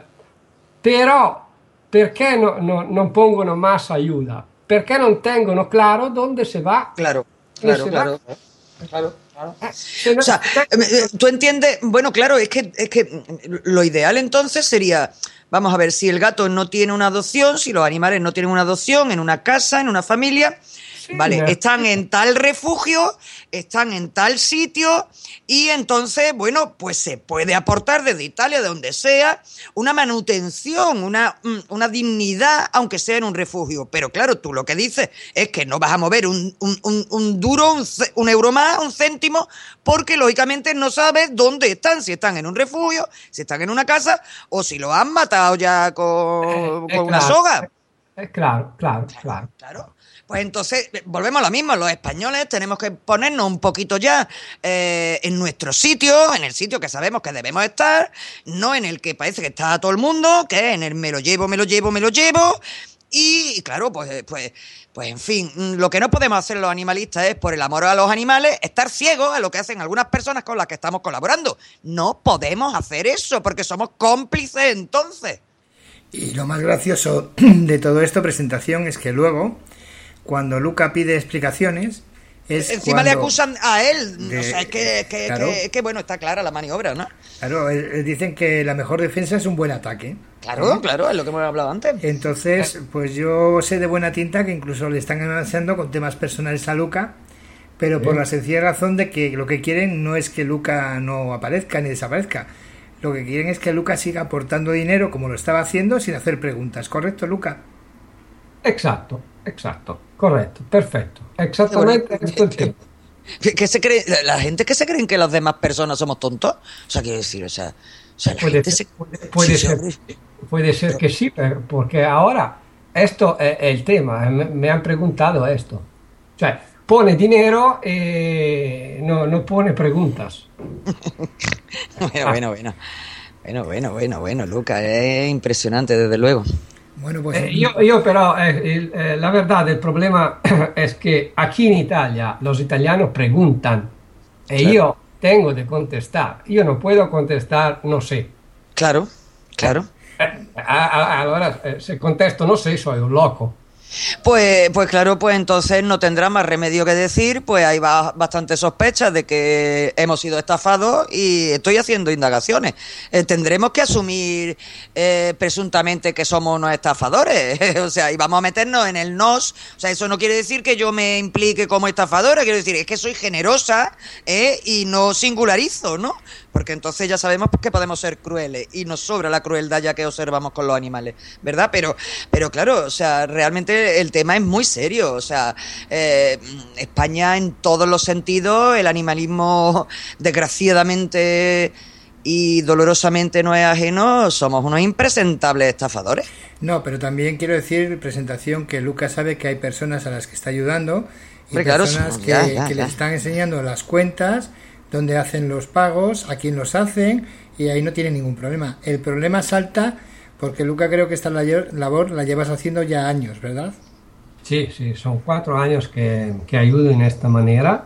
però perché no, no, non pongono más ayuda? Perché non tengono claro dónde se va. Claro, claro, claro, va. claro, claro. Eh, o sea, tú entiendes, bueno, claro, es que, es que lo ideal entonces sería, vamos a ver, si el gato no tiene una adopción, si los animales no tienen una adopción en una casa, en una familia, vale, están en tal refugio, están en tal sitio y entonces, bueno, pues se puede aportar desde Italia, de donde sea, una manutención, una, una dignidad, aunque sea en un refugio. Pero claro, tú lo que dices es que no vas a mover un, un, un, un duro, un, un euro más, un céntimo, porque lógicamente no sabes dónde están, si están en un refugio, si están en una casa o si lo han matado ya con, eh, con una claro, soga. Eh, claro, claro, claro. Claro. Pues entonces, volvemos a lo mismo, los españoles tenemos que ponernos un poquito ya eh, en nuestro sitio, en el sitio que sabemos que debemos estar, no en el que parece que está todo el mundo, que es en el me lo llevo, me lo llevo, me lo llevo, y claro, pues, pues, pues en fin, lo que no podemos hacer los animalistas es, por el amor a los animales, estar ciegos a lo que hacen algunas personas con las que estamos colaborando. No podemos hacer eso, porque somos cómplices entonces. Y lo más gracioso de todo esto, presentación, es que luego, cuando Luca pide explicaciones, es encima cuando le acusan a él, de, o sea, que, que, claro, que, que bueno, está clara la maniobra, ¿no? Claro, dicen que la mejor defensa es un buen ataque. Claro, ¿sí? Claro, es lo que hemos hablado antes. Entonces, pues yo sé de buena tinta que incluso le están amenazando con temas personales a Luca, pero sí. por la sencilla razón de que lo que quieren no es que Luca no aparezca ni desaparezca. lo que quieren es que Luca siga aportando dinero como lo estaba haciendo sin hacer preguntas. ¿Correcto, Luca? Exacto, exacto, correcto, perfecto. Exactamente esto es el tema. ¿Qué se cree? La gente que se creen que las demás personas somos tontos. O sea, quiero decir, o sea, o sea la puede gente ser, se... puede, puede sí, ser, sí. puede ser que sí, pero- porque ahora esto es el tema. Me, me han preguntado esto. Cioè, pone dinero y no, no pone preguntas. Bueno, bueno, bueno. Bueno, bueno, bueno, bueno, Luca, es impresionante, desde luego. Bueno, pues... Eh, io, io però, eh, il- eh, la verdad, el problema es que aquí en Italia los italianos preguntan y Claro. yo tengo de contestar. Yo no puedo contestar no sé. Claro, claro. Eh, a- a- allora, eh, se contesto no sé, soy un loco. Pues, pues claro, pues entonces no tendrá más remedio que decir, pues hay ba- bastantes sospechas de que hemos sido estafados y estoy haciendo indagaciones. Eh, tendremos que asumir eh, presuntamente que somos unos estafadores, o sea, y vamos a meternos en el nos, o sea, eso no quiere decir que yo me implique como estafadora, quiero decir, es que soy generosa eh, y no singularizo, ¿no? Porque entonces ya sabemos que podemos ser crueles y nos sobra la crueldad ya que observamos con los animales, ¿verdad? Pero, pero claro, o sea, realmente el tema es muy serio, o sea, eh, España en todos los sentidos, el animalismo desgraciadamente y dolorosamente no es ajeno, somos unos impresentables estafadores. No, pero también quiero decir, presentación, que Lucas sabe que hay personas a las que está ayudando y Hombre, claro, personas sí, que, ya, ya, que ya. le están enseñando las cuentas, dónde hacen los pagos, a quién los hacen, y ahí no tiene ningún problema. El problema salta porque, Luca, creo que esta la- labor la llevas haciendo ya años, ¿verdad? Sí, sí, son cuatro años que, que ayudo en esta manera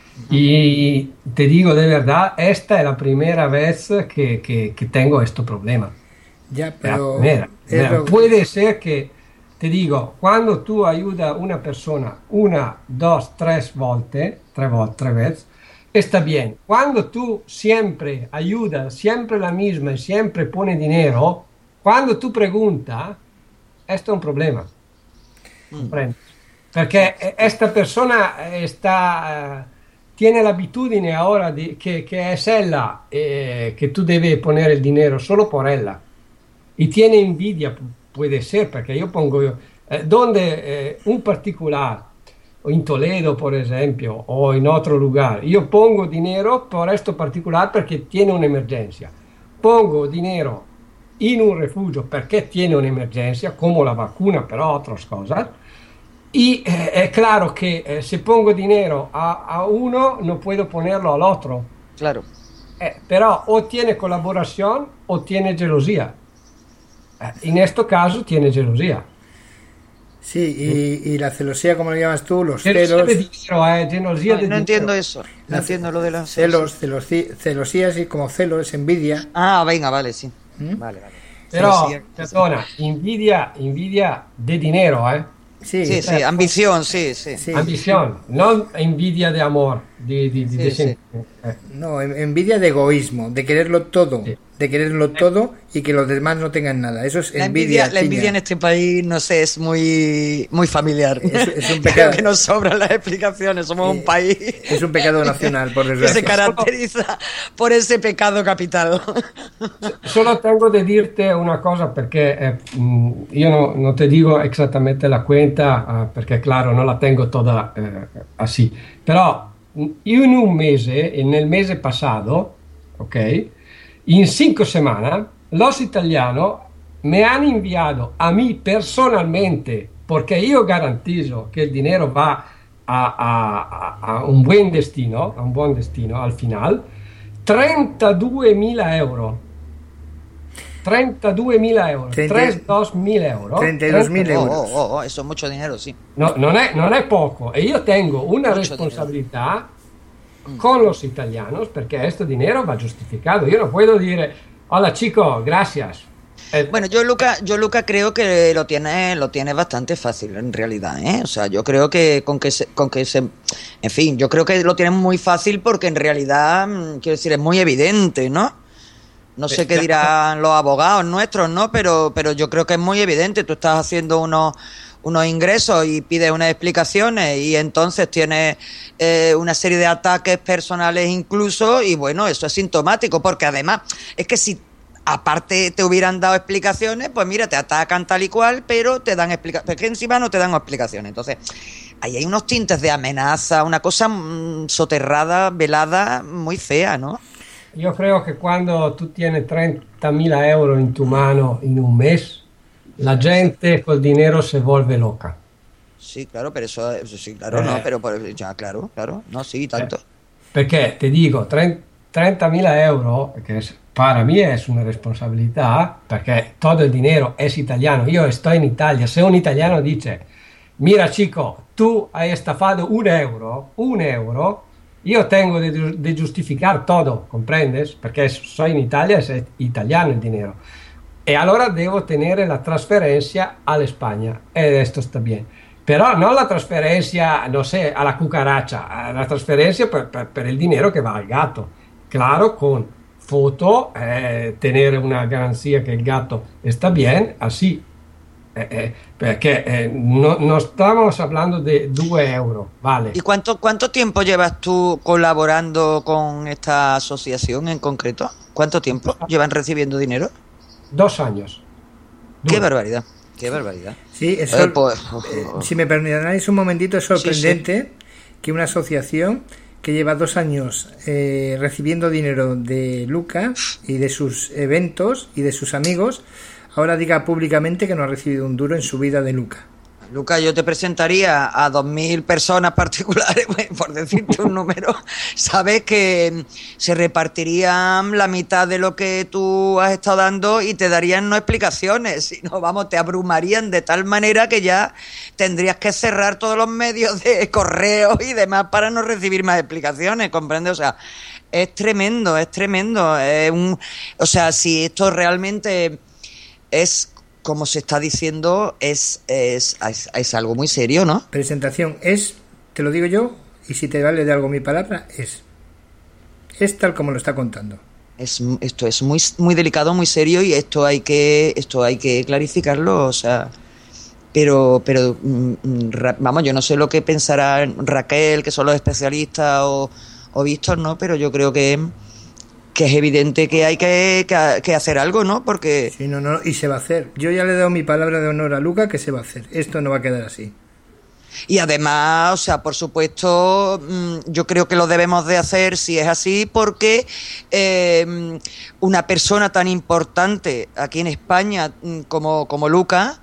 y te digo de verdad, esta es la primera vez que, que- que tengo este problema. Ya, La pero... primera. es Mira, lo- puede ser que, te digo, cuando tú ayudas a una persona una, dos, tres volte, tres volte, tres veces, está bien. Cuando tú siempre ayudas, siempre la misma y siempre pone dinero, cuando tú preguntas, esto es un problema. Comprende? Perché eh, esta persona eh, sta, eh, tiene l'abitudine ahora di, che, che es ella eh, que tú debes poner el dinero solo por ella. Y tiene envidia, pu- puede ser, perché io pongo, eh, donde eh, un particular, o in Toledo por esempio, o in otro lugar, io pongo dinero por esto particular perché tiene un'emergenza. Pongo dinero in un refugio perché tiene un'emergenza, come la vacuna, però otras cosas. Y eh, es claro que eh, si pongo dinero a, a uno, no puedo ponerlo al otro. Claro. Eh, pero o tiene colaboración o tiene gelosía. Eh, en este caso tiene gelosía. Sí, y, y la celosía, como lo llamas tú, los Gelosía celos... de dinero, eh, gelosía No, de no entiendo dinero. eso, no la- entiendo lo de las... Celos, celosi- celosías y como celos, envidia. Ah, venga, vale, sí. ¿Mm? Vale, vale. Pero, Sí, sí. perdona, envidia, envidia de dinero, eh. Sí, Sí, sí, ambición, sí, sí. sí. Ambición, no envidia de amor, de, de, de- Sí, de sí. sen- eh. No, en- envidia de egoísmo, de quererlo todo, Sí. de quererlo todo y que los demás no tengan nada. Eso es La envidia. envidia, la envidia piña. en este país, no sé, es muy, muy familiar. Es- es un Creo pecado. que nos sobran las explicaciones. Somos Eh, un país Es un pecado nacional, por que se desgracia. caracteriza por ese pecado capital. Solo tengo de dirte una cosa perché eh, mh, io no, non ti dico esattamente la cuenta eh, perché claro non la tengo toda eh, así, però mh, io in un mese, e nel mese passato, ok, in cinco semanas los italianos me han enviado a mí personalmente, porque io garantizo che il dinero va a, a- a- a un buen destino, a un buon destino al final, trentaduemila euro. trentaduemila euro, treinta trentaduemila euro. trentaduemila Oh, euros. oh, oh, eso es mucho dinero, sí. No, non, è, non è poco e io tengo una Mucho responsabilità con los italianos perché questo dinero va giustificato. Io non puedo dire, hola chico, gracias. Eh, Bueno, yo Luca, yo Luca creo que lo tiene, lo tiene bastante fácil en realidad, ¿eh? O sea, yo creo que con que se, con que se, en fin, yo creo que lo tiene muy fácil porque en realidad, mm, quiero decir, es muy evidente, ¿no? No sé qué dirán los abogados nuestros, ¿no? Pero, pero yo creo que es muy evidente. Tú estás haciendo unos, unos ingresos y pides unas explicaciones y entonces tienes eh, una serie de ataques personales incluso, y bueno, eso es sintomático, porque además es que si aparte te hubieran dado explicaciones, pues mira, te atacan tal y cual, pero te dan explicaciones, es que encima no te dan explicaciones. Entonces, ahí hay unos tintes de amenaza, una cosa mmm, soterrada, velada, muy fea, ¿no? Yo creo que cuando tú tienes treinta mil euros en tu mano en un mes, la gente col dinero se vuelve loca. Sí, claro, pero eso, eso sí, claro, eh. no, pero ya, claro, claro, no, sí, tanto. Eh. Perché, ti dico, trentamila euro, che para me è una responsabilità, perché tutto il dinero è italiano, io sto in Italia, se un italiano dice, mira chico, tu hai estafato un euro, un euro, io tengo di giustificar todo, comprendes? Perché sono in Italia, è italiano il dinero. E allora devo tenere la trasferencia all'Espagna, e questo sta bene. Però non la trasferencia, no sé, alla cucaracha, la trasferencia per, per, per il dinero che va al gatto. Claro, con foto, eh, tenere una garanzia che il gatto sta bien, así. Eh, eh, perché eh, no, no estamos hablando de due euro, vale. ¿Y cuánto, cuánto tiempo llevas tú colaborando con esta asociación en concreto? ¿Cuánto tiempo llevan recibiendo dinero? Dos años. Qué Duro. barbaridad, qué barbaridad. Sí, es eh, pues, eh, si me permitáis un momentito, es sorprendente sí, sí. que una asociación que lleva dos años eh, recibiendo dinero de Luca y de sus eventos y de sus amigos, ahora diga públicamente que no ha recibido un duro en su vida de Luca. Luca, yo te presentaría a dos mil personas particulares, por decirte un número, sabes que se repartirían la mitad de lo que tú has estado dando y te darían no explicaciones, sino, vamos, te abrumarían de tal manera que ya tendrías que cerrar todos los medios de correo y demás para no recibir más explicaciones, ¿comprendes? O sea, es tremendo, es tremendo. Es un, o sea, si esto realmente es... como se está diciendo, es, es, es, es algo muy serio, ¿no? Presentación es, te lo digo yo, y si te vale de algo mi palabra, es. Es tal como lo está contando. Es, esto es muy, muy delicado, muy serio, y esto hay que, esto hay que clarificarlo, o sea... Pero, pero vamos, yo no sé lo que pensará Raquel, que son los especialistas, o, o Víctor, ¿no? Pero yo creo que... que es evidente que hay que, que, que hacer algo, ¿no? Porque... Sí, no, no, y se va a hacer. Yo ya le he dado mi palabra de honor a Luca que se va a hacer. Esto no va a quedar así. Y además, o sea, por supuesto, yo creo que lo debemos de hacer si es así, porque eh, una persona tan importante aquí en España como, como Luca...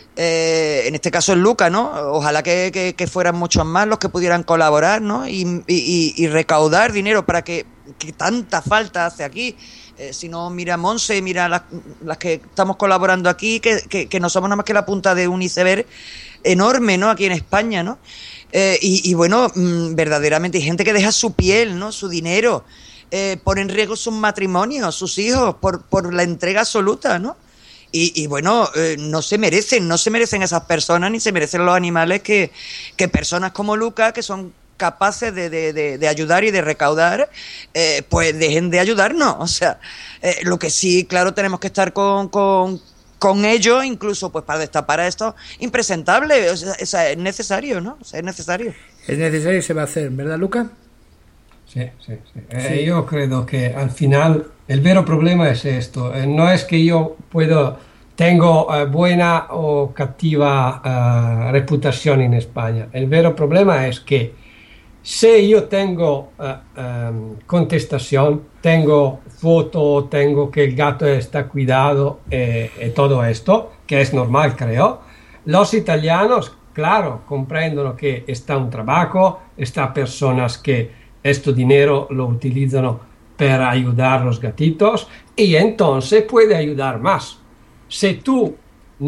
Eh, en este caso es Luca, ¿no? Ojalá que, que, que fueran muchos más los que pudieran colaborar, ¿no? Y, y, y recaudar dinero para que, que tanta falta hace aquí. Eh, si no, mira Monse, mira las, las que estamos colaborando aquí, que, que, que no somos nada más que la punta de un iceberg enorme, ¿no? Aquí en España, ¿no? Eh, y, y bueno, mmm, verdaderamente hay gente que deja su piel, ¿no? Su dinero, eh, pone en riesgo sus matrimonios, sus hijos, por, por la entrega absoluta, ¿no? Y, y bueno, eh, no se merecen, no se merecen esas personas, ni se merecen los animales que, que personas como Luca, que son capaces de, de, de, de ayudar y de recaudar, eh, pues dejen de ayudarnos. O sea, eh, lo que sí, claro, tenemos que estar con, con, con ellos, incluso pues para destapar a estos impresentables. O sea, o sea, es necesario, ¿no? O sea, es necesario. Es necesario y se va a hacer, ¿verdad, Luca? Sí, sí, sí. Eh, sí. Yo creo que al final el vero problema es esto. Eh, no es que yo puedo, tengo eh, buena o cattiva eh, reputación en España. El vero problema es que si yo tengo eh, eh, contestación, tengo foto, tengo que el gato está cuidado y eh, eh, todo esto, que es normal, creo, los italianos, claro, comprendono que está un trabajo, está personas que este dinero lo utilizan para ayudar a los gatitos y entonces puede ayudar más. Si tú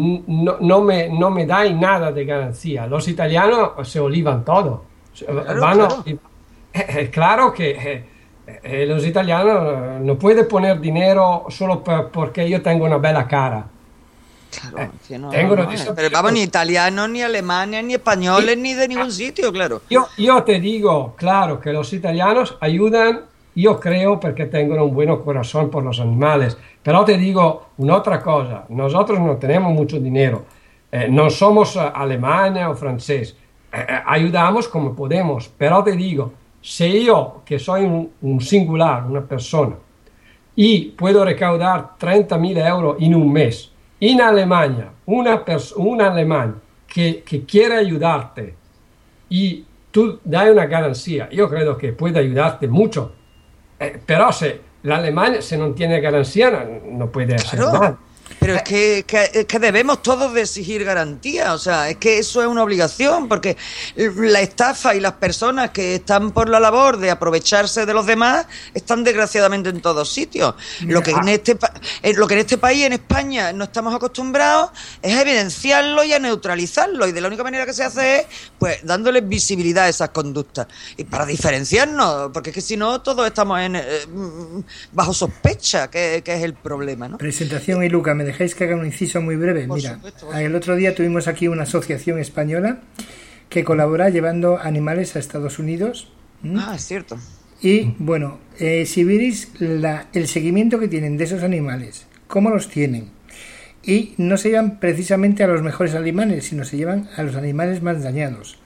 no, no, me, no me das nada de garantía, los italianos se olivan todo. Claro, Van claro. A, eh, claro que eh, eh, los italianos no pueden poner dinero solo per, porque yo tengo una bella cara. Claro, Eh, que no, tengo no, una no, pero vamos, ni italianos, ni alemanes, ni españoles, Y- ni de ningún sitio, claro. Yo, yo te digo, claro, que los italianos ayudan, yo creo, porque tengono un buen corazón por los animales. Pero te digo una otra cosa, nosotros no tenemos mucho dinero. eh, non somos Alemania o francés, eh, ayudamos como podemos, pero te digo, si yo, que soy un, un singular, una persona, y puedo recaudar treinta mil euros en un mes, en Alemania, una pers- un alemán que, que quiere ayudarte y tú dai una garantía, yo creo que puede ayudarte mucho, eh, pero si la Alemania, si no tiene garantía, no, no puede hacer Claro. nada. Pero es que, que, es que debemos todos de exigir garantía, o sea, es que eso es una obligación, porque la estafa y las personas que están por la labor de aprovecharse de los demás están desgraciadamente en todos sitios. Lo que en este pa- eh, lo que en este país, en España, no estamos acostumbrados es a evidenciarlo y a neutralizarlo, y de la única manera que se hace es pues dándole visibilidad a esas conductas, y para diferenciarnos, porque es que si no todos estamos en, eh, bajo sospecha, que, que es el problema, ¿no? Presentación y Luca, ¿me dejáis que haga un inciso muy breve? Por Mira, supuesto, por el otro día tuvimos aquí una asociación española que colabora llevando animales a Estados Unidos. ¿Mm? Ah, es cierto. Y bueno, eh, si vierais la, el seguimiento que tienen de esos animales, cómo los tienen, y no se llevan precisamente a los mejores animales, sino se llevan a los animales más dañados.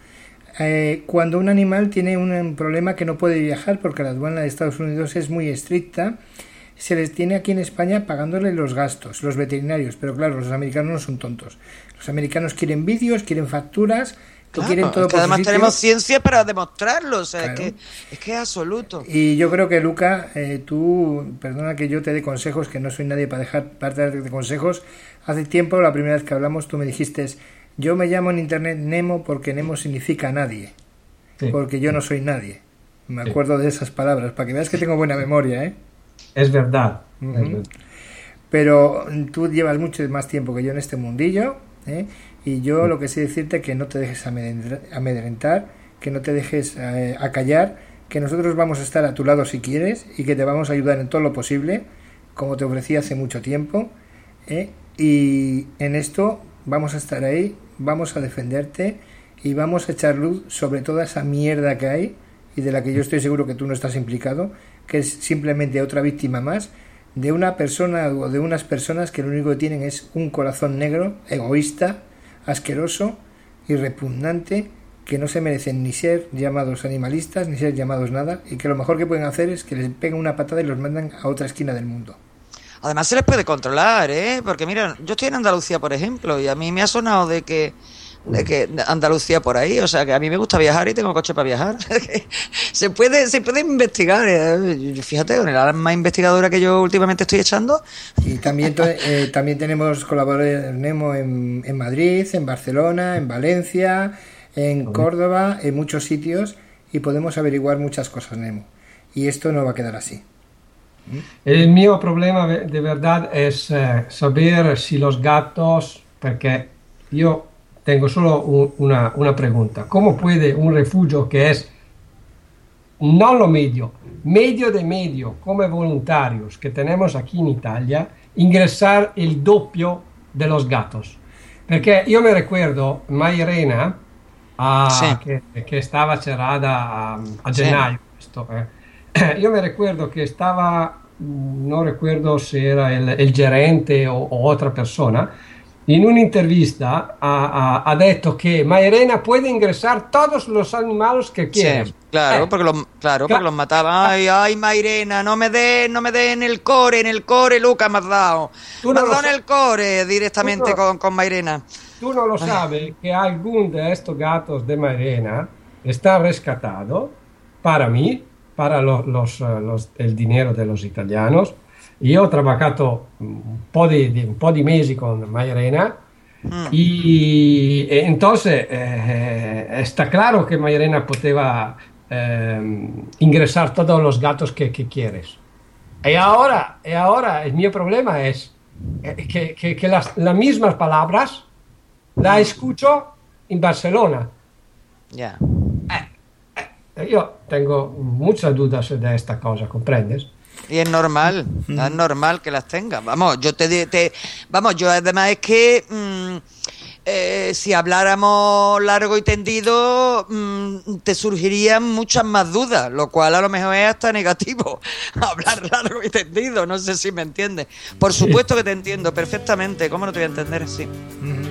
Eh, cuando un animal tiene un, un problema que no puede viajar porque la aduana de Estados Unidos es muy estricta, se les tiene aquí en España pagándole los gastos, los veterinarios, pero claro, los americanos no son tontos. Los americanos quieren vídeos, quieren facturas, Claro, quieren todo es que por su además sitio. tenemos ciencia para demostrarlo, o sea, Claro. es, que, es que es absoluto. Y yo creo que, Luca, eh, tú, perdona que yo te dé consejos, que no soy nadie para dejar parte de consejos. Hace tiempo, la primera vez que hablamos, tú me dijiste, yo me llamo en internet Nemo porque Nemo significa nadie, Sí. porque yo no soy nadie. Me Sí. acuerdo de esas palabras, para que veas que tengo buena memoria, ¿eh? Es verdad. Ujú. Es verdad. Pero tú llevas mucho más tiempo que yo en este mundillo, ¿eh? Y yo lo que sé decirte es que no te dejes amedrentar, amedrentar, que no te dejes eh, acallar, que nosotros vamos a estar a tu lado si quieres y que te vamos a ayudar en todo lo posible, como te ofrecí hace mucho tiempo, ¿eh? Y en esto vamos a estar ahí, vamos a defenderte y vamos a echar luz sobre toda esa mierda que hay y de la que yo estoy seguro que tú no estás implicado, que es simplemente otra víctima más de una persona o de unas personas que lo único que tienen es un corazón negro, egoísta, asqueroso y repugnante, que no se merecen ni ser llamados animalistas ni ser llamados nada, y que lo mejor que pueden hacer es que les peguen una patada y los mandan a otra esquina del mundo. Además se les puede controlar, ¿eh? Porque mira, yo estoy en Andalucía, por ejemplo, y a mí me ha sonado de que de que Andalucía por ahí, o sea que a mí me gusta viajar y tengo coche para viajar. se puede se puede investigar, ¿eh? Fíjate, con el alma investigadora que yo últimamente estoy echando. Y también to- eh, también tenemos colaboradores Nemo en, en Madrid, en Barcelona, en Valencia, en Córdoba, en muchos sitios, y podemos averiguar muchas cosas, Nemo. Y esto no va a quedar así. El mio problema ve- de verdad es eh, saber si los gatos, porque yo tengo solo un- una, una pregunta, ¿cómo puede un refugio que es no lo medio, medio de medio, como voluntarios que tenemos aquí en Italia, ingresar el doppio de los gatos? Perché io mi ricordo Mairena, ah, Sì. che, che stava cerrata a, a Sì. gennaio, questo, eh. Io mi ricordo che stava, mh, non ricordo se era il, il gerente o, o otra persona, in un'intervista ha, ha, ha detto che Mairena puede ingresar todos los animales que quieras. Sí, claro, Eh, porque los, claro, Cla- porque los mataban. Ay, ay, Mairena, no me dé, no me dé en el core, en el core, Luca, me has dado. Tú Me no has lo dado en sa- el core directamente Tú no- con, con Mairena. Tú no lo sabes que algún de estos gatos de Mairena está rescatado para mí, para lo- los, eh, los- el dinero de los italianos. Io ho trabajato un po' di, di- un po' di mesi con Mairena y, e entonces eh, está claro que Mairena poteva eh, ingresar todos los gatos que, que quieres. Y ahora, y ahora el mío problema es eh, que, que- que las, las mismas palabras la escucho en Barcelona. Ya. Yo tengo muchas dudas de esta cosa, ¿comprendes? Y es normal, es normal que las tengas. Vamos, yo te, di- te vamos, yo además es que mm, eh, si habláramos largo y tendido, mm, te surgirían muchas más dudas, lo cual a lo mejor es hasta negativo, hablar largo y tendido, no sé si me entiendes. Por supuesto que te entiendo perfectamente, ¿cómo no te voy a entender? Sí. Ujú.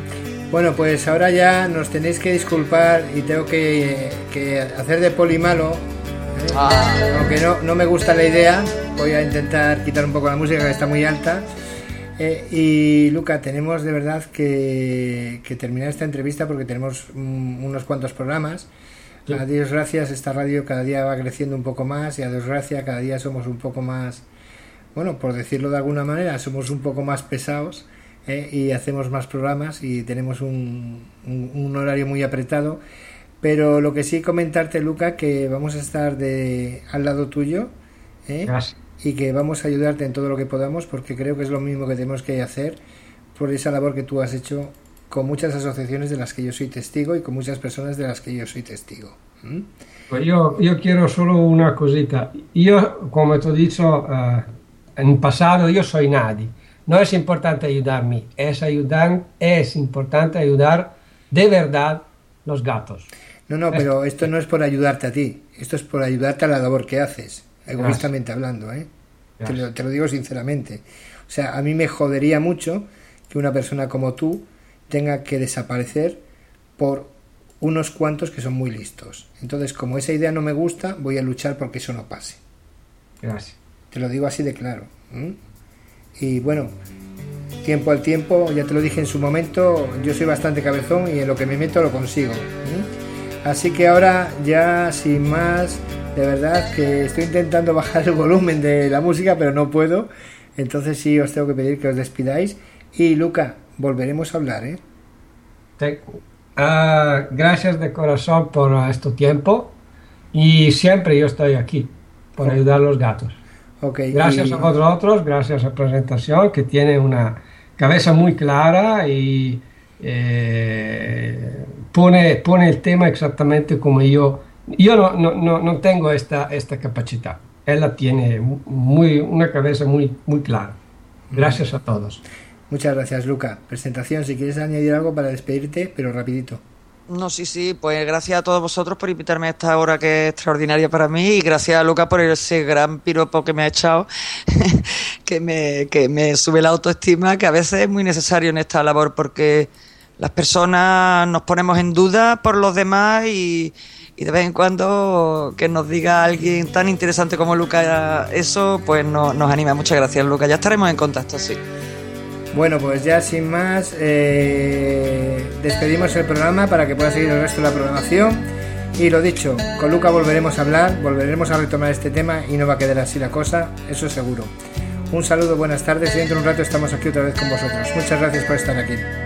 Bueno, pues ahora ya nos tenéis que disculpar y tengo que, que hacer de poli malo, ¿eh? Ah. Aunque no, no me gusta la idea, voy a intentar quitar un poco la música que está muy alta. Eh, y Luca, tenemos de verdad que, que terminar esta entrevista porque tenemos um, unos cuantos programas. Sí. A Dios gracias, esta radio cada día va creciendo un poco más y a Dios gracias cada día somos un poco más, bueno, por decirlo de alguna manera, somos un poco más pesados. Eh, y hacemos más programas y tenemos un, un, un horario muy apretado, pero lo que sí comentarte, Luca, que vamos a estar de al lado tuyo, eh, y que vamos a ayudarte en todo lo que podamos, porque creo que es lo mismo que tenemos que hacer por esa labor que tú has hecho con muchas asociaciones de las que yo soy testigo y con muchas personas de las que yo soy testigo. ¿Mm? Pues yo, yo quiero solo una cosita. Yo, como te he dicho uh, en pasado, yo soy nadie. No es importante ayudarme, es, ayudar, es importante ayudar de verdad los gatos. No, no, pero esto no es por ayudarte a ti, esto es por ayudarte a la labor que haces, egoístamente hablando, ¿eh? Te lo, te lo digo sinceramente. O sea, a mí me jodería mucho que una persona como tú tenga que desaparecer por unos cuantos que son muy listos. Entonces, como esa idea no me gusta, voy a luchar porque eso no pase. Gracias. Te lo digo así de claro. ¿Mm? Y bueno, tiempo al tiempo, ya te lo dije en su momento, yo soy bastante cabezón y en lo que me meto lo consigo. ¿Mm? Así que ahora ya sin más, de verdad que estoy intentando bajar el volumen de la música, pero no puedo. Entonces sí os tengo que pedir que os despidáis. Y Luca, volveremos a hablar, ¿eh? Te, uh, gracias de corazón por este tiempo y siempre yo estoy aquí por oh. ayudar a los gatos. Okay, gracias y... a vosotros, gracias a la presentación que tiene una cabeza muy clara y eh, pone, pone el tema exactamente como yo. Yo no, no, no, no tengo esta, esta capacidad. Ella tiene muy, una cabeza muy, muy clara. Gracias a todos. Muchas gracias, Luca. Presentación, si quieres añadir algo para despedirte, pero rapidito. No, sí, sí, pues gracias a todos vosotros por invitarme a esta hora que es extraordinaria para mí y gracias a Luca por ese gran piropo que me ha echado, que, me, que me sube la autoestima, que a veces es muy necesario en esta labor porque las personas nos ponemos en duda por los demás y, y de vez en cuando que nos diga alguien tan interesante como Luca eso, pues no, nos anima. Muchas gracias, Luca. Ya estaremos en contacto, sí. Bueno, pues ya sin más, eh, despedimos el programa para que pueda seguir el resto de la programación. Y lo dicho, con Luca volveremos a hablar, volveremos a retomar este tema y no va a quedar así la cosa, eso es seguro. Un saludo, buenas tardes y dentro de un rato estamos aquí otra vez con vosotros. Muchas gracias por estar aquí.